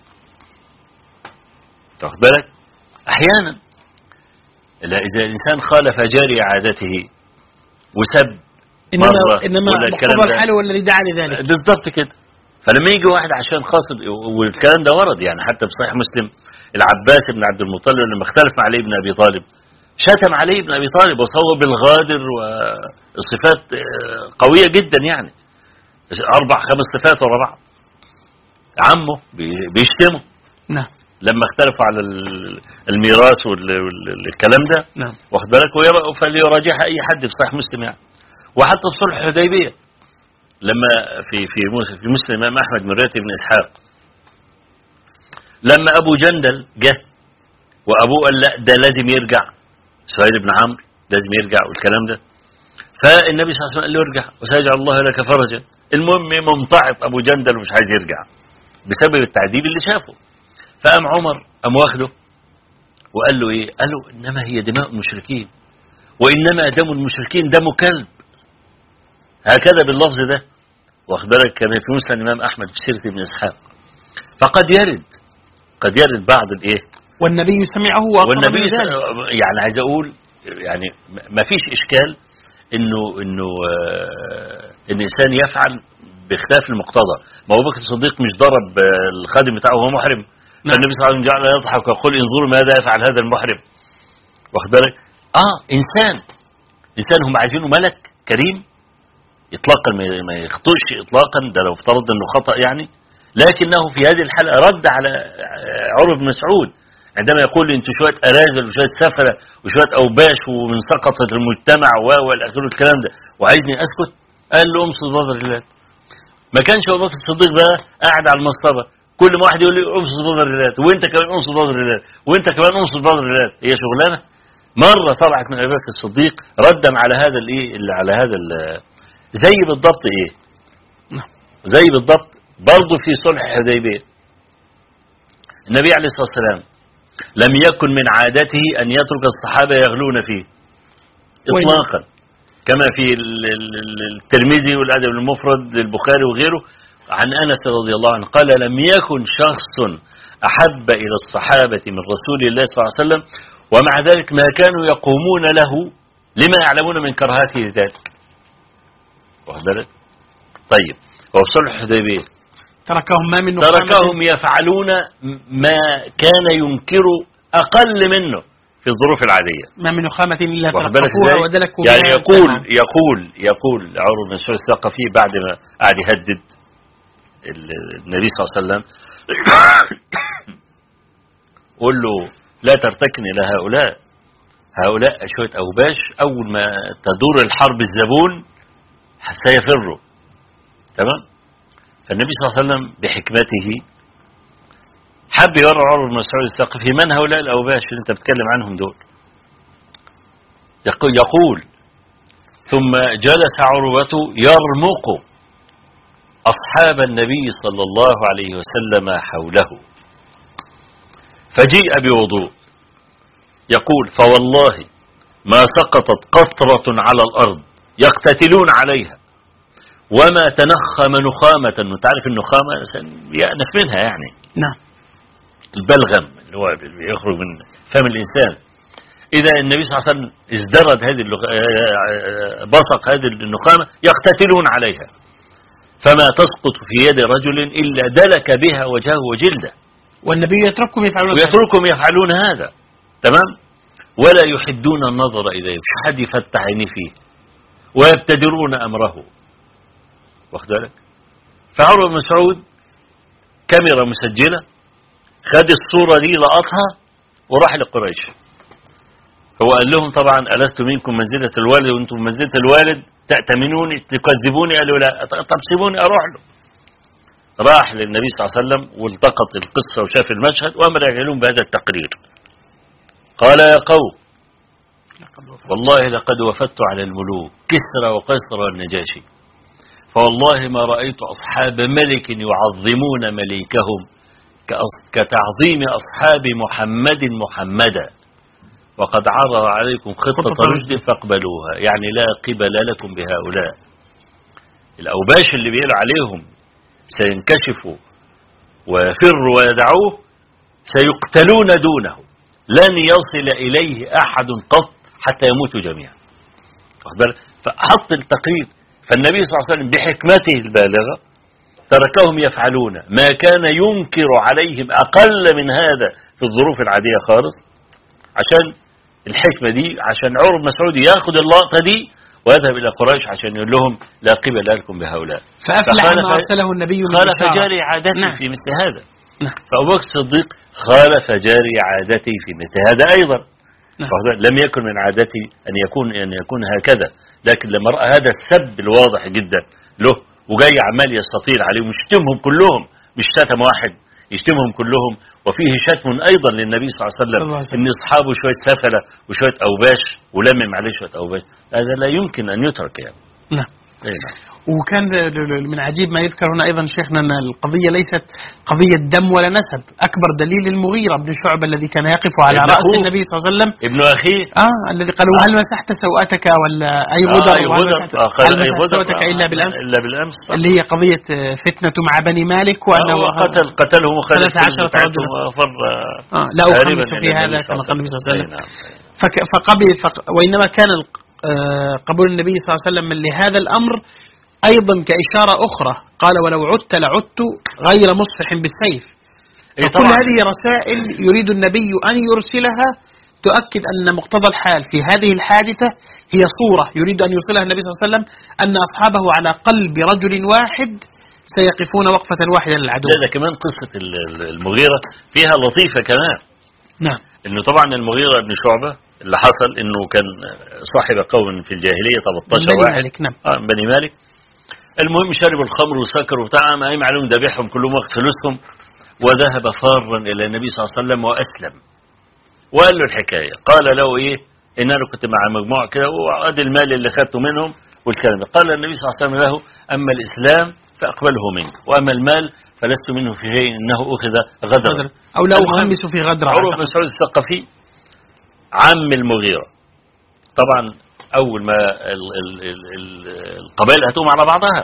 تاخد بالك؟ أحيانا إذا الإنسان خالف جاري عادته وسب إنما إنما مقتضى الحال هو الذي دعا لذلك. بالضبط كده. فلما يجي واحد عشان خاطر، والكلام ده ورد يعني حتى في صحيح مسلم، العباس بن عبد المطلب لما اختلف مع علي بن أبي طالب شتم علي بن أبي طالب وصوه بالغادر وصفات قوية جدا، يعني أربع خمس صفات ورا بعض. عمه بيشتمه. نعم. لما اختلفوا على الميراث والكلام ده. نعم. واخد بالك، فليراجعها أي حد في صحيح مسلم يعني. وحتى في صلح الحديبية لما في في في مسلم الإمام أحمد من رواية ابن إسحاق، لما أبو جندل جه وأبوه قال لا ده لازم يرجع، سهيل بن عمرو لازم يرجع والكلام ده، فالنبي صلى الله عليه وسلم قال له ارجع وسيجعل الله لك فرجا. المهم ممتعط أبو جندل ومش عايز يرجع بسبب التعذيب اللي شافه. فقام عمر قام واخده وقال له ايه؟ قال له انما هي دماء المشركين، وانما دم المشركين دم كلب، هكذا باللفظ ده. واخد بالك، كان في مسلم الامام احمد بسيره ابن اسحاق. فقد يرد قد يرد بعض الايه والنبي سمعه وأقر والنبي من ذلك. يعني عايز أقول يعني ما فيش إشكال إنه إنه آه إن الإنسان يفعل بخلاف المقتضى. ما أبو بكر الصديق مش ضرب الخادم بتاعه وهو محرم، نعم. فالنبي صلى الله عليه وسلم جعل يضحك ويقول انظروا ماذا يفعل هذا المحرم. واخد بالك؟ اه انسان انسان هم عايزينه ملك كريم اطلاقا ما يخطئش اطلاقا، ده لو افترض انه خطأ يعني، لكنه في هذه الحلقه رد على عروة بن مسعود عندما يقول انتوا شويه اراذل وشويه سفله وشويه اوباش ومن سقطه المجتمع والى اخره الكلام ده وعايزني اسكت. قال له امصد بظر الله. ما كانش ابو بكر الصديق بقى قاعد على المصطبه كل ما واحد يقول لي امصد بظر الله وانت كمان امصد بظر الله وانت كمان امصد بظر الله، هي شغلانه. مره طلعت من ابي بكر الصديق ردا على هذا الايه اللي على هذا زي بالضبط ايه زي بالضبط برضه في صلح الحديبيه النبي عليه الصلاه والسلام لم يكن من عادته ان يترك الصحابه يغلون فيه اطلاقا، كما في الترمذي والادب المفرد للبخاري وغيره عن انس رضي الله عنه قال لم يكن شخص احب الى الصحابه من رسول الله صلى الله عليه وسلم ومع ذلك ما كانوا يقومون له لما يعلمون من كراهته ذلك. واخد بالك؟ طيب وفي صلح الحديبيه تركهم ما من تركهم يفعلون ما كان ينكر اقل منه في الظروف العاديه. ما من نخامه الا تركوها ودلكوا. يعني يقول يقول يقول عروة بن مسعود الثقفي بعد ما قعد يهدد النبي صلى الله عليه وسلم قول له لا ترتكن الى هؤلاء، هؤلاء شويه اوباش اول ما تدور الحرب الزبون سيفروا. تمام؟ فالنبي صلى الله عليه وسلم بحكمته حب يورى عروة بن مسعود الثقفي من هؤلاء الاوباش اللي انت بتتكلم عنهم دول. يقول ثم جلس عروة يرمق اصحاب النبي صلى الله عليه وسلم حوله فجيء بوضوء يقول فوالله ما سقطت قطرة على الأرض يقتتلون عليها وما تنخم نخامة. انت عارف النخامة يأنف منها يعني نعم البلغم اللي هو يخرج من فم الإنسان. إذا النبي صلى الله عليه وسلم ازدرد هذه بصق هذه النخامة يقتتلون عليها فما تسقط في يد رجل إلا دلك بها وجهه وجلده. والنبي يتركهم يفعلون ويتركهم يفعلون هذا. تمام؟ ولا يحدون النظر إليه، مش حد يفتح عينيه فيه ويبتدرون أمره. واخد بالك؟ فعروة بن مسعود كاميرا مسجلة خد الصورة دي لقطها وراح لقريش. هو قال لهم طبعا ألست منكم منزلة الوالد وانتم منزلة الوالد تأتمنوني تكذبوني؟ قالوا لا. طب سيبوني أروح له. راح للنبي صلى الله عليه وسلم والتقط القصة وشاف المشهد وأمر يعلنون بهذا التقرير. قال يا قوم والله لقد وفدت على الملوك كسرى وقيصر والنجاشي فوالله ما رأيت أصحاب ملك يعظمون مليكهم كتعظيم أصحاب محمد محمدا وقد عرض عليكم خطة رشد فاقبلوها. يعني لا قبل لكم بهؤلاء الأوباش اللي بيقولوا عليهم سينكشفوا ويفروا ويدعوه سيقتلون دونه لن يصل إليه أحد قط حتى يموتوا جميعا. فحط التقرير. فالنبي صلى الله عليه وسلم بحكمته البالغة تركهم يفعلون ما كان ينكر عليهم أقل من هذا في الظروف العادية خالص عشان الحكمة دي، عشان عروة بن مسعود ياخد اللقطة دي ويذهب إلى قريش عشان يقول لهم لا قبل لكم بهؤلاء. فأفلح ما أرسله النبي خالف جاري عادته نعم. في مثل هذا. نعم. فأبو بكر الصديق خالف جاري عادته في مثل هذا أيضا. نعم. لم يكن من عادتي أن يكون أن يكون هكذا، لكن لما رأى هذا السب الواضح جدا له وجاي عمال يستطيل عليهم ويشتمهم كلهم، مش شتم واحد يشتمهم كلهم، وفيه شتم أيضا للنبي صلى الله عليه وسلم إن أصحابه شوية سفلة وشوية أوباش ولمم عليه شوية أوباش، هذا لا يمكن أن يترك يعني. نعم. وكان من عجيب ما يذكر هنا أيضا شيخنا أن القضية ليست قضية دم ولا نسب. أكبر دليل المغيرة بن شعبة الذي كان يقف على رأس النبي صلى الله عليه وسلم ابن أخيه آه الذي قال هل مسحت سوءتك ولا أي غدر آه هل مسحت, آه هل مسحت سوءتك آه إلا بالأمس إلا بالأمس اللي هي قضية فتنة مع بني مالك وأنه آه قتل قتله مخالف عشرة رجلا وفر آه لا أخمس في هذا كما قال النبي صلى الله عليه وسلم. فقبل فق وإنما كان قبول النبي صلى الله عليه وسلم لهذا الأمر أيضا كإشارة أخرى قال ولو عدت لعدت غير مصفح بالسيف. فكل هذه رسائل يريد النبي أن يرسلها تؤكد أن مقتضى الحال في هذه الحادثة هي صورة يريد أن يوصلها النبي صلى الله عليه وسلم أن أصحابه على قلب رجل واحد سيقفون وقفة واحدة للعدو. لا كمان قصة المغيرة فيها لطيفة كمان. نعم. إنه طبعا المغيرة بن شعبة اللي حصل إنه كان صاحب قوم في الجاهلية ثلاثة عشر واحد مالك. نعم. آه بني مالك. المهم شرب الخمر وسكر وبتاع ما أي معلوم ذبحهم كلهم وقت فلوسهم وذهب فارا إلى النبي صلى الله عليه وسلم وأسلم وقال له الحكاية. قال له إيه إن أنا كنت مع مجموعة كده وعاد المال اللي خدته منهم والكلام ده. قال النبي صلى الله عليه وسلم له أما الإسلام فأقبله منك وأما المال فلست منه في شيء إنه أخذ غدرا أو لا أخمس في غدر. عروة بن مسعود الثقفي عم المغيرة طبعا أول ما ال ال ال ال القبائل هتقوم على بعضها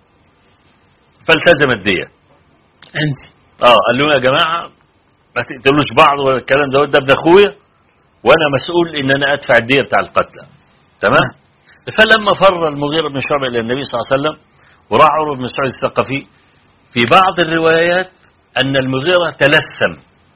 فالتزم الدية. أنت آه قال لهم يا جماعة ما تقتلوش بعض ولا الكلام ده ده ابن أخويا وأنا مسؤول إن أنا أدفع الدية بتاع القتلى. تمام. فلما فر المغيرة بن شعبة إلى النبي صلى الله عليه وسلم وراح عروة بن مسعود الثقفي في بعض الروايات أن المغيرة تلثم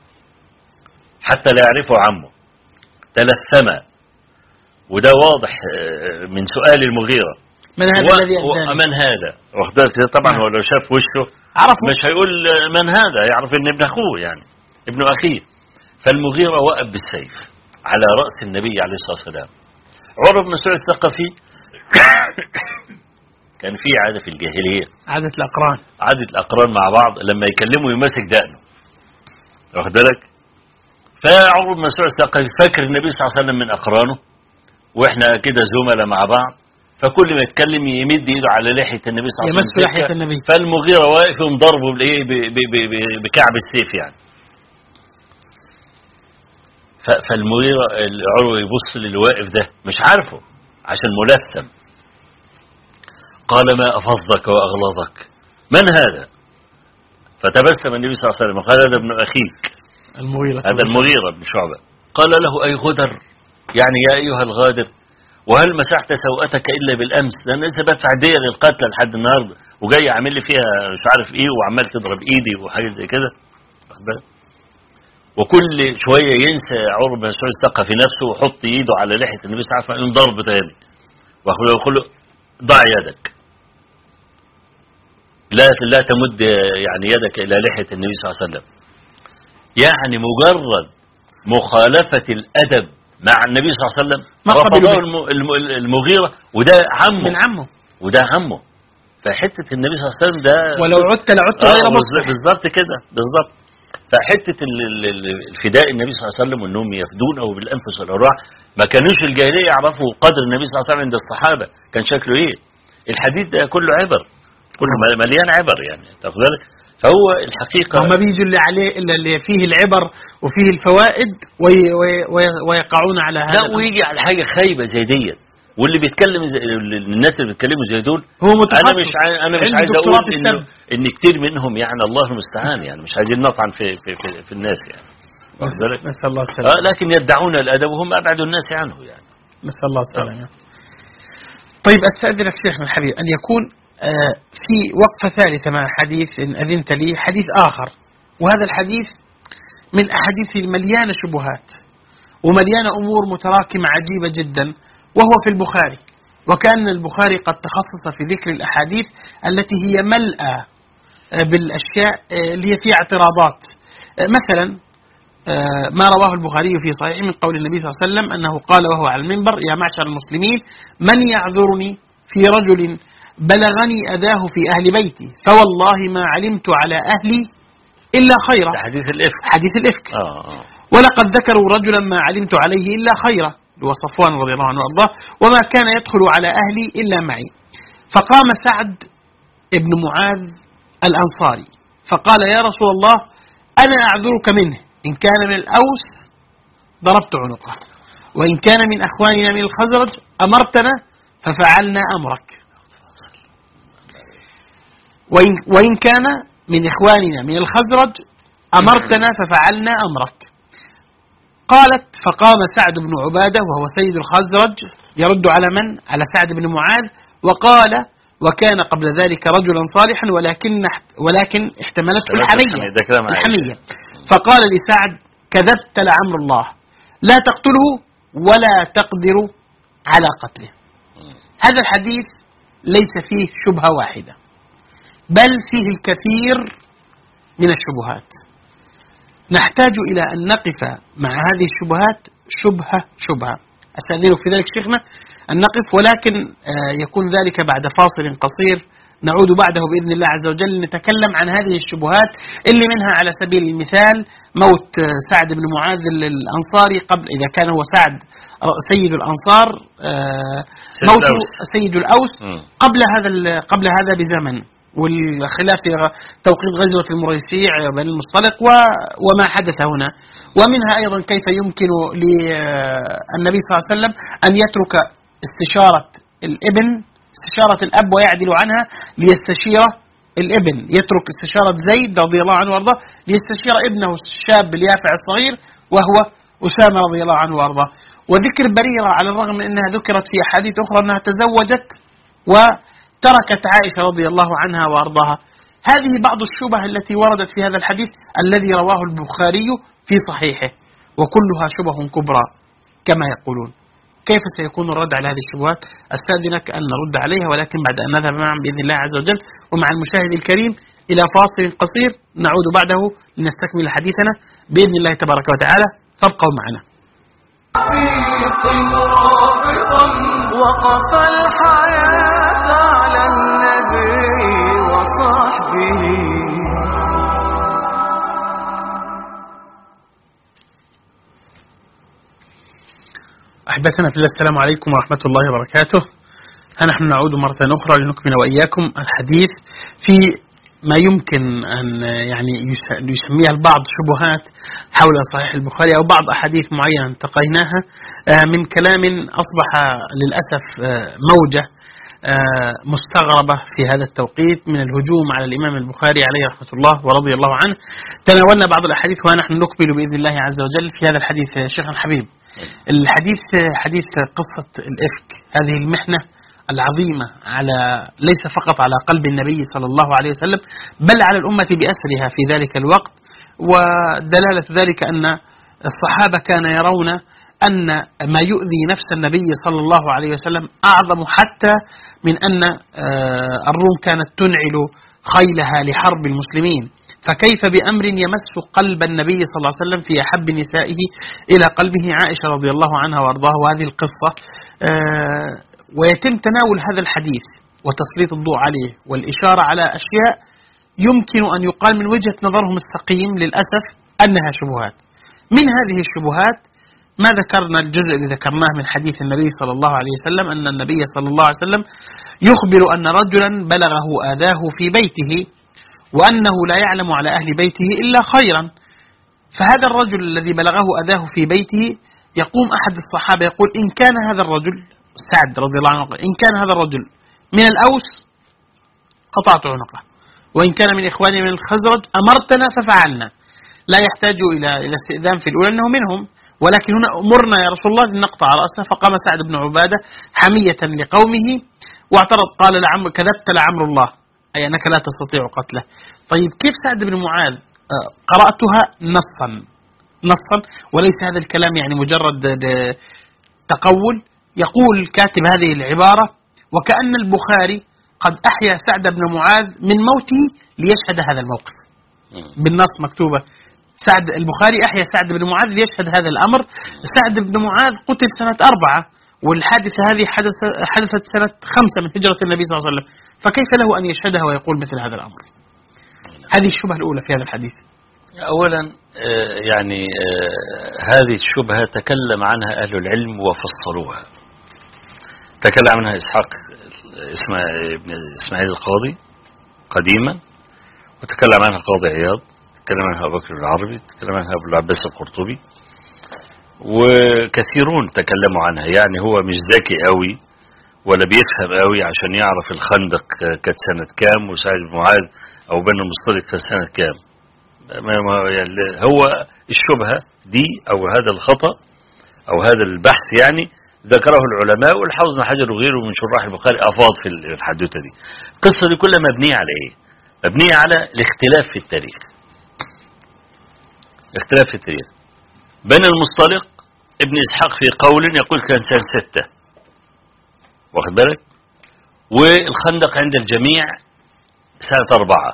حتى لا يعرفه عمه تلثم وده واضح من سؤال المغيرة من هذا الذي أهداني من هذا واخدك طبعا هو لو شاف وشه مش هيقول من هذا يعرف ان ابن اخوه يعني ابن اخيه. فالمغيرة وقف بالسيف على رأس النبي عليه الصلاة والسلام. عروة بن مسعود الثقفي كان في عادة في الجاهلية عادة الأقران عادة الأقران مع بعض لما يكلموا يمسك دقنه واخد بالك. فعروة بن مسعود الثقفي فاكر النبي صلى الله عليه وسلم من أقرانه واحنا كده زملاء مع بعض فكل ما يتكلم يمد ايده على لحية النبي صلى الله عليه وسلم يمس لحية النبي. فالمغيرة واقف يقوم ضربه بالايه بكعب السيف يعني. فالمغيرة العروة يبص للواقف ده مش عارفه عشان ملثم. قال ما أفضك وأغلظك من هذا؟ فتبسم النبي صلى الله عليه وسلم قال هذا ابن أخيك المغيرة هذا المغيرة بن شعبة. قال له أي غدر يعني يا أيها الغادر وهل مسحت سوءتك إلا بالأمس؟ لأن لسه بدفع دية للقتلى لحد النهارده وجاي عامل لي فيها مش عارف إيه وعمال تضرب إيدي وحاجات زي كده. وكل شوية ينسى عروة بن مسعود الثقفي نفسه ويحط إيده على لحية النبي صلى الله عليه وسلم ضرب تاني ويقول له ضع يدك لا لا تمد يعني يدك إلى لحية النبي صلى الله عليه وسلم. يعني مجرد مخالفة الأدب مع النبي صلى الله عليه وسلم رفضه المغيرة وده عمه من عمه وده عمه. فحتة النبي صلى الله عليه وسلم ده ولو عدت لعدت غير مصلح بالظبط كده بالظبط. فحتة الفداء النبي صلى الله عليه وسلم وانهم يفدونه بالأنفس والأرواح ما كانوش في الجاهلية يعرفوا قدر النبي صلى الله عليه وسلم عند الصحابة كان شكله ايه. الحديث ده كله عبر كله مليان عبر يعني تاخد بالك. فهو الحقيقة هم بيجوا اللي عليه اللي فيه العبر وفيه الفوائد وي وي وي ويقعون على هذا. لا ويجي على حاجة خايبة زي ديت واللي بيتكلم زي الناس اللي بيتكلموا زي دول هو متخصص. انا مش عاي... انا مش عايز اقول انه ان كتير منهم يعني الله المستعان يعني مش عايزين نطعن في في في, في الناس يعني نسال الله السلامه. آه لكن يدعون الادب وهم ابعد الناس عنه يعني نسال الله السلامه. آه. طيب استاذنك شيخنا الحبيب ان يكون آه في وقفه ثالثه مع حديث ان اذنت لي حديث اخر وهذا الحديث من احاديث مليانه شبهات ومليانه امور متراكمه عجيبه جدا وهو في البخاري. وكان البخاري قد تخصص في ذكر الأحاديث التي هي ملأى بالأشياء اللي هي فيها اعتراضات. مثلا ما رواه البخاري في صحيح من قول النبي صلى الله عليه وسلم أنه قال وهو على المنبر يا معشر المسلمين من يعذرني في رجل بلغني أذاه في أهل بيتي فوالله ما علمت على أهلي إلا خيرا. حديث الإفك حديث الإفك آه. ولقد ذكروا رجلا ما علمت عليه إلا خيرا وصفوان رضي الله عنه وارضاه وما كان يدخل على أهلي إلا معي. فقام سعد ابن معاذ الأنصاري فقال يا رسول الله أنا أعذرك منه، إن كان من الأوس ضربت عنقه، وإن كان من أخواننا من الخزرج أمرتنا ففعلنا أمرك، وإن, وإن كان من إخواننا من الخزرج أمرتنا ففعلنا أمرك. قالت فقام سعد بن عبادة وهو سيد الخزرج يرد على من؟ على سعد بن معاذ، وقال وكان قبل ذلك رجلا صالحا ولكن ولكن احتملته الحمية الحمية فقال لسعد كذبت لعمر الله، لا تقتله ولا تقدر على قتله. هذا الحديث ليس فيه شبهة واحدة، بل فيه الكثير من الشبهات. نحتاج إلى أن نقف مع هذه الشبهات شبهة شبهة. أستأذن في ذلك شيخنا أن نقف، ولكن يكون ذلك بعد فاصل قصير نعود بعده بإذن الله عز وجل نتكلم عن هذه الشبهات اللي منها على سبيل المثال موت سعد بن معاذ الأنصاري قبل، إذا كان هو سعد سيد الأنصار موت سيد الأوس قبل هذا قبل هذا بزمن، والخلاف في توقيت غزوة المريسيع بن المصطلق وما حدث هنا. ومنها أيضا كيف يمكن للنبي صلى الله عليه وسلم أن يترك استشارة الابن استشارة الأب ويعدل عنها ليستشير الابن، يترك استشارة زيد رضي الله عنه وارضاه ليستشير ابنه الشاب اليافع الصغير وهو أسامة رضي الله عنه وارضاه. وذكر بريرة على الرغم من أنها ذكرت في أحاديث أخرى أنها تزوجت وتركت عائشة رضي الله عنها وارضاها. هذه بعض الشبه التي وردت في هذا الحديث الذي رواه البخاري في صحيحه، وكلها شبه كبرى كما يقولون. كيف سيكون الرد على هذه الشبهات؟ أستأذنك أن نرد عليها، ولكن بعد أن نذهب معا بإذن الله عز وجل ومع المشاهد الكريم إلى فاصل قصير نعود بعده لنستكمل حديثنا بإذن الله تبارك وتعالى، فابقوا معنا. وقف الحياة على النبي وصحبه. أحبتنا في الله، السلام عليكم ورحمة الله وبركاته. ها نحن نعود مرة أخرى لنكمل وإياكم الحديث في ما يمكن أن يعني يسميها البعض شبهات حول صحيح البخاري أو بعض أحاديث معينة انتقيناها من كلام أصبح للأسف موجة مستغربة في هذا التوقيت من الهجوم على الإمام البخاري عليه رحمة الله ورضي الله عنه. تناولنا بعض الأحاديث ونحن نكمل بإذن الله عز وجل في هذا الحديث. شيخ الحبيب، الحديث حديث قصة الإفك، هذه المحنة العظيمة على ليس فقط على قلب النبي صلى الله عليه وسلم بل على الأمة بأسرها في ذلك الوقت. ودلالة ذلك أن الصحابة كان يرون أن ما يؤذي نفس النبي صلى الله عليه وسلم أعظم حتى من أن الروم كانت تنعل خيلها لحرب المسلمين، فكيف بأمر يمس قلب النبي صلى الله عليه وسلم في أحب نسائه إلى قلبه عائشة رضي الله عنها وارضاه. وهذه القصة ويتم تناول هذا الحديث وتسليط الضوء عليه والإشارة على أشياء يمكن أن يقال من وجهة نظرهم السقيم للأسف أنها شبهات. من هذه الشبهات ما ذكرنا الجزء اللي ذكرناه من حديث النبي صلى الله عليه وسلم أن النبي صلى الله عليه وسلم يخبر أن رجلا بلغه آذاه في بيته وأنه لا يعلم على أهل بيته إلا خيرا. فهذا الرجل الذي بلغه أذاه في بيته يقوم أحد الصحابة يقول إن كان هذا الرجل سعد رضي الله عنه إن كان هذا الرجل من الأوس قطعت عنقه، وإن كان من إخواني من الخزرج أمرتنا ففعلنا. لا يحتاج إلى إلى استئذان في الأولى أنه منهم، ولكن هنا أمرنا يا رسول الله أن نقطع رأسه. فقام سعد بن عبادة حمية لقومه واعترض قال لعم كذبت لعمر الله، أي أنك لا تستطيع قتله. طيب كيف سعد بن معاذ؟ قرأتها نصا نصا وليس هذا الكلام يعني مجرد تقول. يقول كاتب هذه العبارة وكأن البخاري قد أحيا سعد بن معاذ من موته ليشهد هذا الموقف. بالنص مكتوبة سعد البخاري أحيا سعد بن معاذ ليشهد هذا الأمر. سعد بن معاذ قتل سنة أربعة والحادثة هذه حدثت سنة خمسة من هجرة النبي صلى الله عليه وسلم، فكيف له أن يشهدها ويقول مثل هذا الأمر؟ هذه الشبهة الأولى في هذا الحديث. أولا يعني هذه الشبهة تكلم عنها أهل العلم وفصلوها. تكلم عنها إسحاق ابن إسماعيل القاضي قديما، وتكلم عنها قاضي عياض، تكلم عنها أبو بكر العربي، تكلم عنها أبو العباس القرطبي، وكثيرون تكلموا عنها. يعني هو مش ذكي قوي ولا بيفهم قوي عشان يعرف الخندق كانت سنة كام وسعد بن معاذ أو بني المصطلق كانت سنة كام. يعني هو الشبهة دي أو هذا الخطأ أو هذا البحث يعني ذكره العلماء، والحافظ بن حجر وغيره من شراح البخاري أفاض في الحدوتة دي. القصة دي كلها مبنية على إيه؟ مبنية على الاختلاف في التاريخ. الاختلاف في التاريخ. بني المصطلق ابن إسحاق في قول يقول كان سنة ستة، واخد بالك؟ والخندق عند الجميع سنة أربعة،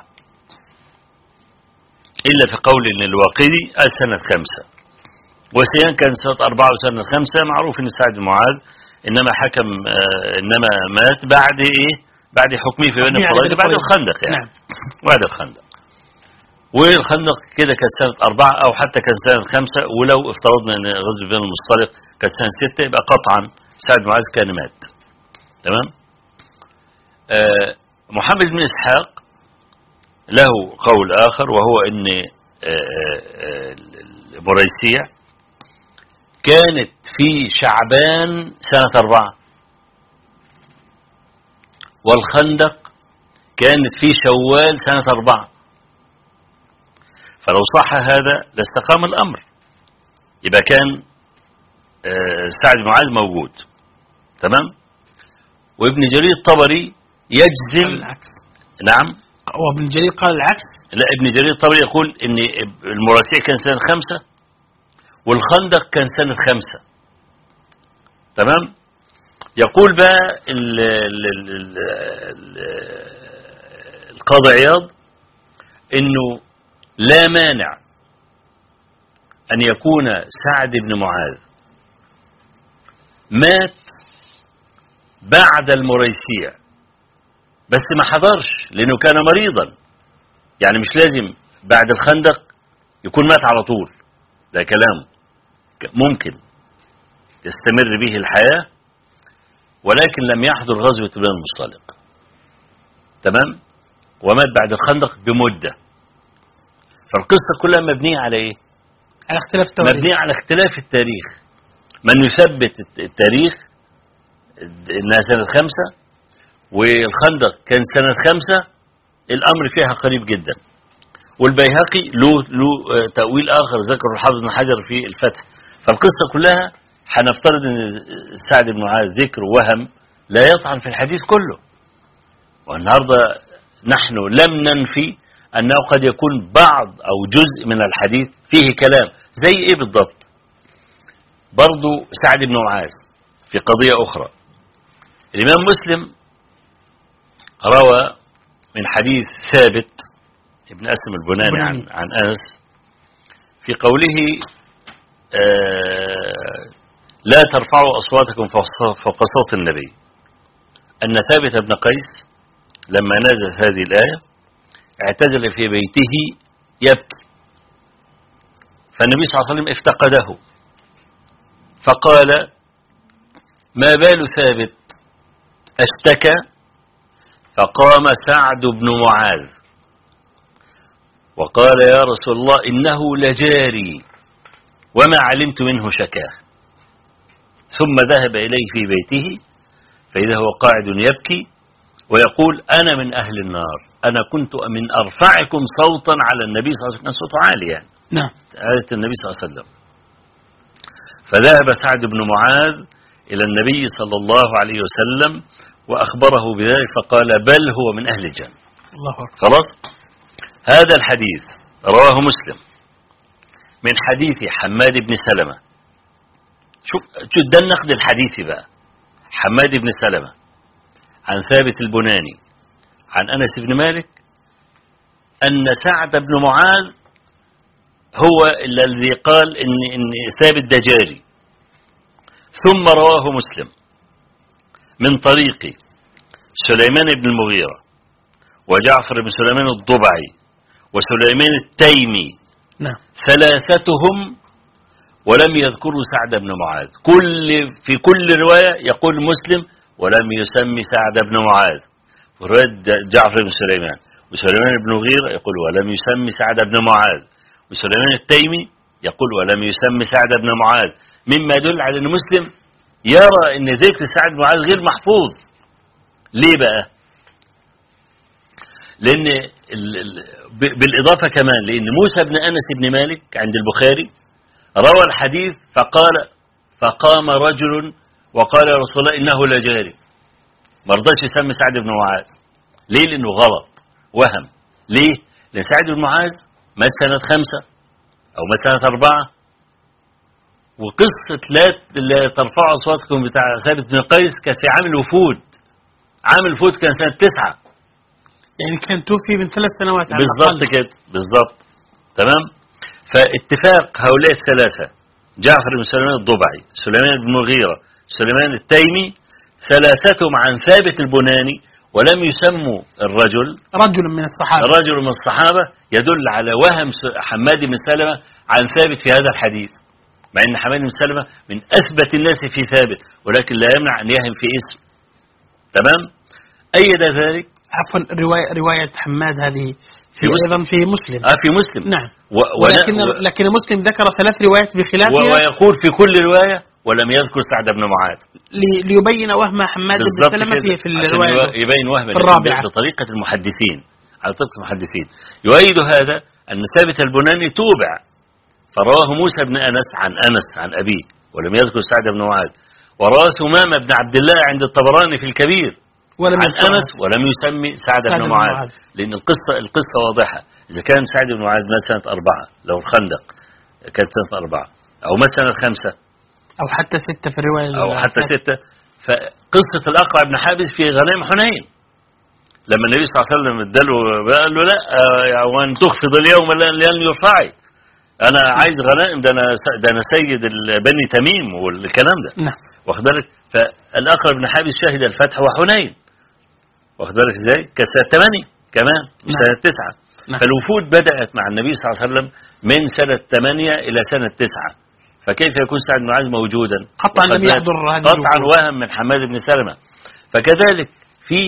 إلا في قول إن الواقدي قال سنة خمسة، وسيان كان سنة أربعة وسنة خمسة. معروف إن سعد بن معاذ إنما حكم آه إنما مات بعد إيه؟ بعد حكمه في بني قريظة بعد الخندق يعني. نعم. بعد الخندق. والخندق كده كان سنة أربعة أو حتى كان سنة خمسة، ولو افترضنا إن غزوة بني المصطلق كان سنة ستة يبقى قطعا سعد بن معاذ كان مات. تمام؟ آه محمد بن إسحاق له قول آخر، وهو إن مريسيع كانت في شعبان سنة أربعة، والخندق كانت في شوال سنة أربعة. فلو صح هذا لاستقام الأمر، يبقى كان سعد بن معاذ موجود. تمام. وابن جرير الطبري يجزم العكس. نعم. وابن جرير قال العكس. لا، ابن جرير الطبري يقول ان المراسيع كان سنة خمسة والخندق كان سنة خمسة. تمام. يقول بقى ال ال ال ال ال القاضي عياض انه لا مانع ان يكون سعد بن معاذ مات بعد المريسيع بس ما حضرش لأنه كان مريضا. يعني مش لازم بعد الخندق يكون مات على طول، ده كلام ممكن تستمر به الحياة، ولكن لم يحضر غزوة بني المصطلق. تمام. ومات بعد الخندق بمدة. فالقصة كلها مبنية على ايه؟ على اختلاف التاريخ. مبنية على اختلاف التاريخ. من يثبت التاريخ انها سنة خمسة والخندق كان سنة خمسة، الأمر فيها قريب جدا. والبيهقي له له تأويل آخر ذكر الحافظ بن حجر في الفتح. فالقصة كلها هنفترض أن سعد بن معاذ ذكر وهم لا يطعن في الحديث كله. والنهاردة نحن لم ننفي أنه قد يكون بعض أو جزء من الحديث فيه كلام. زي إيه بالضبط؟ برضو سعد بن معاذ في قضية أخرى. الإمام مسلم روى من حديث ثابت ابن أسلم البناني عن, عن أنس في قوله آه لا ترفعوا أصواتكم فوق صوت النبي، أن ثابت بن قيس لما نزلت هذه الآية اعتزل في بيته يبكي، فالنبي صلى الله عليه وسلم افتقده فقال ما بال ثابت اشتكى؟ فقام سعد بن معاذ وقال يا رسول الله إنه لجاري وما علمت منه شكاه، ثم ذهب إليه في بيته فإذا هو قاعد يبكي ويقول أنا من أهل النار، أنا كنت من أرفعكم صوتا على النبي صلى الله عليه وسلم. كان صوته عالي يعني. نعم. آية النبي صلى الله عليه وسلم. فذهب سعد بن معاذ إلى النبي صلى الله عليه وسلم وأخبره بذلك فقال بل هو من أهل الجنة. الله أكبر. خلاص. هذا الحديث رواه مسلم من حديث حماد بن سلمة. شوف ده النقد الحديثي بقى. حماد بن سلمة عن ثابت البناني عن أنس بن مالك أن سعد بن معاذ هو الذي قال إن, إن ثابت دجاري. ثم رواه مسلم من طريق سليمان بن المغيرة وجعفر بن سليمان الضبعي وسليمان التيمي. نعم. ثلاثتهم ولم يذكروا سعد بن معاذ. كل في كل رواية يقول مسلم ولم يسمي سعد بن معاذ. ورواية جعفر بن سليمان وسليمان بن غيرة يقول ولم يسمي سعد بن معاذ، وسليمان التيمي يقول ولم يسمي سعد بن معاذ، مما يدل على أن مسلم يرى أن ذكر سعد بن معاذ غير محفوظ. ليه بقى؟ لأن بالإضافة كمان لأن موسى بن أنس بن مالك عند البخاري روى الحديث فقال فقام رجل وقال يا رسول الله إنه لجاري، ما رضاش يسمي سعد بن معاذ. ليه؟ لأنه غلط، وهم. ليه؟ لأن سعد بن معاذ مات سنة خمسة أو مات سنة أربعة، وقصة لا لا ترفعوا أصواتكم بتاع ثابت بن قيس كانت في عام الوفود. عام الوفود كان سنة تسعة، يعني كان توفي من ثلاث سنوات. بالضبط كده، بالضبط. تمام. فاتفاق هؤلاء الثلاثة، جعفر بن سليمان الضبعي، سليمان بن مغيرة، سليمان التيمي، ثلاثتهم عن ثابت البناني ولم يسموا الرجل رجل من الصحابة رجل من الصحابة، يدل على وهم حماد بن سلمة عن ثابت في هذا الحديث، مع أن حماد بن سلمة من أثبت الناس في ثابت، ولكن لا يمنع أن يهم في اسم. تمام. أيد ذلك عفوا رواية رواية حماد هذه في أيضا في مسلم. آه في مسلم. نعم. و... ولكن و... لكن مسلم ذكر ثلاث روايات بخلافها، و... ويقول في كل رواية ولم يذكر سعد بن معاذ لي... ليبين وهم حماد بن سلمة في في الرواية، يبين وهم في الرابعة بطريقة المحدثين، على طريقة المحدثين. يؤيد هذا أن ثابت البناني توبع فرواه موسى بن أنس عن أنس عن أبيه ولم يذكر سعد بن معاذ، ورواه ثمامة بن عبد الله عند الطبراني في الكبير ولم عن أنس ولم يسمي سعد, سعد بن معاذ. معاذ لأن القصة القصة واضحة. إذا كان سعد بن معاذ مات سنة أربعة، لو الخندق كانت سنة أربعة، أو مات سنة خمسة، أو حتى ستة في الرواية، أو حتى ستة، فقصة الأقرع بن حابس في غنائم حنين لما النبي صلى الله عليه وسلم اداله قال له لا وأن تخفض اليوم لن يرفعي، أنا عايز غنائم، ده أنا ده أنا سيد بني تميم والكلام ده. نعم. واخد بالك؟ فالأقرع بن حابس شهد الفتح وحنين، واخد بالك ازاي؟ كانت سنة ثمانية كمان مش نعم. سنة تسعة. نعم. فالوفود بدأت مع النبي صلى الله عليه وسلم من سنة ثمانية إلى سنة تسعة، فكيف يكون سعد بن معاذ موجودا؟ قطعا لم يحضر هذه قطعا وهم من حماد بن سلمة. فكذلك في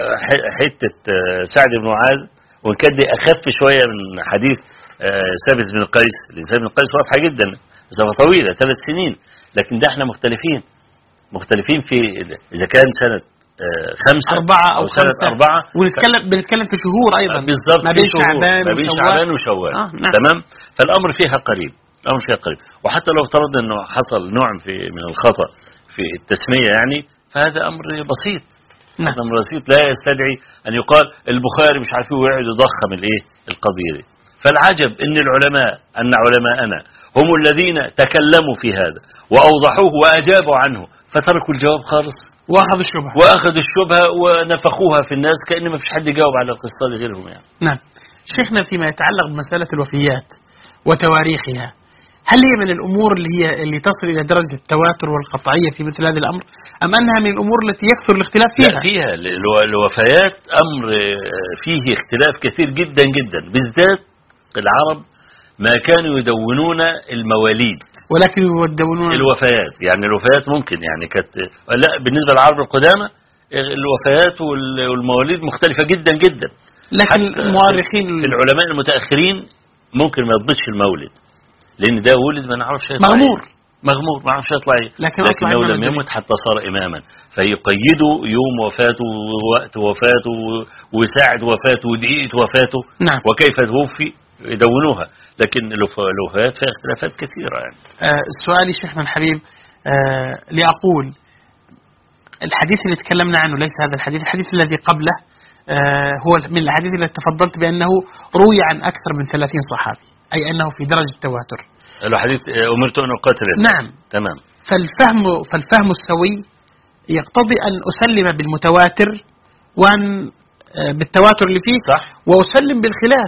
حتة سعد بن معاذ، وإن كان دي أخف شوية من حديث ثابت بن قيس، لأن ثابت بن قيس واضحة جدا، مسافة طويلة ثلاث سنين، لكن ده احنا مختلفين مختلفين في إذا كان سنة خمسة أربعة أو, أو سنة أربعة، ونتكلم ف... بنتكلم في شهور أيضا بالضبط، ما بين شعبان ما بين شعبان وشوال. آه نعم. تمام. فالأمر فيها قريب، الأمر فيها قريب. وحتى لو افترضنا أنه حصل نوع في من الخطأ في التسمية يعني، فهذا أمر بسيط. نعم. أمر بسيط لا يستدعي أن يقال البخاري مش عارف ويقعد يضخم الإيه القضية دي. فالعجب أن العلماء أن علماءنا هم الذين تكلموا في هذا وأوضحوه وأجابوا عنه، فتركوا الجواب خالص واخذوا الشبهة واخذوا الشبهة ونفخوها في الناس كأن ما فيش حد يجاوب على القصة دي غيرهم يعني. نعم. شيخنا فيما يتعلق بمسألة الوفيات وتواريخها، هل هي من الأمور اللي هي اللي تصل إلى درجة التواتر والقطعية في مثل هذا الأمر، أم أنها من الأمور التي يكثر الاختلاف فيها؟ لا فيها الوفيات أمر فيه اختلاف كثير جدا جدا، بالذات العرب ما كانوا يدونون المواليد ولكن يدونون الوفيات. يعني الوفيات ممكن يعني كانت لا بالنسبة للعرب القدامى الوفيات والمواليد مختلفة جدا جدا، لكن المؤرخين في العلماء المتأخرين ممكن ما يضبطش المولد، لأن ده ولد ما نعرفش يطلع مغمور إيه. مغمور ما نعرفش يطلع ايه، لكن لكنه لم يمت حتى صار إماما، فيقيدوا يوم وفاته ووقت وفاته وساعة وفاته ودقيقة وفاته. نعم. وكيف توفي يدونوها، لكن الوفيات فيها اختلافات كثيرة يعني. آه سؤالي شيخنا الحبيب، آه لأقول الحديث اللي تكلمنا عنه ليس هذا الحديث، الحديث الذي قبله آه هو من الحديث الذي تفضلت بأنه روي عن أكثر من ثلاثين صحابي، أي أنه في درجة التواتر. الحديث أمرت أن أقاتل. نعم. تمام. فالفهم فالفهم السوي يقتضي أن أسلم بالمتواتر وأن بالتواتر اللي فيه، صح. وأسلم بالخلاف.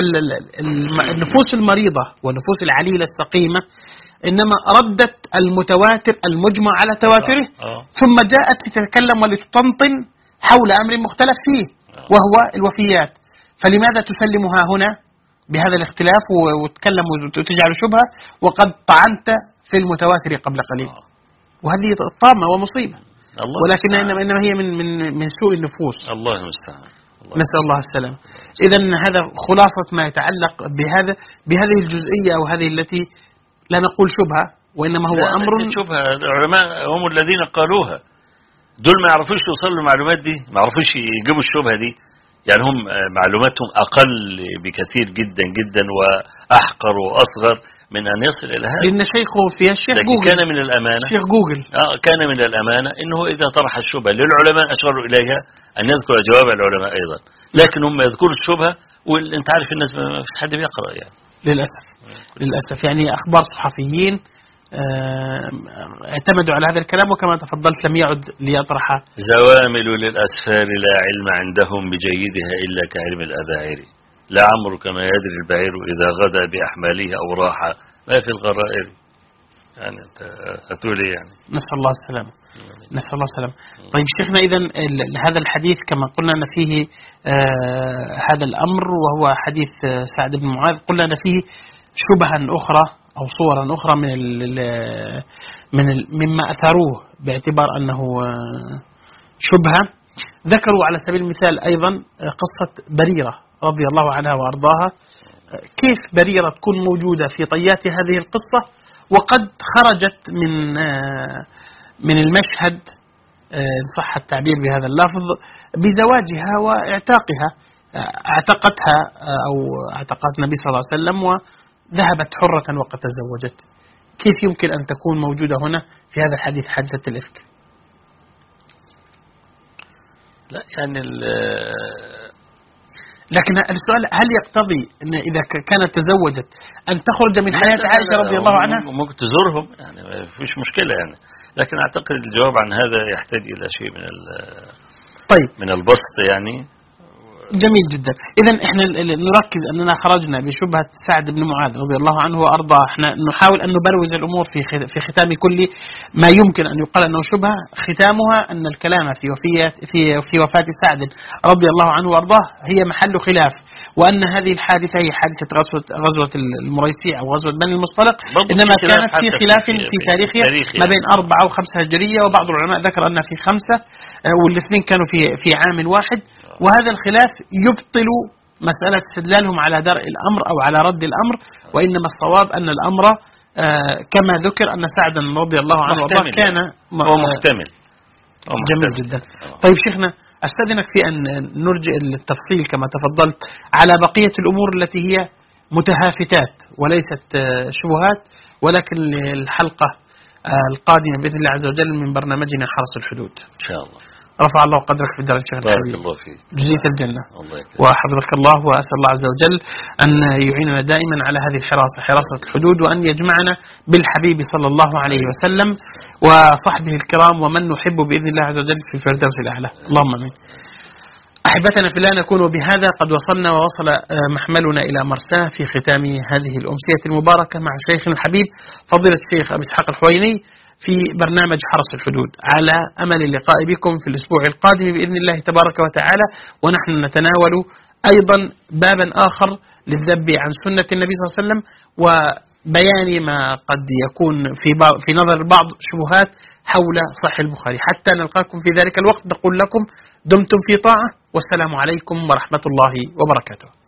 فالنفوس المريضة والنفوس العليلة السقيمة إنما ردت المتواتر المجمع على تواتره، أوه. ثم جاءت لتتكلم ولتطنطن حول أمر مختلف فيه، أوه. وهو الوفيات. فلماذا تسلمها هنا بهذا الاختلاف وتتكلم وتجعل شبهة وقد طعنت في المتواتر قبل قليل؟ أوه. وهذه طامة ومصيبة. الله ولكن المستعان. إنما, إنما هي من من من سوء النفوس. الله المستعان. نسأل الله السلامة. إذا هذا خلاصة ما يتعلق بهذا بهذه الجزئية أو هذه التي لا نقول شبهة وإنما هو أمر شبهة. العلماء هم الذين قالوها، دول ما يعرفوش يوصلوا المعلومات دي، ما يعرفوش يجيبوا الشبهة دي، يعني هم معلوماتهم أقل بكثير جدا جدا وأحقر وأصغر من أن يصل إلى هذا. لأن شيخه فيها الشيخ لكن جوجل. كان من الأمانة شيخ جوجل آه كان من الأمانة إنه إذا طرح الشبهة للعلماء أشاروا إليها أن يذكر جواب العلماء أيضا، لكن هم يذكروا الشبهة وأنت عارف الناس ما فيش حد بيقرأ يعني. للأسف للأسف يعني أخبار صحفيين اعتمدوا على هذا الكلام، وكما تفضلت لم يعد ليطرح. زوامل للأسفار لا علم عندهم بجيدها إلا كعلم الأباعر، لا عمرك ما يدري البعير إذا غدا بأحماله أو راح ما في الغرائر. يعني أنت هتقول إيه يعني؟ نسأل الله السلامة. نسأل الله السلامة. طيب شيخنا، إذا هذا الحديث كما قلنا أن فيه آه هذا الأمر وهو حديث سعد بن معاذ، قلنا أن فيه شبها أخرى أو صورا أخرى من ال من ال مما أثروه باعتبار أنه شبهة. ذكروا على سبيل المثال أيضا قصة بريرة رضي الله عنها وأرضاها، كيف بريرة تكون موجودة في طيات هذه القصة وقد خرجت من من المشهد إن صح التعبير بهذا اللفظ بزواجها واعتاقها. اعتقتها أو اعتقت النبي صلى الله عليه وسلم وذهبت حرة وقد تزوجت. كيف يمكن أن تكون موجودة هنا في هذا الحديث حادثة الإفك؟ لا يعني لكن السؤال هل يقتضي أن إذا كانت تزوجت أن تخرج من حياة عائشة رضي الله عنها؟ ممكن تزورهم يعني ما فيش مشكلة يعني، لكن أعتقد الجواب عن هذا يحتاج إلى شيء من طيب من البسط يعني. جميل جدا. إذن إحنا نركز أننا خرجنا بشبهة سعد بن معاذ رضي الله عنه وأرضاه. إحنا نحاول أن نبروز الأمور في في ختام كل ما يمكن أن يقال أنه شبهة، ختامها أن الكلام في وفية في في وفاة سعد رضي الله عنه وأرضاه هي محل خلاف، وأن هذه الحادثة هي حادثة غزوة غزوة المريسيع أو غزوة بني المصطلق، إنما كانت في خلاف في, في تاريخها ما بين أربعة وخمسة هجرية، وبعض العلماء ذكر أن في خمسة والاثنين كانوا في في عام واحد. وهذا الخلاف يبطل مسألة استدلالهم على درء الأمر أو على رد الأمر، وإنما الصواب أن الأمر آه كما ذكر أن سعدا رضي الله عنه وارضاه كان هو محتمل. جميل جدا. طيب شيخنا، أستأذنك في أن نرجع التفصيل كما تفضلت على بقية الأمور التي هي متهافتات وليست شبهات، ولكن الحلقة القادمة بإذن الله عز وجل من برنامجنا حرس الحدود إن شاء الله. رفع الله قدرك في درجة شيخنا بارك الله فيك، جزية الجنة الله يكرمك وحفظك الله. وأسأل الله عز وجل أن يعيننا دائما على هذه الحراسة، حراسة الحدود، وأن يجمعنا بالحبيب صلى الله عليه وسلم وصحبه الكرام ومن نحب بإذن الله عز وجل في الفردوس الأعلى، اللهم آمين. أحبتنا في الله، نكون بهذا قد وصلنا ووصل محملنا إلى مرساه في ختام هذه الأمسية المباركة مع شيخنا الحبيب فضيلة الشيخ أبي إسحاق الحويني في برنامج حرس الحدود، على أمل اللقاء بكم في الأسبوع القادم بإذن الله تبارك وتعالى، ونحن نتناول أيضا بابا آخر للذب عن سنة النبي صلى الله عليه وسلم وبيان ما قد يكون في في نظر البعض شبهات حول صحيح البخاري. حتى نلقاكم في ذلك الوقت نقول لكم دمتم في طاعة، والسلام عليكم ورحمة الله وبركاته.